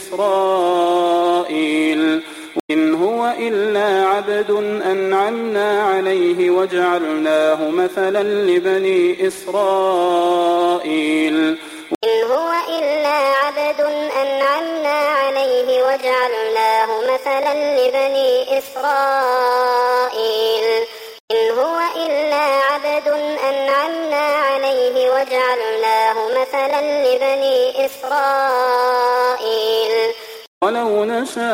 إسرائيل إن هو إلا عبد أنعمنا عليه وجعلناه مثلا لبني إسرائيل إن هو إلا عبد أنعمنا عليه وجعلناه مثلا لبني إسرائيل إن هو إلا عبد أنعمنا عليه وجعلناه مثلا لبني إسرائيل ولو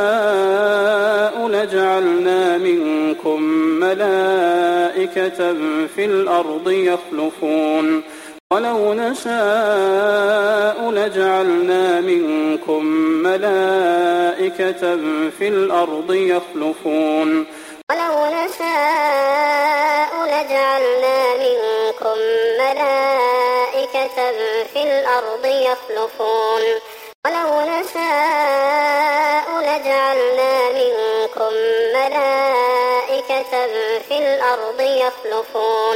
نشاء لجعلنا منكم ملائكة في الأرض يخلفون ولو نشاء لجعلنا منكم ملائكة في الأرض يخلفون ولو نشاء لجعلنا منكم ملائكة في الأرض يخلفون ولو نشاء لجعلنا منكم ملائكة في الأرض يخلفون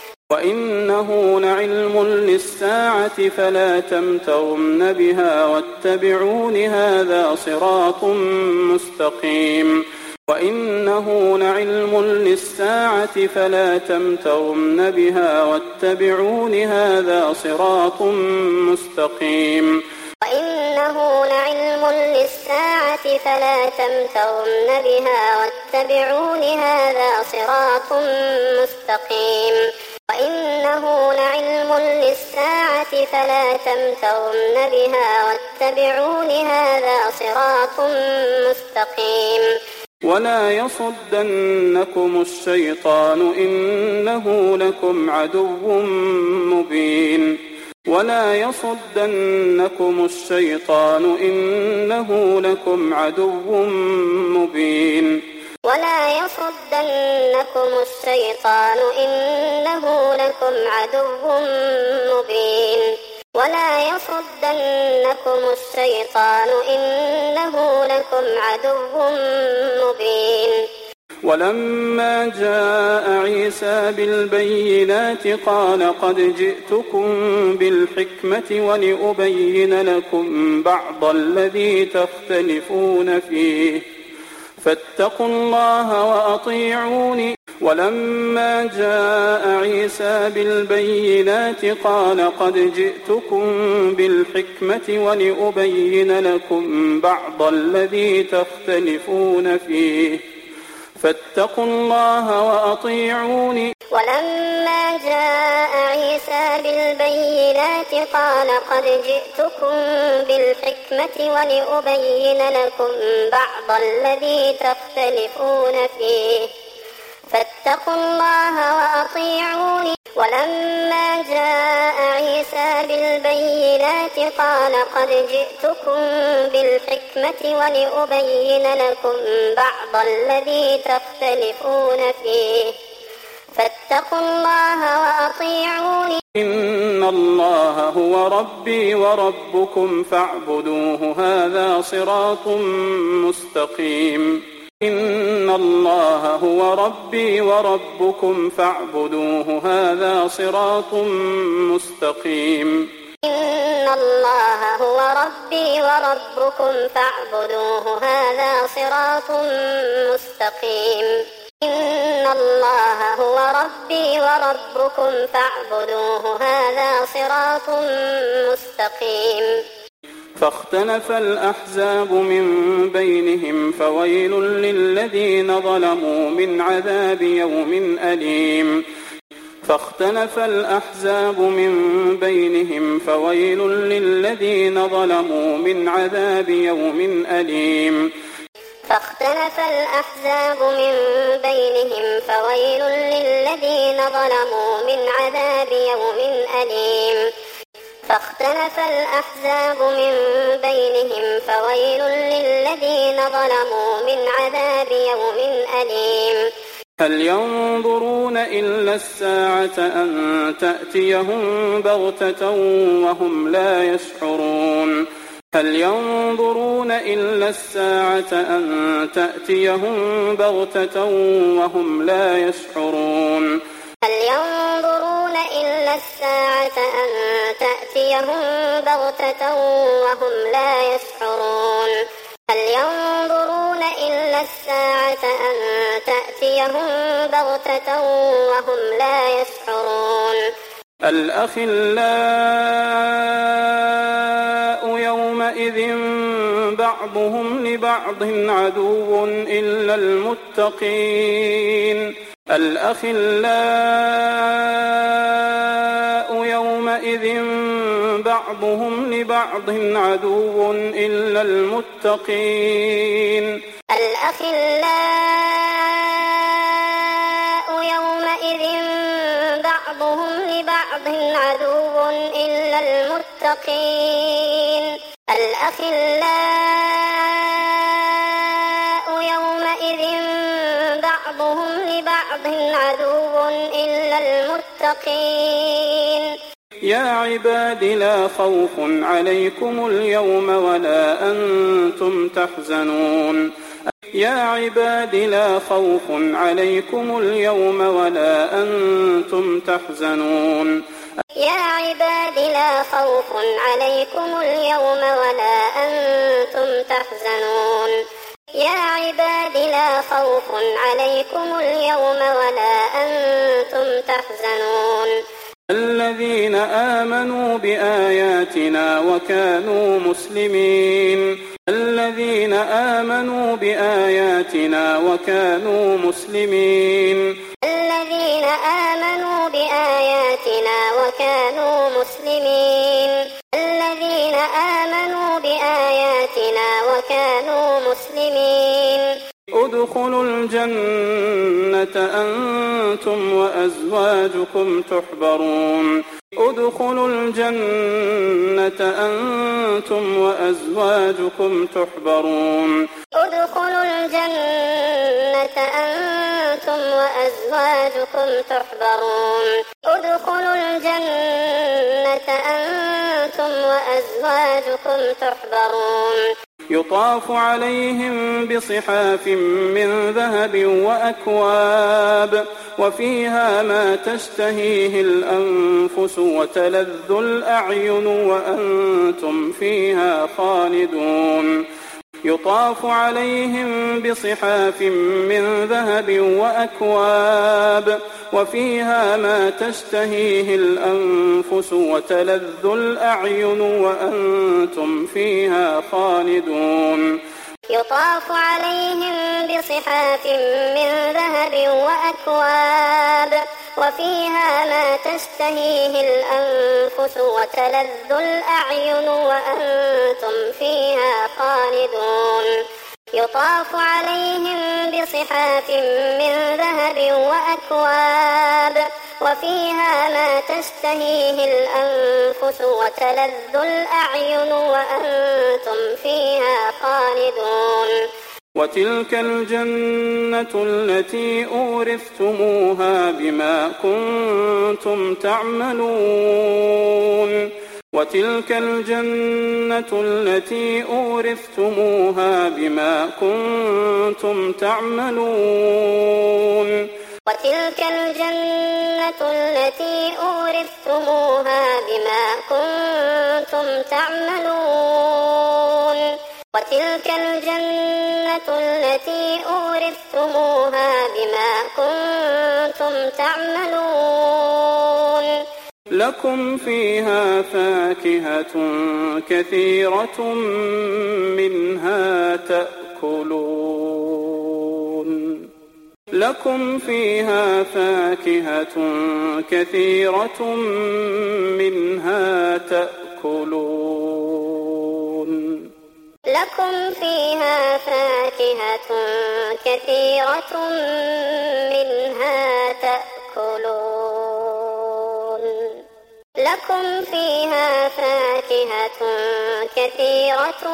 وإنه لعلم للساعة فلا تمترن بها واتبعون هذا صراط مستقيم وإنه لعلم للساعة فلا تمترن بها واتبعون هذا صراط مستقيم وإنه لعلم للساعة فلا تمترن بها واتبعون هذا صراط مستقيم وإنه لعلم للساعة فلا تمترن بها واتبعون هذا صراط مستقيم ولا يصدنكم الشيطان إنه لكم عدو مبين ولا يصدنكم الشيطان إنه لكم عدو مبين ولا يصدنكم الشيطان إنه لكم عدو مبين ولا يصدنكم الشيطان إنه لكم عدو مبين ولما جاء عيسى بالبينات قال قد جئتكم بالحكمة ولأبين لكم بعض الذي تختلفون فيه فاتقوا الله وأطيعوني ولما جاء عيسى بالبينات قال قد جئتكم بالحكمة ولأبين لكم بعض الذي تختلفون فيه فاتقوا الله وأطيعوني ولما جاء عيسى بالبينات قال قد جئتكم بالحكمة ولأبين لكم بعض الذي تختلفون فيه فاتقوا الله وأطيعوني ولما جاء عيسى بالبينات قال قد جئتكم بالحكمة ولأبين لكم بعض الذي تختلفون فيه فاتقوا الله وأطيعوني إن الله هو ربي وربكم فاعبدوه هذا صراط مستقيم إن الله هو ربي وربكم فاعبدوه هذا صراط مستقيم إن الله هو ربي وربكم فاعبدوه هذا صراط مستقيم إن الله هو ربي وربكم فاعبدوه هذا صراط مستقيم. فاختلف الأحزاب من بينهم فويل للذين ظلموا من عذاب يوم أليم فاختلف الأحزاب من بينهم فويل للذين ظلموا من عذاب يوم أليم فاختلف الأحزاب من بينهم فويل للذين ظلموا من عذاب يوم أليم فاختلف الأحزاب من بينهم فويل للذين ظلموا من عذاب يوم أليم هل ينظرون إلا الساعة أن تأتيهم بغتة وهم لا يشعرون هل ينظرون إلا الساعة أن تأتيهم بغتة وهم لا يشعرون هل ينظرون إلا الساعة أن تأتيهم بغتة وهم لا يشعرون هل ينظرون إلا الساعة أن تأتيهم بغتة وهم لا يشعرون الأخلاء يومئذ بعضهم لبعض عدو إلا المتقين الأخلاء يومئذ بعضهم لبعض عدو إلا المتقين الأخلاء يومئذ بعضهم لبعض عدو إلا المتقين الأخلاء يومئذ بعضهم لبعض عدو إلا المتقين يا عباد لا خوف عليكم اليوم ولا أنتم تحزنون يا عباد لا خوف عليكم اليوم ولا أنتم تحزنون يا عباد لا خوف عليكم اليوم ولا أنتم تحزنون يا عباد لا خوف عليكم اليوم ولا أنتم تحزنون الذين آمنوا بآياتنا وكانوا مسلمين الذين آمنوا بآياتنا وكانوا مسلمين الذين آمنوا بآياتنا وكانوا مسلمين الذين آمنوا بآياتنا وكانوا مسلمين ادخلوا الجنة أنتم وأزواجكم تحبرون ادخلوا الجنة أنتم وأزواجكم تحبرون ادخلوا الجنة أنتم وأزواجكم تحبرون ادخلوا الجنة أنتم وأزواجكم تحبرون يطاف عليهم بصحاف من ذهب وأكواب وفيها ما تشتهيه الأنفس وتلذ الأعين وأنتم فيها خالدون يطاف عليهم بصحاف من ذهب وأكواب وفيها ما تشتهيه الأنفس وتلذ الأعين وأنتم فيها خالدون يطاف عليهم بصحاف من ذهب وأكواب وفيها ما تشتهيه الأنفس وتلذ الأعين وأنتم فيها خالدون يطاف عليهم بصحاف من ذهب وأكواب وفيها ما تشتهيه الأنفس وتلذ الأعين وأنتم فيها خالدون وتلك الجنة التي أورثتموها بما كنتم تعملون وتلك الجنة التي أورثتموها بما كنتم تعملون وتلك الجنة التي أورثتموها بما كنتم تعملون وتلك الجنة التي أورثتموها بما كنتم تعملون لكم فيها فاكهة كثيرة منها تأكلون لكم فيها فاكهة كثيرة منها تأكلون لكم فيها فاكهة كثيرة منها تأكلون لكم فيها فاكهة كثيرة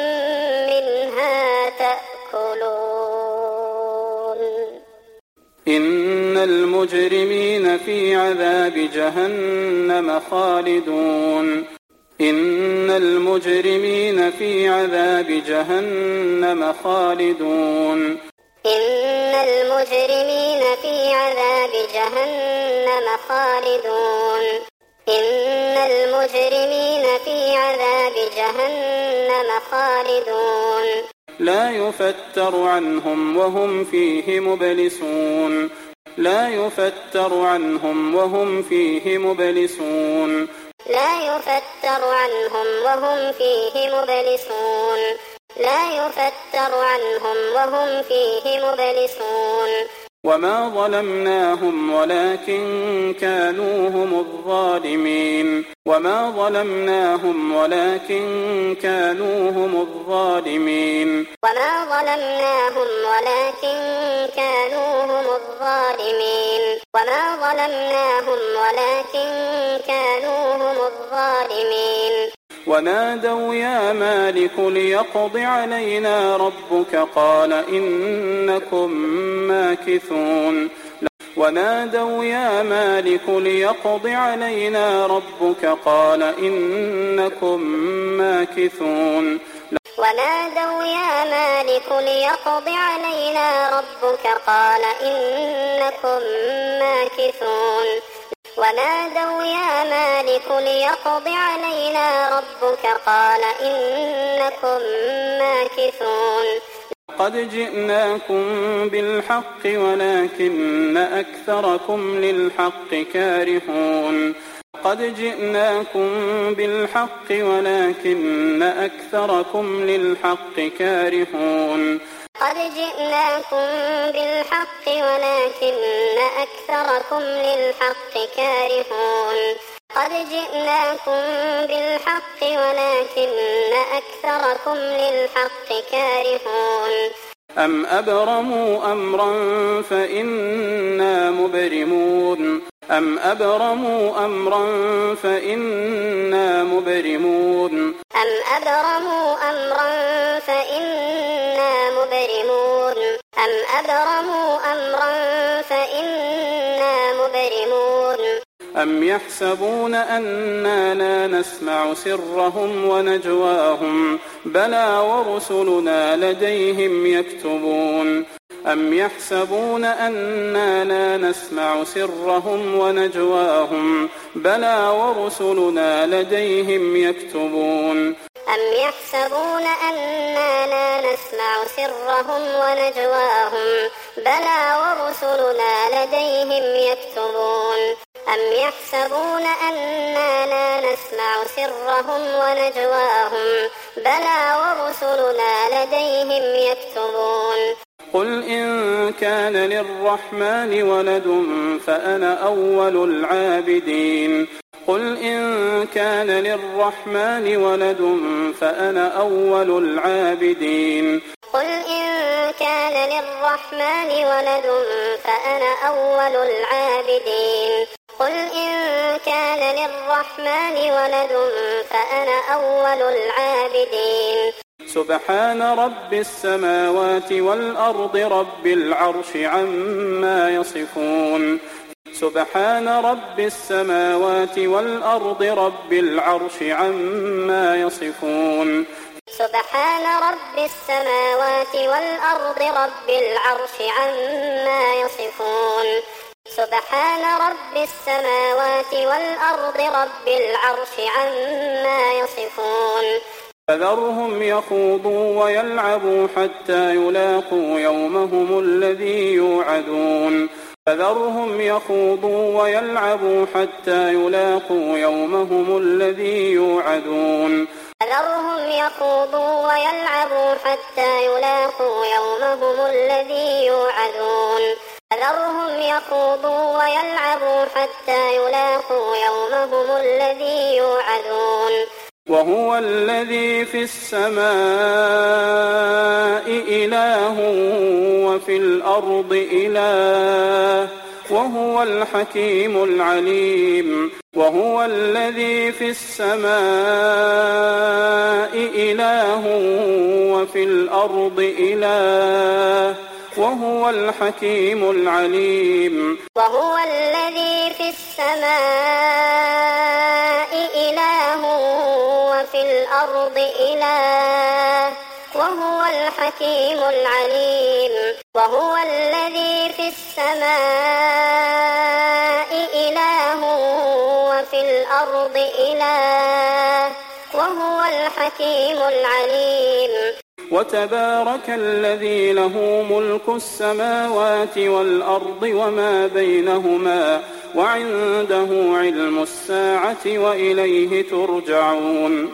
منها تأكلون إن المجرمين في عذاب جهنم خالدون إن المجرمين في عذاب جهنم خالدون إن المجرمين في عذاب جهنم خالدون إن المجرمين في عذاب جهنم خالدون لا يفتر عنهم وهم فيه مبلسون لا يفتر عنهم وهم فيه مبلسون لا يفتر عنهم وهم فيه مبلسون لا يفتر عنهم وهم فيه مبلسون وما ظلمناهم ولكن كانوا هم الظالمين وما ظلمناهم ولكن كانوا هم الظالمين وما ظلمناهم ولكن كانوا هم الظالمين وما ظلمناهم ولكن كانوا هم الظالمين ونادوا يا مالك ليقض علينا ربك قال إنكم ماكثون ونادوا يا مالك ليقض علينا ربك قال إنكم ماكثون ونادوا يا مالك ليقض علينا ربك قال إنكم ماكثون ونادوا يا مالك ليقض علينا ربك قال إنكم ماكثون قد جئناكم بالحق ولكن أكثركم للحق كارهون قد جئناكم بالحق ولكن أكثركم للحق كارهون قد جئناكم بالحق ولكن أكثركم للحق كارهون قد جئناكم بالحق ولكن أكثركم للحق كارهون أم أبرموا أمرا فإنا مبرمون أم أبرموا أمرا فإنا مبرمون أم أبرموا أمرا فإنا مبرمون أم أبرموا أمرا فإنا مبرمون أم يحسبون أنا لا نسمع سرهم ونجواهم بلى ورسلنا لديهم يكتبون أم يحسبون أنا لا نسمع سرهم ونجواهم بلى ورسلنا لديهم يكتبون أم يحسبون أنا لا نسمع سرهم ونجواهم بلى ورسلنا لديهم يكتبون أم يحسبون أنا لا نسمع سرهم ونجواهم بلى ورسلنا لديهم يكتبون قل إن كان للرحمن ولد فأنا أول العابدين قل إن كان للرحمن ولد فأنا أول العابدين قل إن كان للرحمن ولد فأنا أول العابدين قل إن كان للرحمن ولد فأنا أول العابدين سبحان رب السماوات والأرض رب العرش عما يصفون سبحان رب السماوات والأرض رب العرش عما يصفون سبحان رب السماوات والأرض رب العرش عما يصفون سبحان رب السماوات والأرض رب العرش عما يصفون فذرهم يخوضوا ويلعبوا حتى يلاقوا يومهم الذي يوعدون فذرهم يخوضوا ويلعبوا حتى يلاقوا يومهم الذي يوعدون فذرهم يخوضوا ويلعبوا حتى يلاقوا يومهم الذي يوعدون فذرهم يخوضوا ويلعبوا حتى يلاقوا يومهم الذي يوعدون وهو الذي في السماء إله وفي الأرض إله وهو الحكيم العليم وهو الذي في السماء إله وفي الأرض إله وهو الحكيم العليم وهو الذي في السماء إله وفي الأرض إله وهو الحكيم العليم وهو الذي في السماء إله وفي الأرض إله وهو الحكيم العليم وتبارك الذي له ملك السماوات والأرض وما بينهما وعنده علم الساعة وإليه ترجعون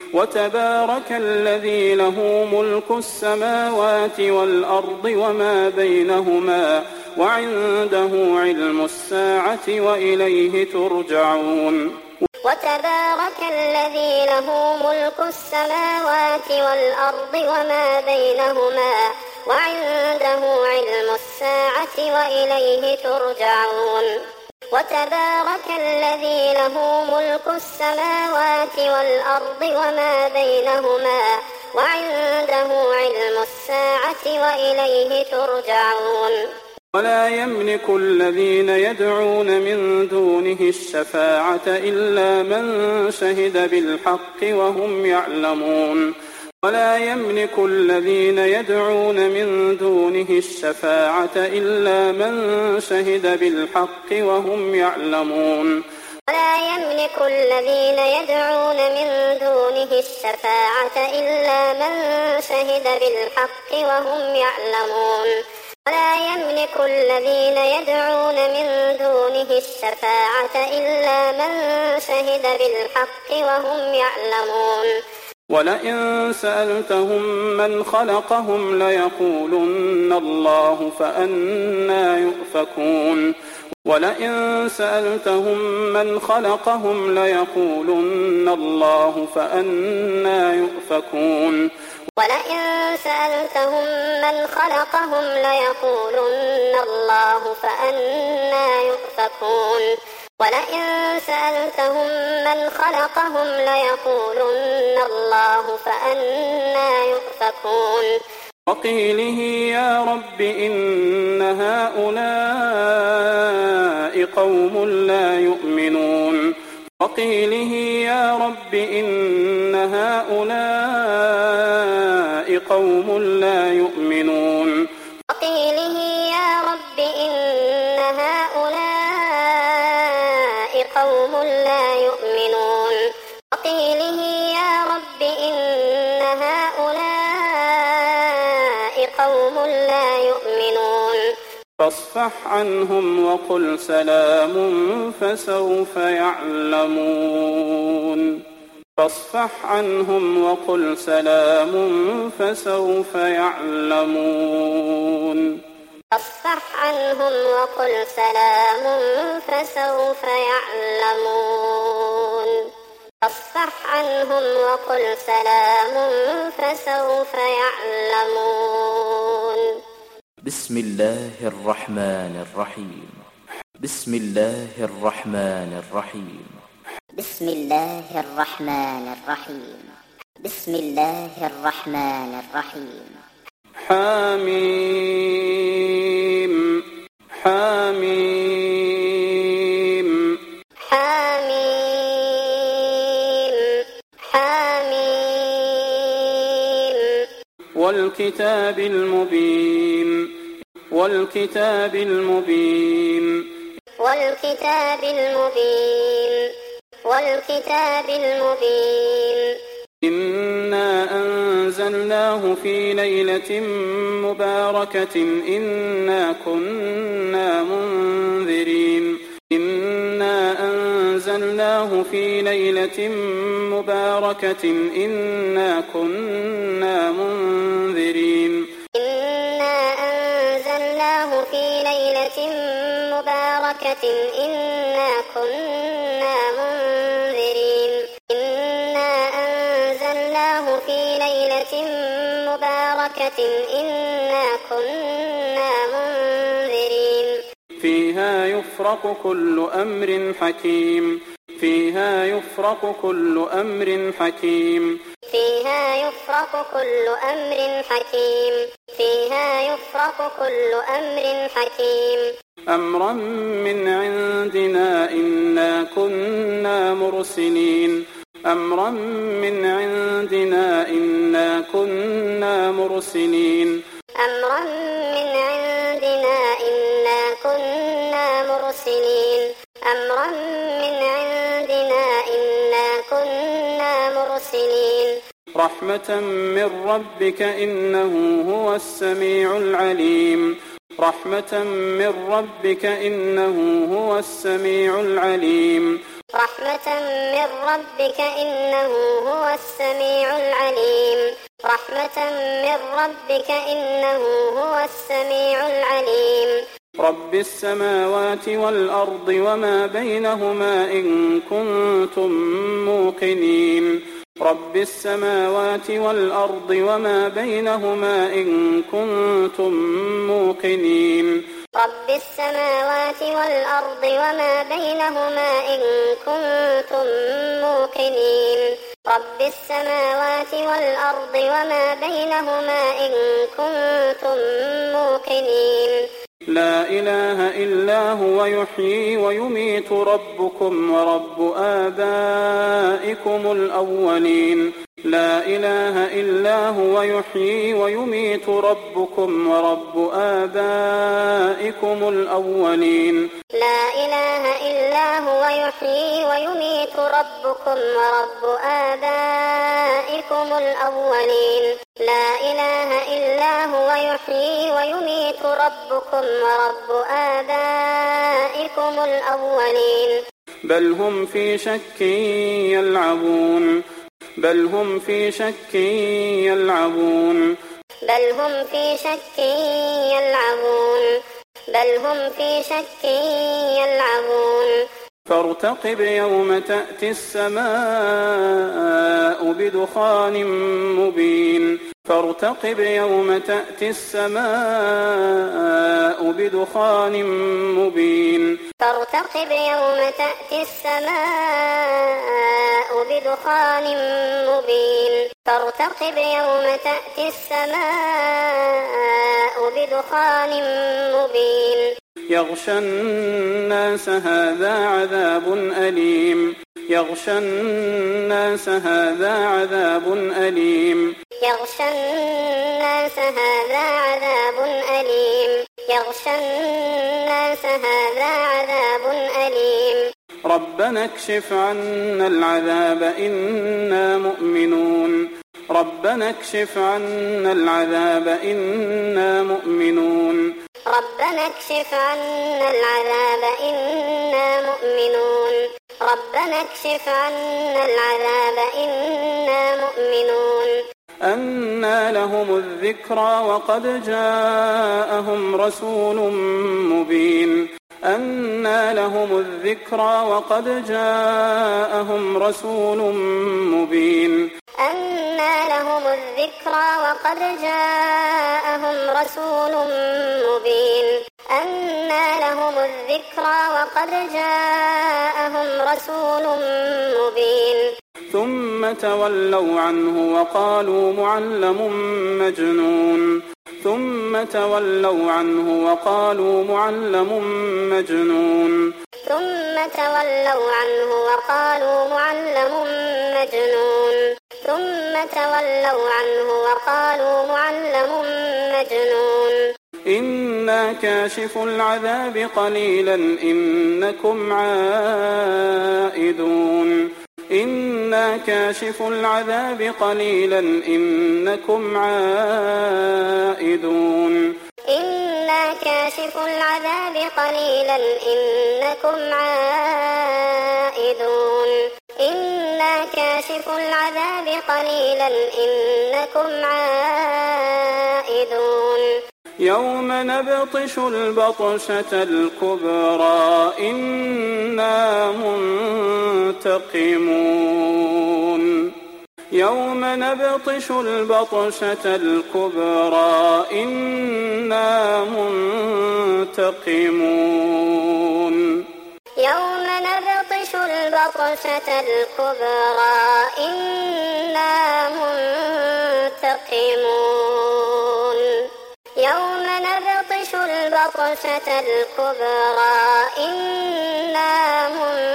وتبارك الذي له ملك السماوات والأرض وما بينهما وعنده علم الساعة وإليه ترجعون وتبارك الذي له ملك السماوات والأرض وما بينهما وعنده علم الساعة وإليه ترجعون وتبارك الذي له ملك السماوات والأرض وما بينهما وعنده علم الساعة وإليه ترجعون ولا يملك الذين يدعون من دونه الشفاعة إلا من شهد بالحق وهم يعلمون ولا يملك الذين يدعون من دونه الشفاعة إلا من شهد بالحق وهم يعلمون ولا يملك الذين يدعون من دونه الشفاعة إلا من شهد بالحق وهم يعلمون ولا يملك الذين يدعون من دونه الشفاعة إلا من شهد بالحق وهم يعلمون ولئن سألتهم من خلقهم ليقولن الله فأنى يؤفكون ولئن سألتهم من خلقهم ليقولن الله فأنى يؤفكون ولئن سألتهم من خلقهم ليقولن الله فأنى يؤفكون ولئن سألتهم من خلقهم ليقولن الله فأنى يؤفكون وقيله يا رب إن هؤلاء قوم لا يؤمنون وقيله يا رب إن هؤلاء قوم لا يؤمنون وقيله يا رب إن هؤلاء قوم لا يؤمنون وقيله يا رب إن هؤلاء قوم لا يؤمنون فاصفح عنهم وقل سلام فسوف يعلمون فاصفح عنهم وقل سلام فسوف يعلمون فاصفح عنهم وقل سلام فسوف يعلمون فاصفح عنهم وقل سلام فسوف يعلمون بسم الله الرحمن الرحيم بسم الله الرحمن الرحيم بسم الله الرحمن الرحيم بسم الله الرحمن الرحيم حميم حميم حميم حميم والكتاب المبين والكتاب المبين والكتاب المبين والكتاب المبين إنا أنزلناه في ليلة مباركة إنا كنا منذرين إنا أنزلناه في ليلة مباركة إنا كنا منذرين إنا أنزلناه في ليلة مباركة إنا كنا منذرين إنا أنزلناه في ليلة مباركة إنا كنا منذرين فيها يفرق كل أمر حكيم فيها يفرق كل أمر حكيم فيها يفرق كل أمر حكيم فيها يفرق كل أمر حكيم أمرا من عندنا إنا كنا مرسلين أمرا من عندنا إنا كنا مرسلين أمرا من عندنا إنا كنا مرسلين أمرا من عندنا إنا كنا مرسلين رحمة من ربك إنه هو السميع العليم رحمة من ربك إنه هو السميع العليم رحمة من ربك إنه هو السميع العليم رحمة من ربك إنه هو السميع العليم رب السماوات والأرض وما بينهما إن كنتم موقنين رب السماوات والأرض وما بينهما إن كنتم موقنين رب السماوات والأرض وما بينهما إن كنتم موقنين رب السماوات والأرض وما بينهما إن كنتم موقنين لا إله إلا هو يحيي ويميت ربكم ورب آبائكم الأولين لا إله إلا هو يحيي ويميت ربكم ورب آبائكم الأولين لا إله إلا هو يحيي ويميت ربكم ورب آبائكم الأولين لا إله إلا هو يحيي ويميت ربكم ورب آبائكم الأولين بل هم في شك يلعبون بل هم في شك يلعبون بل هم في شك يلعبون بل هم في شك يلعبون فارتقب يوم تأتي السماء بدخان مبين فارتقب يوم تأتي السماء بدخان مبين فارتقب يوم تأتي السماء بدخان مبين فارتقب يوم تأتي السماء بدخان مبين يغشى الناس هذا عذاب أليم يغشى الناس هذا عذاب أليم يغشى الناس هذا عذاب أليم يغشى الناس هذا عذاب أليم ربنا اكشف عنا العذاب إنا مؤمنون ربنا اكشف عنا العذاب إنا مؤمنون ربنا اكشف عنا العذاب إنا مؤمنون ربنا اكشف عنا العذاب إنا مؤمنون أنى لهم الذكرى وقد جاءهم رسول مبين أنى لهم الذكرى وقد جاءهم رسول مبين أنى لهم الذكرى وقد جاءهم رسول مبين أنى لهم الذكرى وقد جاءهم رسول مبين ثم تولوا عنه وقالوا معلم مجنون ثم تولوا عنه وقالوا معلم مجنون ثم تولوا عنه وقالوا معلم مجنون ثم تولوا عنه وقالوا معلم مجنون إنا كاشف العذاب قليلا إنكم عائدون إنا إنا كاشف العذاب قليلا إنكم عائدون إنا كاشف العذاب قليلا إنكم عائدون إنا كاشف العذاب قليلا إنكم عائدون يوم نبطش البطشة الكبرى إنا منتقمون يوم نبطش البطشة الكبرى إنا منتقمون يوم نبطش البطشة الكبرى إنا منتقمون يوم نبطش البطشة الكبرى إنا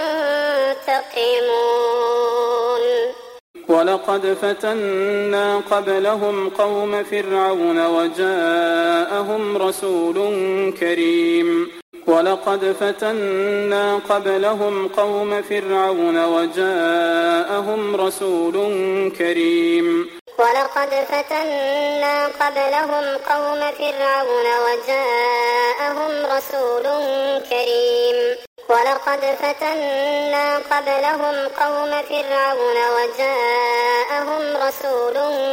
منتقمون ولقد فتنا قبلهم قوم فرعون وجاءهم رسول كريم ولقد فتنا قبلهم قوم فرعون وجاءهم رسول كريم ولقد فتنا قبلهم قوم فرعون وجاءهم رسول كريم ولقد فتنا قبلهم قوم فرعون وجاءهم رسول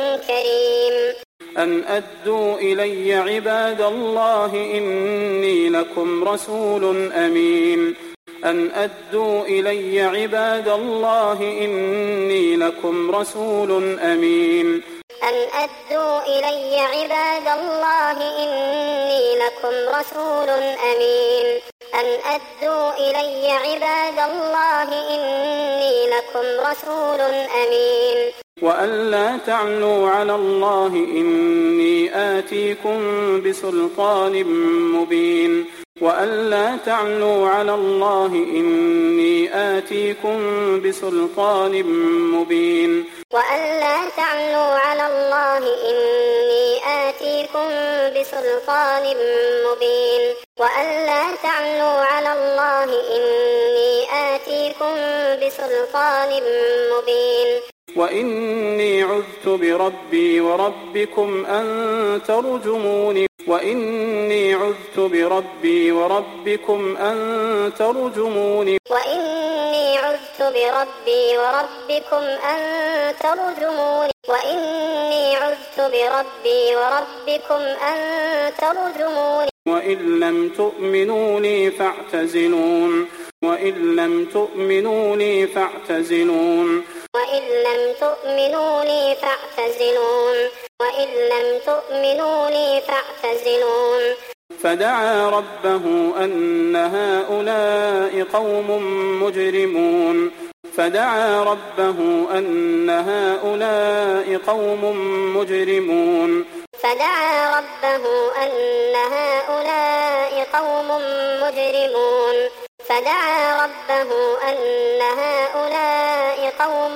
كريم أن أدوا إلي عباد الله إني لكم رسول أمين أن أدوا إلي عباد الله إني لكم رسول أمين أن أدوا إلي عباد الله إني لكم رسول أمين أن أدوا إلي عباد الله إني لكم رسول أمين وأن لا تعلوا على الله إني آتيكم بسلطان مبين وأن لا تعلوا على الله إني آتيكم بسلطان مبين وأن لا تعلوا على الله إني آتيكم بسلطان مبين وأن لا تعلوا على الله إني آتيكم بسلطان مبين وإني عذت بربي وربكم أن ترجموني وإني عذت بربي وربكم أن ترجموني وإني عذت بربي وربكم أن ترجموني وإني عذت بربي وربكم أن ترجموني وإن لم تؤمنوا لي فاعتزلون وإن لم تؤمنوا لي فاعتزلون وإن لم تؤمنوا لي فاعتزلون وإن لم تؤمنوا لي فاعتزلون فدعا ربه أن هؤلاء قوم مجرمون فدعا ربه أن هؤلاء قوم مجرمون فدعا ربه أن هؤلاء قوم مجرمون فدعا ربه أن هؤلاء قوم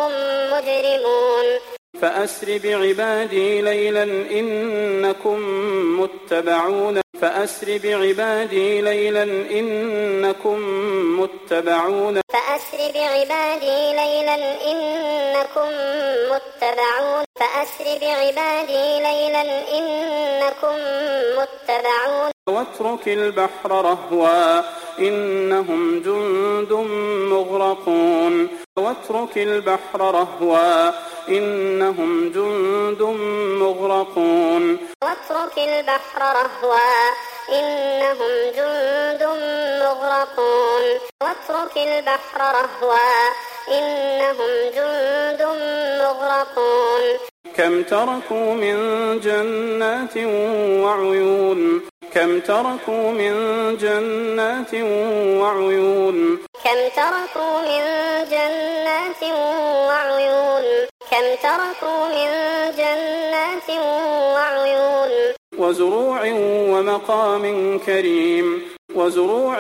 مجرمون فأسر بعبادي ليلا إنكم متبعون فأسر بعبادي ليلا إنكم متبعون فأسر بعبادي ليلا إنكم متبعون فأسر بعبادي ليلا إنكم متبعون واترك البحر رهوا إنهم جند مغرقون واترك البحر رهوا إنهم جند مغرقون واترك البحر رهوا إنهم جند مغرقون واترك البحر رهوا إنهم جند مغرقون كم تركوا من جنات وعيون كم تركوا من جنات وعيون كم تركوا من جنات وعيون كم تركوا من جنات وعيون وزروع ومقام كريم وزروع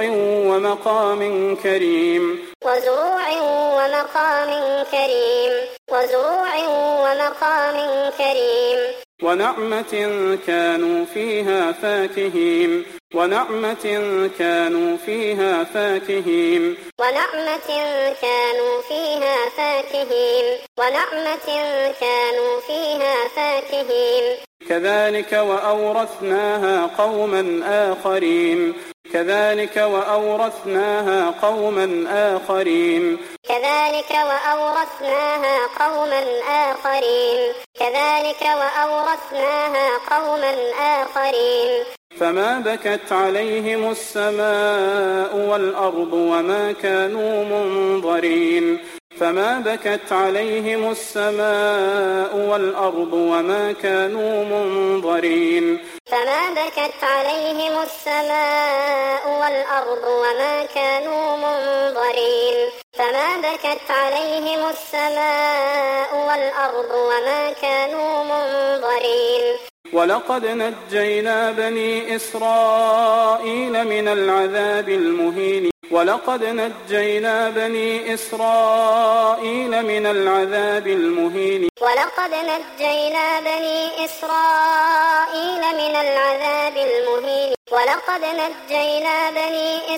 ومقام كريم وزروع ومقام كريم وزروع ومقام كريم ونعمة كانوا فيها فاكهين ونعمة كانوا فيها فاكهين ونعمة كانوا فيها فيها فاكهين ونعمة كانوا فيها فاكهين كذلك وأورثناها قوما آخرين كذلك وأورثناها قوما آخرين كذلك وأورثناها قوما آخرين كذلك وأورثناها قوما آخرين فما بكت عليهم السماء والأرض وما كانوا منظرين فما بكت عليهم السماء والأرض وما كانوا منظرين فما بكت عليهم السماء والأرض وما كانوا منظرين فما بكت عليهم السماء والأرض وما كانوا منظرين ولقد نجينا بني إسرائيل من العذاب المهين ولقد نجينا بني إسرائيل من العذاب المهين ولقد نجينا بني إسرائيل من العذاب المهين ولقد نجينا بني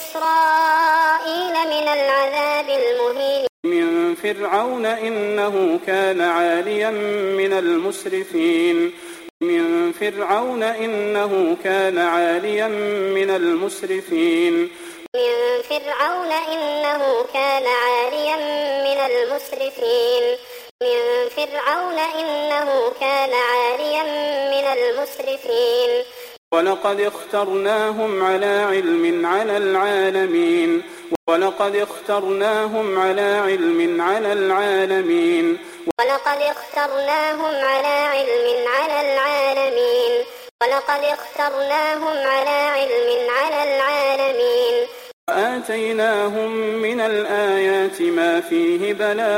إسرائيل من العذاب المهين من فرعون إنه كان عاليا من المسرفين من فرعون إنه كان عاليا من المسرفين من فرعون إنه كان عاليا من المسرفين من فرعون إنه كان عاليا من المسرفين ولقد اخترناهم على علم على العالمين ولقد اخترناهم على علم على العالمين ولقد اخترناهم على علم على العالمين ولقد اخترناهم على علم على العالمين وآتيناهم من الآيات ما فيه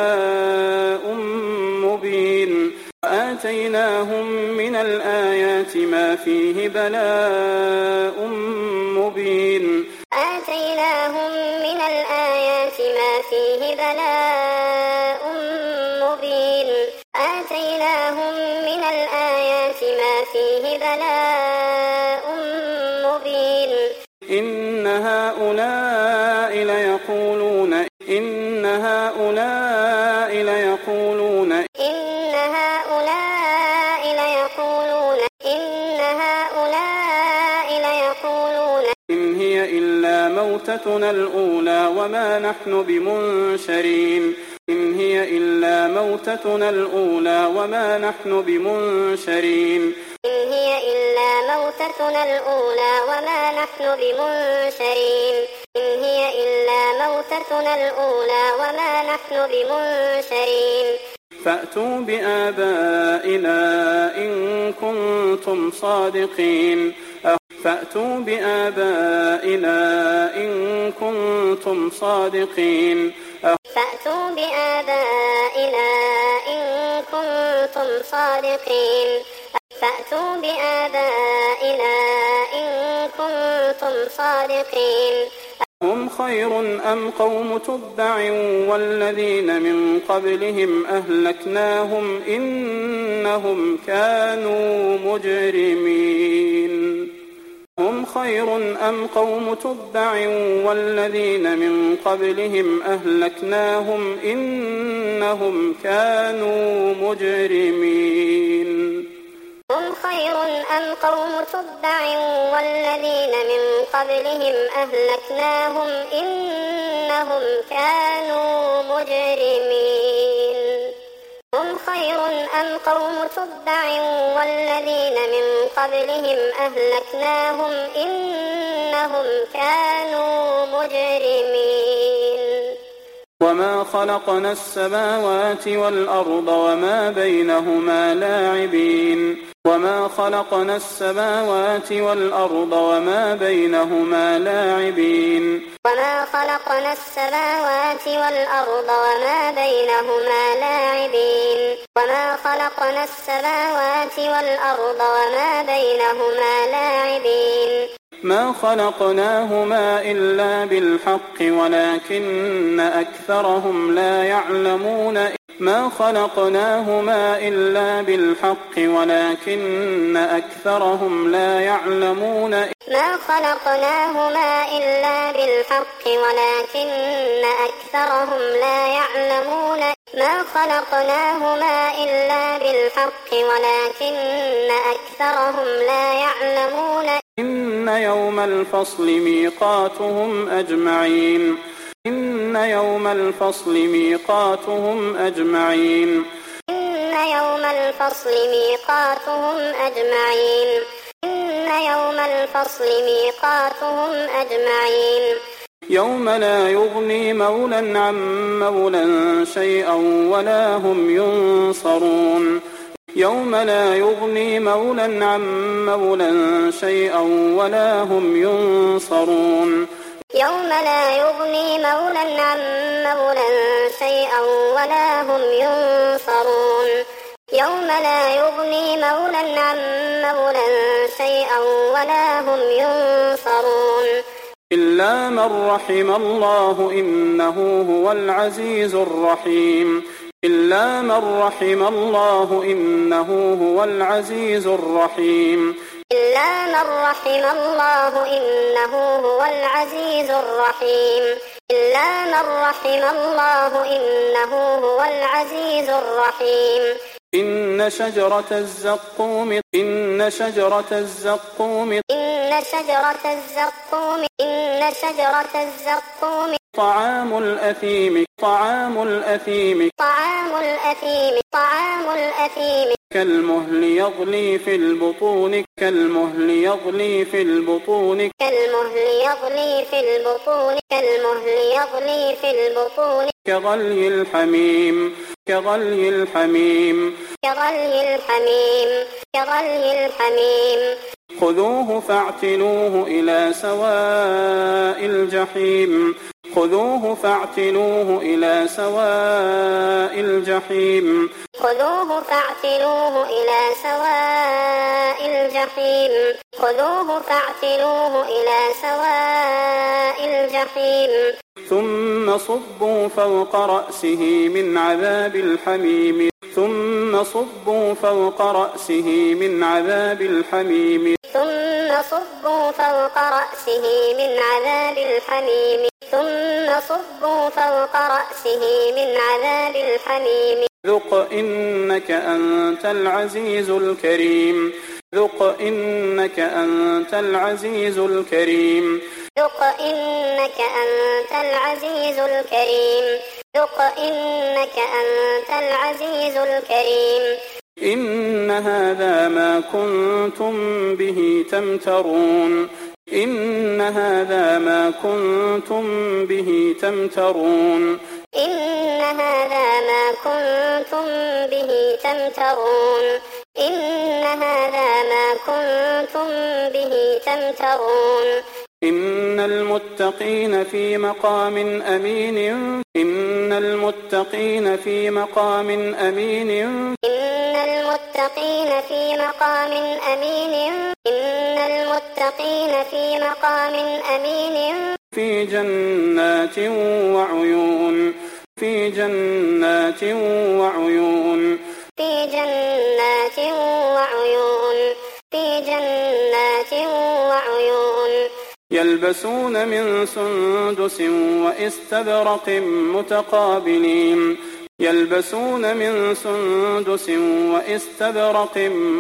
بلاء مبين وآتيناهم من الآيات ما فيه بلاء مبين آتيناهم من الآيات ما فيه بلاء مبين آتيناهم من الآيات ما فيه بلاء مبين إن هؤلاء ليقولون إن هؤلاء ليقولون إن هؤلاء ليقولون إن هؤلاء ليقولون إن هي إلا موتتنا الأولى وما نحن بمنشرين إن هي إلا موتتنا الأولى وما نحن بمنشرين إن هي إلا موتتنا الأولى وما نحن بمنشرين إن هي إلا موتتنا الأولى وما نحن بمنشرين فأتوا بآبائنا إن كنتم صادقين فأتوا بآبائنا إن كنتم صادقين فأتوا بآبائنا إن كنتم صادقين فأتوا بآبائنا إن كنتم صادقين هم خير أم قوم تبع والذين من قبلهم أهلكناهم إنهم كانوا مجرمين هم خير أم قوم تبع والذين من قبلهم أهلكناهم إنهم كانوا مجرمين هم خير أم قوم تبع والذين من قبلهم أهلكناهم إنهم كانوا مجرمين هم خير أم قوم تبع والذين من قبلهم أهلكناهم إنهم كانوا مجرمين وما خلقنا السماوات والأرض وما بينهما لاعبين وما خلقنا السماوات والأرض وما بينهما لاعبين وما خلقنا السماوات والأرض وما بينهما لاعبين وما خلقنا السماوات والأرض وما بينهما لاعبين ما خلقناهما إلا بالحق ولكن أكثرهم لا يعلمون ما خلقناهما إلا بالحق ولكن أكثرهم لا يعلمون ما خلقناهما إلا بالحق ولكن أكثرهم لا يعلمون ما خلقناهما إلا بالحق ولكن أكثرهم لا يعلمون إن يوم الفصل ميقاتهم أجمعين إن يوم الفصل ميقاتهم أجمعين إن يوم الفصل ميقاتهم أجمعين إن يوم الفصل ميقاتهم أجمعين يوم لا يغني مولى عن مولى شيئا ولا هم ينصرون يوم لا يغني مولى عن مولى شيئا ولا هم ينصرون يوم لا يغني مولى عن مولى شيئا ولا هم ينصرون يوم لا يغني مولى عن مولى شيئا ولا هم ينصرون إلا من رحم الله إنه هو العزيز الرحيم إلا من رحم الله إنه هو العزيز الرحيم إلا من رحم الله إنه هو العزيز الرحيم إلا من رحم الله إنه هو العزيز الرحيم إن شجرة الزقوم إن شجرة الزقوم إن شجرة الزقوم إن شجرة الزقوم طعام الأثيم طعام الأثيم طعام الأثيم طعام الأثيم كالمهل يغلي في البطون كالمهل يغلي في البطون كالمهل يغلي في البطون كالمهل يغلي في البطون كغلي الحميم كغلي الحميم كغلي الحميم كغلي الحميم خذوه فاعتلوه إلى سواء الجحيم خذوه فاعتلوه إلى سواء الجحيم خذوه فاعتلوه إلى سواء الجحيم خذوه فاعتلوه إلى سواء الجحيم ثم صبوا فوق رأسه من عذاب الحميم ثم صبوا فوق رأسه من عذاب الحميم ثم صبوا فوق رأسه من عذاب الحميم ثم صبوا فوق رأسه من عذاب الحميم ذق إنك أنت العزيز الكريم ذق إنك أنت العزيز الكريم ذق إنك أنت العزيز الكريم ذق إنك أنت العزيز الكريم إن هذا ما كنتم به تمترون إن هذا ما كنتم به تمترون إن هذا ما كنتم به تمترون إن هذا ما كنتم به تمترون إن المتقين في مقام أمين إن المتقين في مقام أمين إن المتقين في مقام أمين إن المتقين في مقام أمين في جنات وعيون في جنات وعيون في جنات وعيون في جنات وعيون يلبسون من سندس وإستبرق متقابلين يلبسون من سندس وإستبرق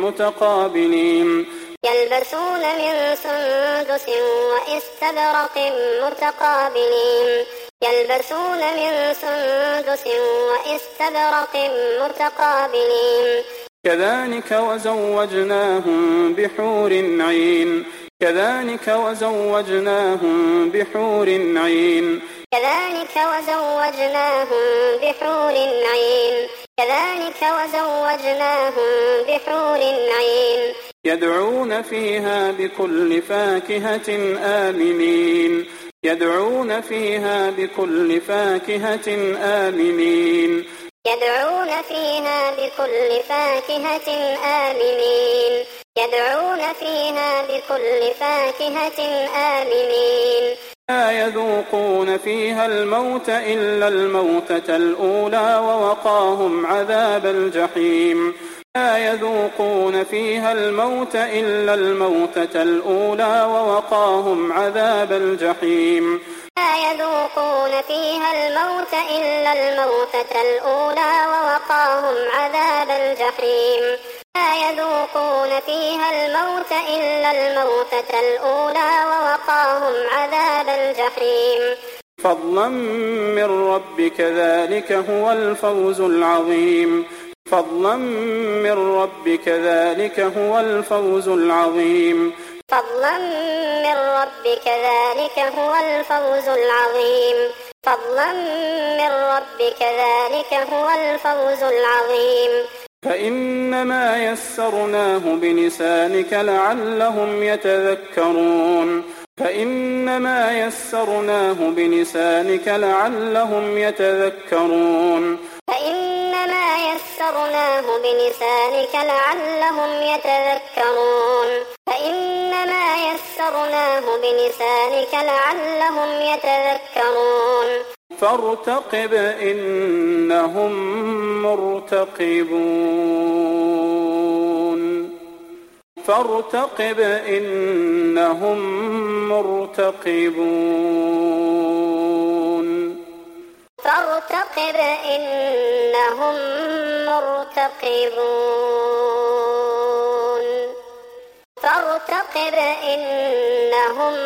متقابلين يلبسون من سندس وإستبرق متقابلين يلبسون من سندس وإستبرق متقابلين كذلك وزوجناهم بحور عين كذلك وزوجناهم بحور عين كذلك وزوجناهم بحور عين كذلك وزوجناهم بحور عين يدعون فيها بكل فاكهة آمنين يدعون فيها بكل فاكهة آمنين يدعون فيها بكل فاكهة آمنين يدعون فيها بكل فاكهة آمنين لا يذوقون فيها الموت إلا الموتة الأولى ووقاهم عذاب الجحيم لا يذوقون فيها الموت إلا الموتة الأولى ووقاهم عذاب الجحيم لا يذوقون فيها الموت إلا الموتة الأولى ووقاهم عذاب الجحيم لا يذوقون فيها الموت إلا الموتة الأولى ووقاهم عذاب الجحيم فضلا من ربك ذلك هو الفوز العظيم فضلا من ربك ذلك هو الفوز العظيم فضلا من ربك ذلك هو الفوز العظيم فضلا من ربك ذلك هو الفوز العظيم فإنما يسرناه بلسانك لعلهم يتذكرون فإنما يسرناه بلسانك لعلهم يتذكرون فإنما يسرناه بلسانك لعلهم يتذكرون فإنما يسرناه بلسانك لعلهم يتذكرون فارتقب إنهم مرتقبون فارتقب إنهم مرتقبون فارتقب إنهم مرتقبون فارتقب إنهم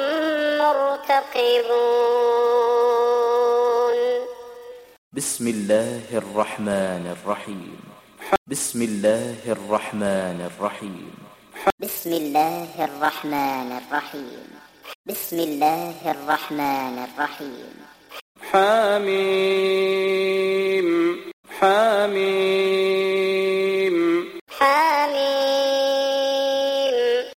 مرتقبون بسم الله الرحمن الرحيم بسم الله الرحمن الرحيم بسم الله الرحمن الرحيم بسم الله الرحمن الرحيم حميم حميم حميم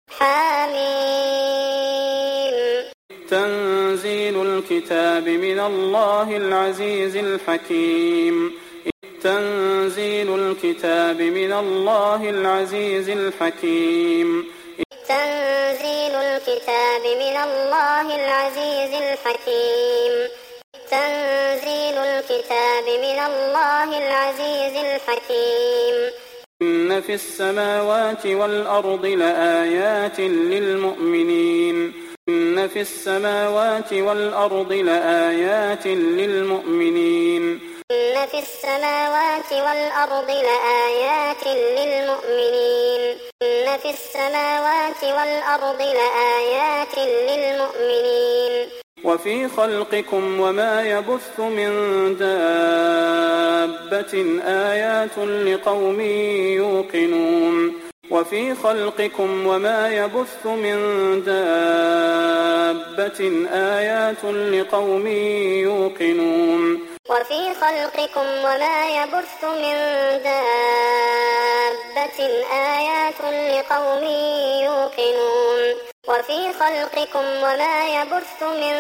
حميم تنزيل الكتاب من الله العزيز الحكيم تنزيل الكتاب من الله العزيز الحكيم تنزيل الكتاب من الله العزيز الحكيم تنزيل الكتاب من الله العزيز الحكيم إن في السماوات والأرض لآيات للمؤمنين إن في السماوات والأرض لآيات للمؤمنين إن في السماوات والأرض لآيات للمؤمنين إن في السماوات والأرض لآيات للمؤمنين وفي خلقكم وما يبث من دابة آيات لقوم يوقنون وفي خلقكم وما يبث من دابة آيات لقوم يوقنون وفي خلقكم وما يبث من دابة آيات لقوم يوقنون وفي خلقكم وما يبث من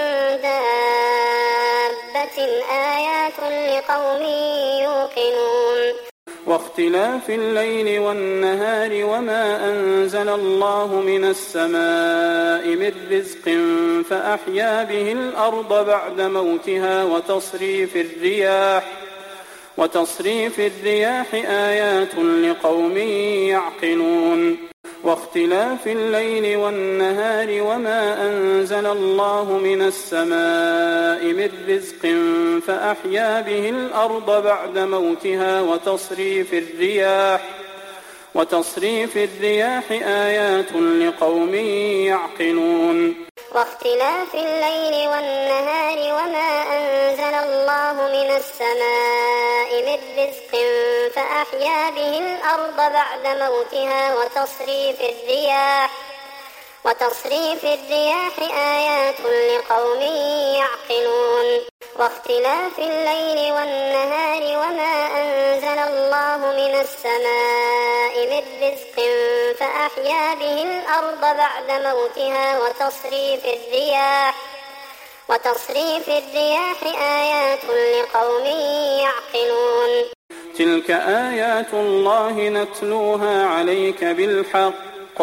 دابة آيات لقوم يوقنون واختلاف الليل والنهار وما أنزل الله من السماء من رزق فأحيا به الأرض بعد موتها وتصريف الرياح وتصريف الرياح آيات لقوم يعقلون واختلاف الليل والنهار وما أنزل الله من السماء من رزق فأحيا به الأرض بعد موتها وتصريف الرياح وتصريف الرياح آيات لقوم يعقلون واختلاف الليل والنهار وما أنزل الله من السماء من رزق فأحيا به الأرض بعد موتها وتصريف الرياح وتصريف الرياح آيات لقوم يعقلون واختلاف الليل والنهار وما أنزل الله من السماء من رزق فأحيا به الأرض بعد موتها وتصريف الرياح وتصريف الرياح آيات لقوم يعقلون تلك آيات الله نتلوها عليك بالحق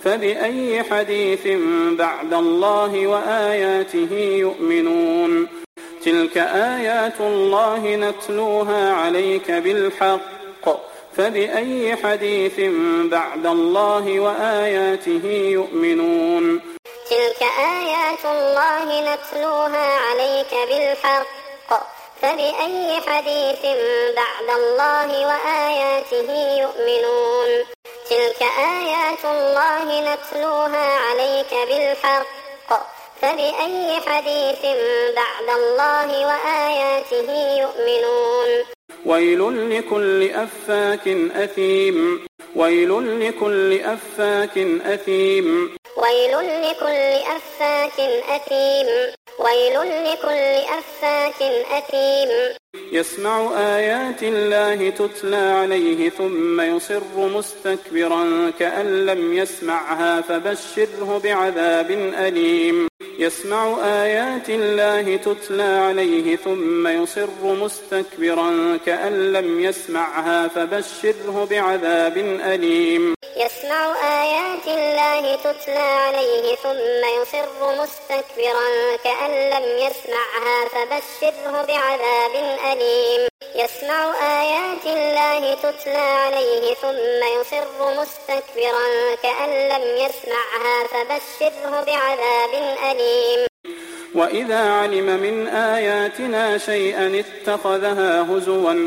فبأي حديث بعد الله وآياته يؤمنون تلك آيات الله نتلوها عليك بالحق فبأي حديث بعد الله وآياته يؤمنون تلك آيات الله نتلوها عليك بالحق فبأي حديث بعد الله وآياته يؤمنون تلك آيات الله نتلوها عليك بالحق فبأي حديث بعد الله وآياته يؤمنون ويل لكل أفاك أثيم ويل لكل أفاك أثيم ويل لكل أفاك أثيم ويل لكل أفاك أثيم يسمع آيات الله تتلى عليه ثم يصر مستكبرا كأن لم يسمعها فبشره بعذاب أليم يسمع آيات الله تتلى عليه ثم يصر مستكبرا كأن لم يسمعها فبشره بعذاب أليم يسمع آيات الله تتلى عليه ثم يصر مستكبرا كأن لم يسمعها فبشره بعذاب أليم يسمع آيات الله تتلى عليه ثم يصر مستكبرا كأن لم يسمعها فبشره بعذاب أليم وإذا علم من آياتنا شيئا اتخذها هزوا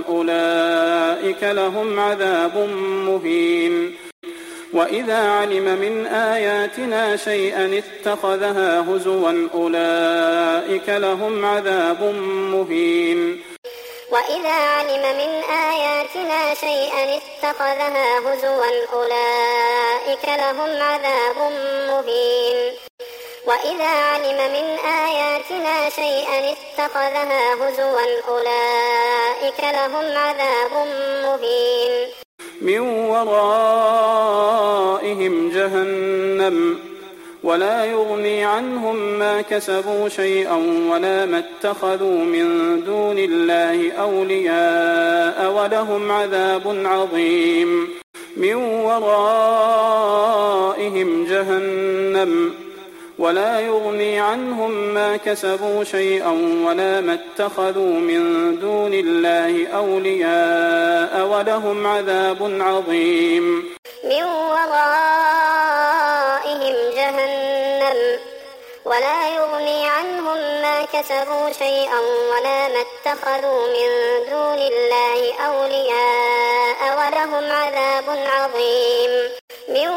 أولئك لهم عذاب مهين وإذا علم من آياتنا شيئا اتخذها هزوا أولئك لهم عذاب مهين وإذا علم من آياتنا شيئا اتخذها هزوا أولئك لهم عذاب مهين وإذا علم من آياتنا شيئا اتخذها هزوا أولئك لهم عذاب مهين من ورائهم جهنم ولا يغني عنهم ما كسبوا شيئا ولا ما اتخذوا من دون الله أولياء ولهم عذاب عظيم من ورائهم جهنم ولا يغني عنهم ما كسبوا شيئا ولا ما اتخذوا من دون الله أولياء ولهم عذاب عظيم من ورائهم جهنم ولا يغني عنهم ما كسبوا شيئا ولا ما اتخذوا من دون الله أولياء ولهم عذاب عظيم من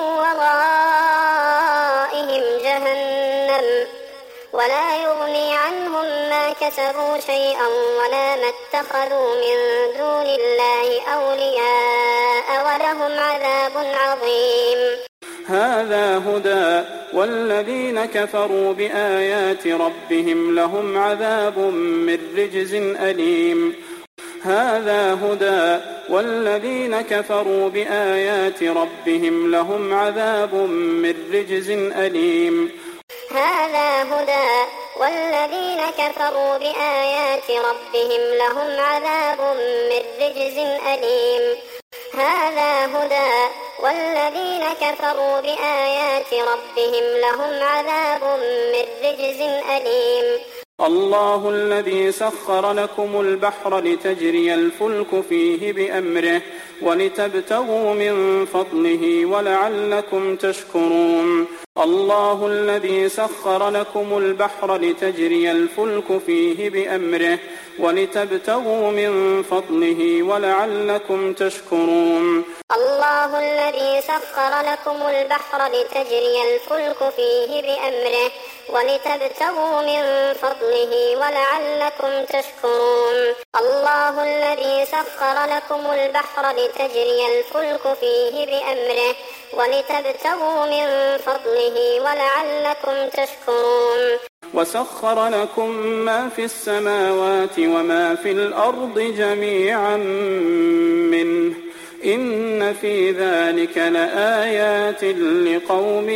ورائهم جهنم ولا يغني عنهم ما كسبوا شيئا ولا ما اتخذوا من دون الله أولياء ولهم عذاب عظيم هذا هدى والذين كفروا بآيات ربهم لهم عذاب من رجز أليم هذا هدى والذين كفروا بآيات ربهم لهم عذاب من رجز أليم هذا هدى والذين كفروا بآيات ربهم لهم عذاب من رجز أليم هذا هدى والذين كفروا بآيات ربهم لهم عذاب من رجز أليم الله الذي سخر لكم البحر لتجري الفلك فيه بأمره ولتبتغوا من فضله ولعلكم تشكرون الله الذي سخر لكم البحر لتجري الفلك فيه بأمره ولتبتغوا من فضله ولعلكم تشكرون الله الذي سخر لكم البحر لتجري الفلك فيه بأمره ولتبتغوا من فضله ولعلكم تشكرون الله الذي سخر لكم البحر لتجري الفلك فيه بأمره ولتبتغوا من فضله ولعلكم تشكرون وسخر لكم ما في السماوات وما في الأرض جميعا منه إن في ذلك لآيات لقوم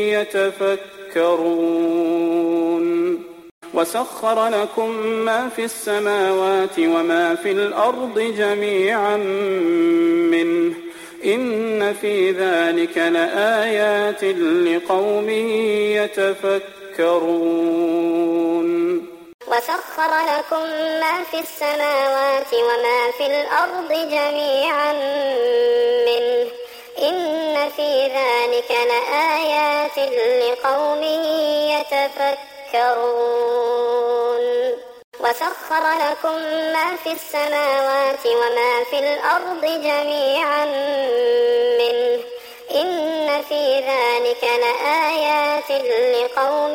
يتفكرون وسخر لكم ما في السماوات وما في الأرض جميعا منه إن في ذلك لآيات لقوم يتفكرون. وسخر لكم ما في السماوات وما في الأرض جميعا منه إن في ذلك لآيات لقوم يتفكرون. وسخر لكم ما في السماوات وما في الأرض جميعا منه إن في ذلك لآيات لقوم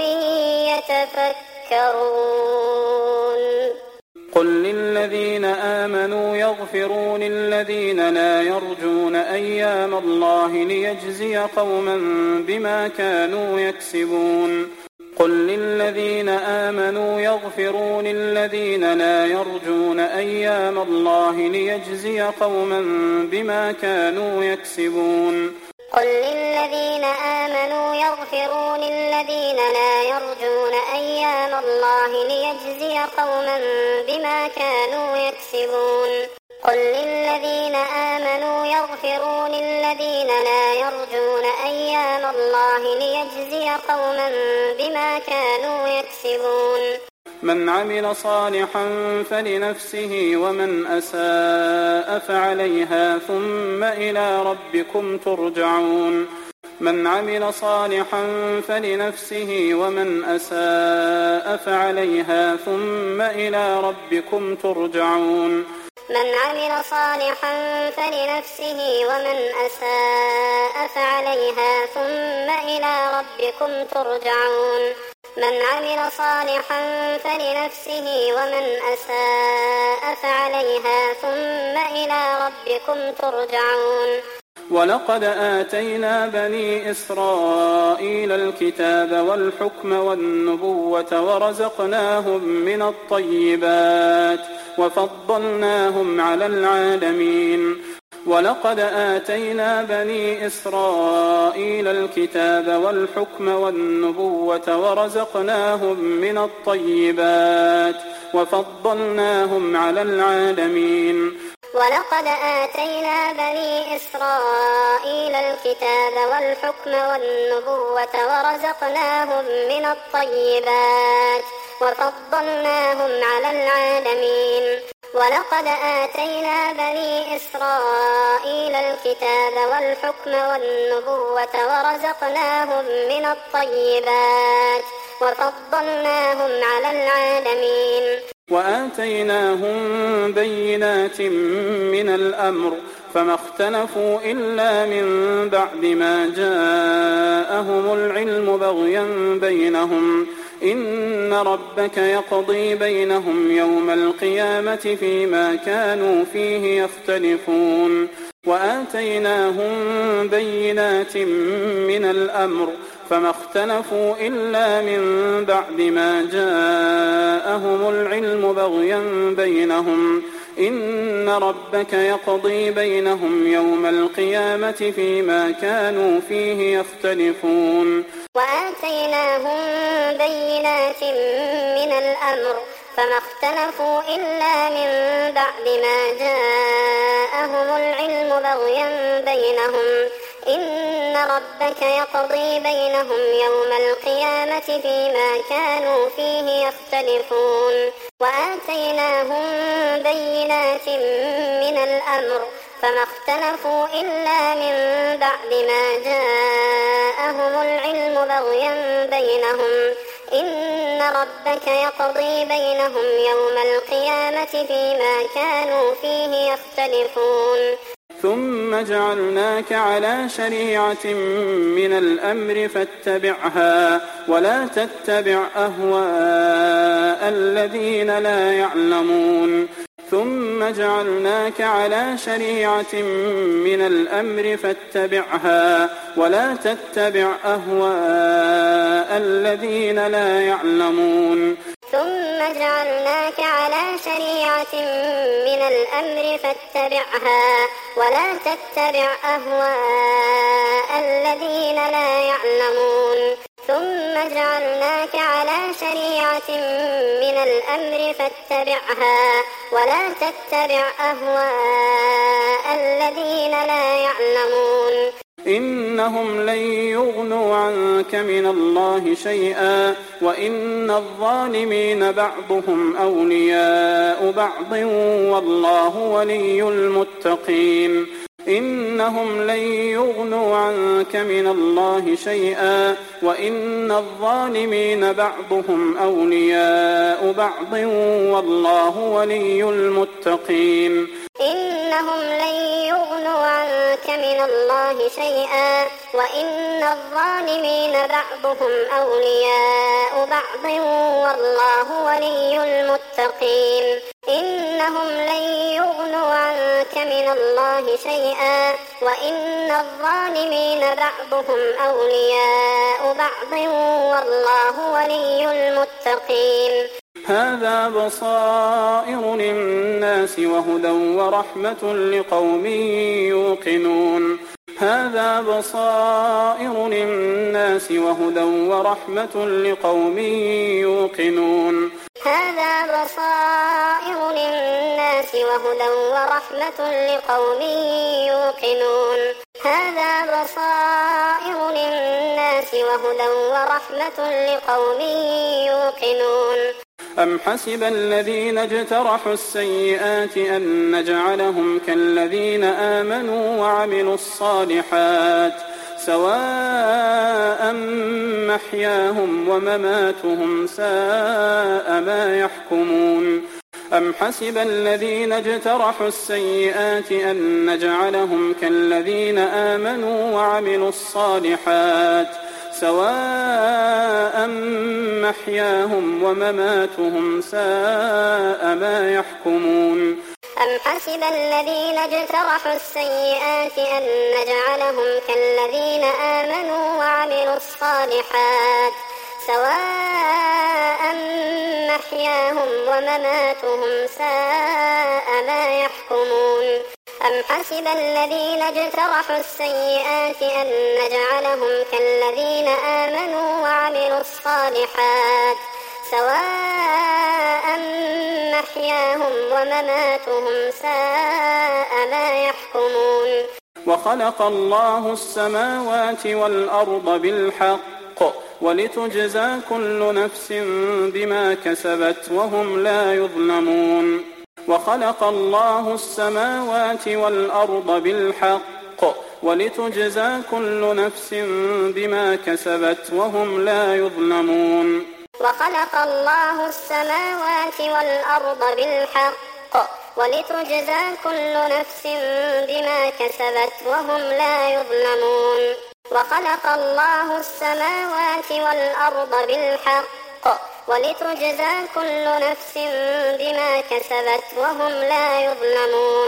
يتفكرون. قل للذين آمنوا يغفروا للذين لا يرجون أيام الله ليجزي قوما بما كانوا يكسبون. قل للذين آمنوا يغفروا للذين لا يرجون أيام الله ليجزي قوما بما كانوا يكسبون. قل للذين آمنوا يغفروا للذين لا يرجون أيام الله ليجزي قوما بما كانوا يكسبون. قل للذين آمنوا يغفروا للذين لا يرجون أيام الله ليجزي قوما بما كانوا يكسبون. من عمل صالحا فلنفسه ومن أساء فعليها ثم إلى ربكم ترجعون. من عمل صالحا فلنفسه ومن أساء فعليها ثم إلى ربكم ترجعون. من عمل صالحا فلنفسه ومن أساء فعليها ثم إلى ربكم ترجعون. من عمل صالحا فلنفسه ومن أساء فعليها ثم إلى ربكم ترجعون. ولقد آتينا بني إسرائيل الكتاب والحكم والنبوة ورزقناهم من الطيبات وفضلناهم على العالمين. ولقد آتينا بني إسرائيل الكتاب والحكم والنبوة ورزقناهم من الطيبات وفضلناهم على العالمين. ولقد آتينا بني إسرائيل الكتاب والحكم والنبوة ورزقناهم من الطيبات وفضلناهم على العالمين. ولقد آتينا بني إسرائيل الكتاب والحكم والنبوة ورزقناهم من الطيبات وفضلناهم على العالمين. وآتيناهم بينات من الأمر فما اختلفوا إلا من بعد ما جاءهم العلم بغيا بينهم. إن ربك يقضي بينهم يوم القيامة فيما كانوا فيه يختلفون. وآتيناهم بينات من الأمر فما اختلفوا إلا من بعد ما جاءهم العلم بغيا بينهم. إن ربك يقضي بينهم يوم القيامة فيما كانوا فيه يختلفون. وآتيناهم بينات من الأمر فما اختلفوا إلا من بعد ما جاءهم العلم بغيا بينهم. إن ربك يقضي بينهم يوم القيامة فيما كانوا فيه يختلفون. وآتيناهم بينات من الأمر فما اختلفوا إلا من بعد ما جاءهم العلم بغيا بينهم. إن ربك يقضي بينهم يوم القيامة فيما كانوا فيه يختلفون. ثم جعلناك على شريعة من الأمر فاتبعها ولا تتبع أهواء الذين لا يعلمون. ثم جعلناك على شريعة من الأمر فاتبعها ولا تتبع أهواء الذين لا يعلمون. ثم جعلناك على شريعة من الأمر فاتبعها ولا تتبع أهواء الذين لا يعلمون. ثم جعلناك على شريعة من الأمر فاتبعها ولا تتبع أهواء الذين لا يعلمون إنهم لن يغنوا عنك من الله شيئا وإن الظالمين بعضهم أولياء بعض والله ولي المتقين إنهم لن يغنوا عنك من الله شيئا وإن الظالمين بعضهم أولياء بعض والله ولي المتقين إنهم لن يغنوا عنك من الله شيئا وإن الظالمين بعضهم أولياء بعض والله ولي المتقين إنهم لن يغنوا عنك من الله شيئا وإن الظالمين بعضهم أولياء بعض والله ولي المتقين هذا بصائر للناس وهدى ورحمة لقوم يوقنون هذا بصائر للناس وهدى ورحمة لقوم يوقنون هذا بصائر للناس وهدى ورحمة لقوم يوقنون هذا بصائر للناس وهدى ورحمة لقوم يوقنون أم حسب الذين اجترحوا السيئات أن نجعلهم كالذين آمنوا وعملوا الصالحات سواء محياهم ومماتهم ساء ما يحكمون أم حسب الذين اجترحوا السيئات أن نجعلهم كالذين آمنوا وعملوا الصالحات سواء محياهم ومماتهم ساء ما يحكمون أم حسب الذين اجترحوا السيئات أن نجعلهم كالذين آمنوا وعملوا الصالحات سواء محياهم ومماتهم ساء ما يحكمون أم حسب الذين اجترحوا السيئات أن نجعلهم كالذين آمنوا وعملوا الصالحات سواء محياهم ومماتهم ساء ما يحكمون وخلق الله السماوات والأرض بالحق ولتجزى كل نفس بما كسبت وهم لا يظلمون وخلق الله السماوات والأرض بالحق ولتجزى كل نفس بما كسبت وهم لا يظلمون وخلق الله السماوات والأرض بالحق ولتجزى كل نفس بما كسبت وهم لا يظلمون وخلق الله السماوات والأرض بالحق ولتجزى كل نفس بما كسبت وهم لا يظلمون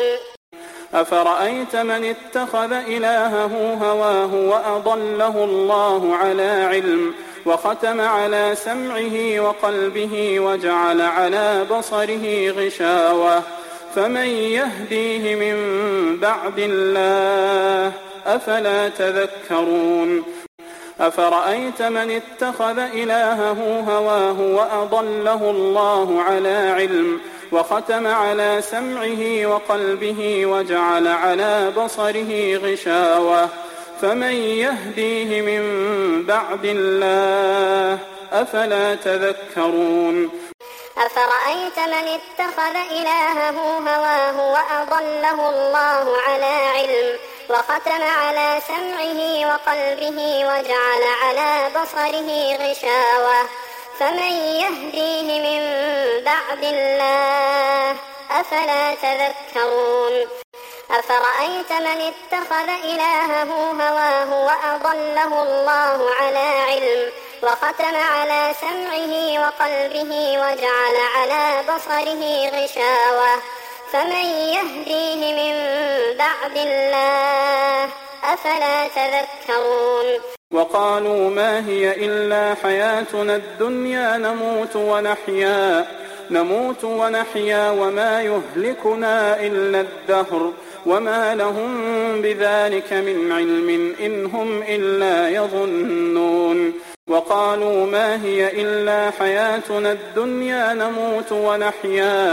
أفرأيت من اتخذ إلهه هواه وأضله الله على علم وختم على سمعه وقلبه وجعل على بصره غشاوة فمن يهديه من بعد الله أفلا تذكرون أفرأيت من اتخذ إلهه هواه وأضله الله على علم وختم على سمعه وقلبه وجعل على بصره غشاوة فمن يهديه من بعد الله أفلا تذكرون أفرأيت من اتخذ إلهه هواه وأضله الله على علم وختم على سمعه وقلبه وجعل على بصره غشاوة فمن يهديه من بعد الله أفلا تذكرون أفرأيت من اتخذ إلهه هواه وأضله الله على علم وختم على سمعه وقلبه وجعل على بصره غشاوة فمن يهديه من بعد الله أفلا تذكرون وقالوا ما هي إلا حياتنا الدنيا نموت ونحيا نموت ونحيا وما يهلكنا إلا الدهر وما لهم بذلك من علم إن هم إلا يظنون وقالوا ما هي إلا حياتنا الدنيا نموت ونحيا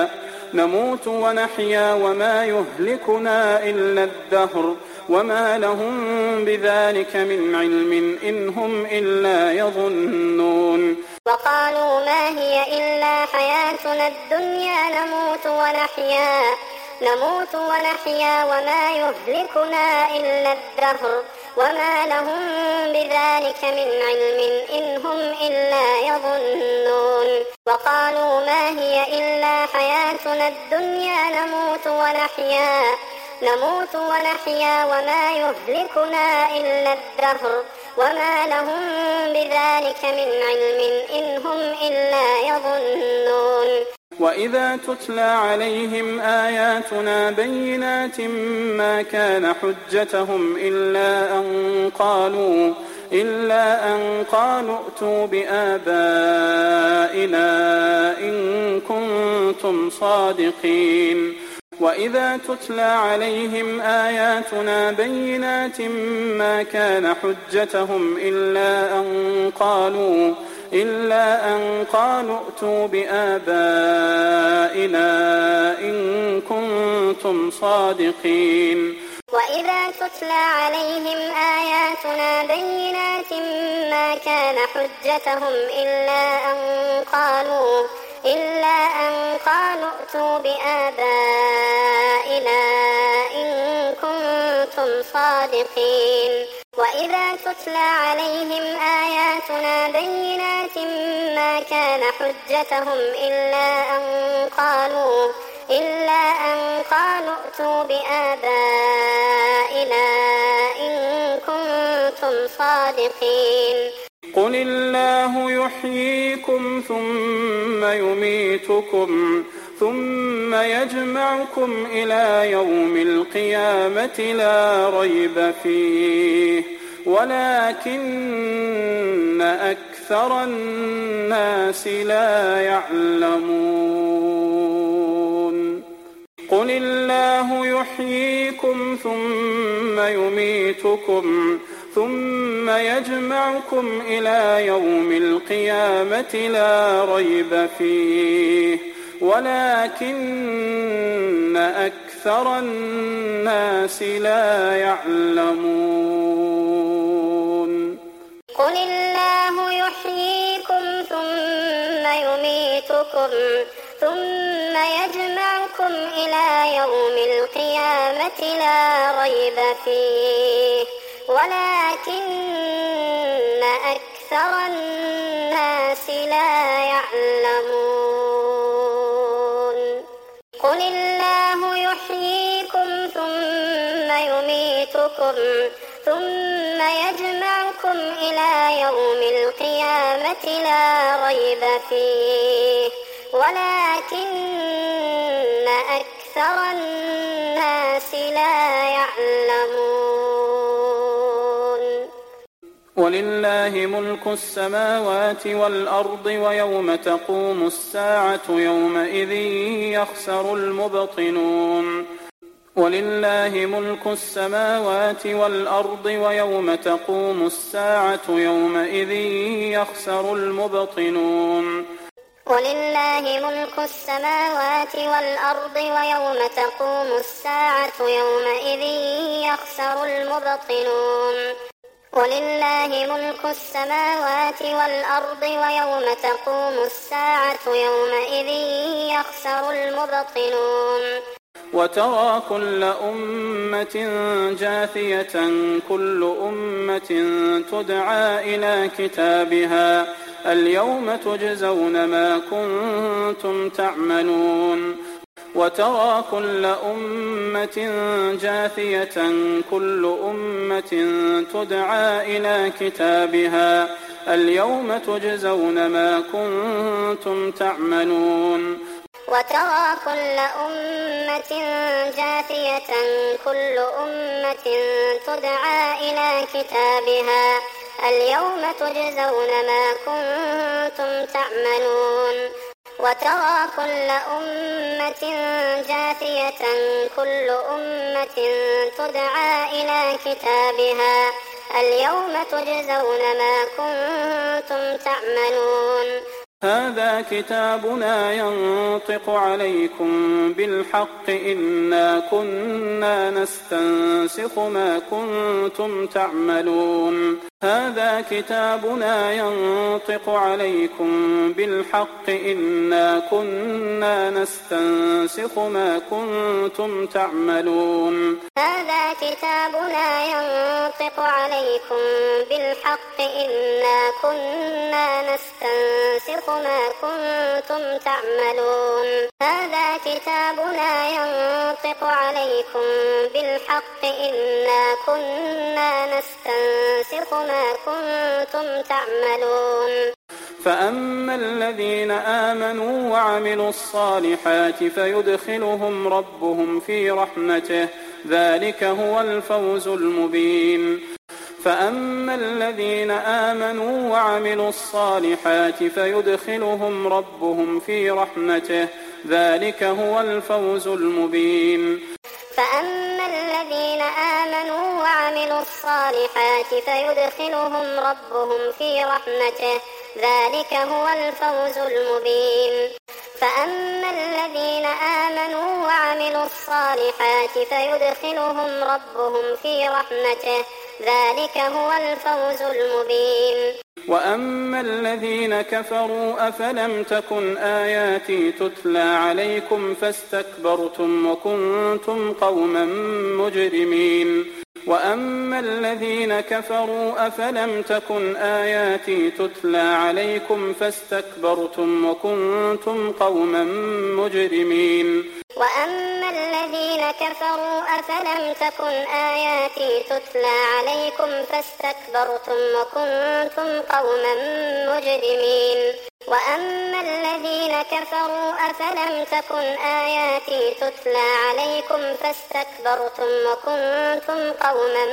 نموت ونحيا وما يهلكنا إلا الدهر وما لهم بذلك من علم إن هم إلا يظنون وقالوا ما هي إلا حياتنا الدنيا نموت ونحيا نموت ونحيا وما يهلكنا إلا الدهر وما لهم بذلك من علم إن هم إلا يظنون وقالوا ما هي إلا حياتنا الدنيا نموت ونحيا نموت ونحيا وما يهلكنا إلا الدهر وما لهم بذلك من علم إن هم إلا يظنون وإذا تتلى عليهم آياتنا بينات ما كان حجتهم إلا أن قالوا إلا أن قالوا ائتوا بآبائنا إن كنتم صادقين وإذا تتلى عليهم آياتنا بينات ما كان حجتهم إلا أن قالوا إلا أن قالوا ائتوا بآبائنا إن كنتم صادقين وإذا تتلى عليهم آياتنا بينات ما كان حجتهم إلا أن قالوا إلا أن قالوا ائتوا بآبائنا إن كنتم صادقين وإذا تتلى عليهم آياتنا بينات ما كان حجتهم إلا أن قالوا إلا أن قالوا ائتوا بآبائنا إن كنتم صادقين قل الله يحييكم ثم يميتكم ثم يجمعكم إلى يوم القيامة لا ريب فيه ولكن أكثر الناس لا يعلمون قل الله يحييكم ثم يميتكم ثم يجمعكم إلى يوم القيامة لا ريب فيه ولكن أكثر الناس لا يعلمون قل الله يحييكم ثم يميتكم ثم يجمعكم إلى يوم القيامة لا ريب فيه ولكن أكثر الناس لا يعلمون قل الله يحييكم ثم يميتكم ثم يجمعكم إلى يوم القيامة لا ريب فيه ولكن أكثر الناس لا يعلمون ولله ملك السماوات والأرض ويوم تقوم الساعة يومئذ يخسر المبطلون ولله ملك السماوات والأرض ويوم تقوم الساعة يومئذ يخسر المبطلون ولله ملك السماوات والأرض ويوم تقوم الساعة يومئذ يخسر المبطلون ولله ملك السماوات والأرض ويوم تقوم الساعة يومئذ يخسر المبطلون وترى كل أمة جاثية كل أمة تدعى إلى كتابها اليوم تجزون ما كنتم تعملون وترى كل أمة جاثية كل أمة تدعى إلى كتابها اليوم تجزون ما كنتم تعملون وترى كل أمة جاثية كل أمة تدعى إلى كتابها اليوم تجزون ما كنتم تعملون وترى كل أمة جاثية كل أمة تدعى إلى كتابها اليوم تجزون ما كنتم تعملون هذا كتابنا ينطق عليكم بالحق إنا كنا نستنسخ ما كنتم تعملون هذا كتابنا ينطق عليكم بالحق إنا كنا نستنسخ ما كنتم تعملون هذا كتابنا ينطق عليكم بالحق إنا كنا نستنسخ ما كنتم تعملون هذا كتابنا ينطق عليكم بالحق إنا كنا نستنسخ ما كنتم تعملون فأما الذين آمنوا وعملوا الصالحات فيدخلهم ربهم في رحمته ذلك هو الفوز المبين فأما الذين آمنوا وعملوا الصالحات فيدخلهم ربهم في رحمته ذلك هو الفوز المبين فأما الذين آمنوا وعملوا الصالحات فيدخلهم ربهم في رحمته ذلك هو الفوز المبين فأما الذين آمنوا وعملوا الصالحات فيدخلهم ربهم في رحمته ذلك هو الفوز المبين وأما الذين كفروا أفلم تكن آياتي تتلى عليكم فاستكبرتم وكنتم قوما مجرمين وأما الذين كفروا أفلم تكن آياتي تتلى عليكم فاستكبرتم وكنتم قوما مجرمين وأما الذين كفروا أفلم تكن آياتي تتلى عليكم فاستكبرتم وكنتم قوما مجرمين وأما الذين كفروا أفلم تكن آياتي تتلى عليكم فاستكبرتم وكنتم قوما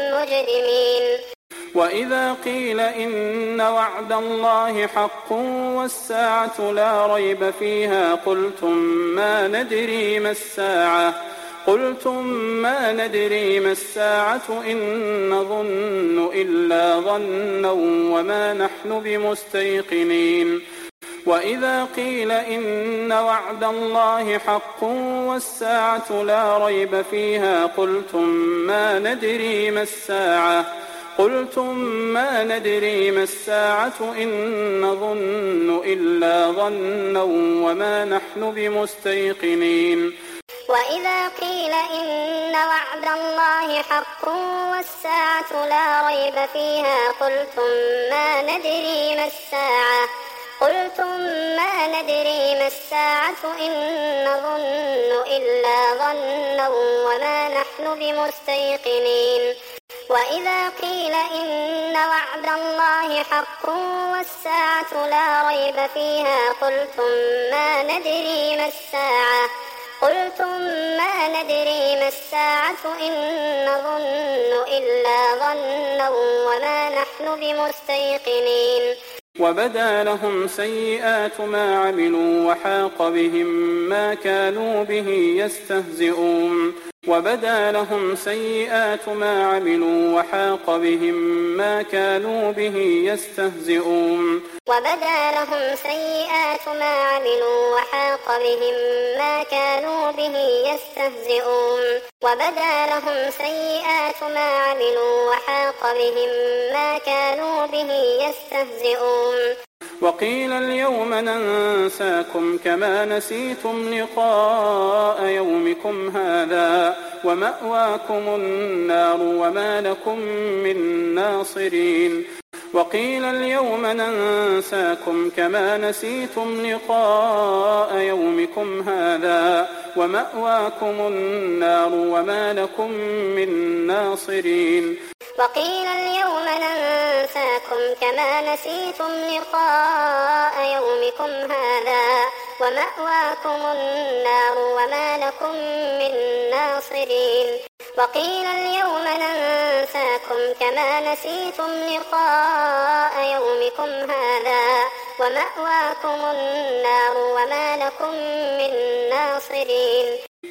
مجرمين وإذا قيل إن وعد الله حق والساعة لا ريب فيها قلتم ما ندري ما الساعة قلتم ما ندري ما الساعة إن نظن إلا ظنا وما نحن بمستيقنين وإذا قيل إن وعد الله حق والساعة لا ريب فيها قلتم ما ندري ما الساعة قلتم ما ندري ما الساعة إن نظن إلا ظنا وما نحن بمستيقنين وإذا قيل إن وعد الله حق والساعة لا ريب فيها قلتم ما ندري ما الساعة قلتم ما ندري ما الساعة إن نظن إلا ظنا وما نحن بمستيقنين وإذا قيل إن وعد الله حق والساعة لا ريب فيها قلتم ما ندري ما الساعة قلتم ما ندري ما الساعة إن نظن إلا ظنا وما نحن بمستيقنين وبدا لهم سيئات ما عملوا وحاق بهم ما كانوا به يستهزئون وبدا لهم سيئات ما عملوا وحاق بهم ما كانوا به يستهزئون وبدا لهم سيئات ما عملوا وحاق بهم ما كانوا به يستهزئون وبدا لهم سيئات ما عملوا وحاق بهم ما كانوا به يستهزئون وقيل اليوم ننساكم كما نسيتم لقاء يومكم هذا ومأواكم النار وما لكم من ناصرين وقيل اليوم ننساكم كما نسيتم لقاء يومكم هذا ومأواكم النار وما لكم من ناصرين وقيل اليوم ننساكم كما نسيتم لقاء يومكم هذا ومأواكم النار وما لكم من ناصرين وقيل اليوم ننساكم كما نسيتم لقاء يومكم هذا ومأواكم النار وما لكم من ناصرين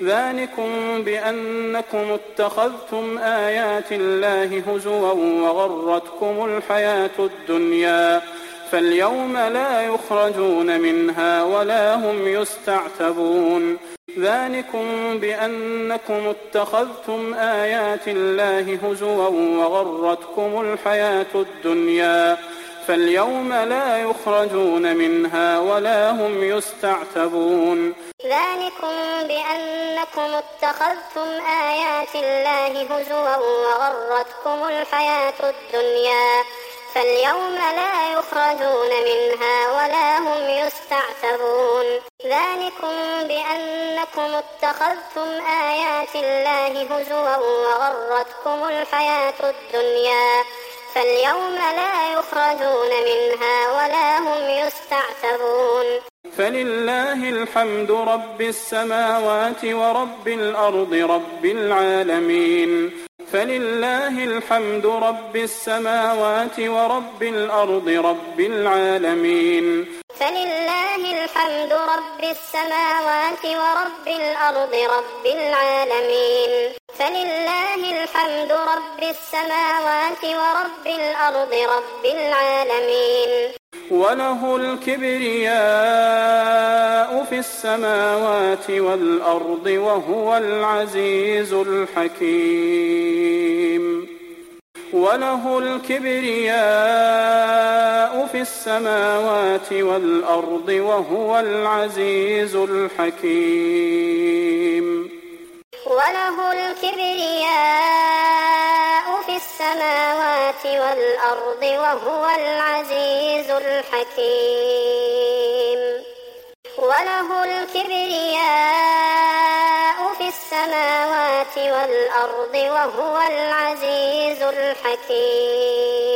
ذلكم بأنكم اتخذتم آيات الله هزوا وغرتكم الحياة الدنيا فاليوم لا يخرجون منها ولا هم يستعتبون ذلكم بأنكم اتخذتم آيات الله هزوا وغرتكم الحياة الدنيا فاليوم لا يخرجون منها ولا هم يستعتبون ذلكم بأنكم اتخذتم آيات الله هزوا وغرتكم الحياة الدنيا فاليوم لا يخرجون منها ولا هم يستعتبون ذلكم بأنكم اتخذتم آيات الله هزوا وغرتكم الحياة الدنيا فاليوم لا يخرجون منها ولا هم يستعتبون فلله الحمد رب السماوات ورب الأرض رب العالمين فلله الحمد رب السماوات ورب الأرض رب العالمين فلله الحمد رب السماوات ورب الأرض رب العالمين فلله الحمد رب السماوات ورب الأرض رب العالمين وله الكبرياء في السماوات والأرض وهو العزيز الحكيم وله الكبرياء في السماوات والأرض وهو العزيز الحكيم وله الكبرياء في السماوات والأرض وهو العزيز الحكيم وله الكبرياء في السماوات والأرض وهو العزيز الحكيم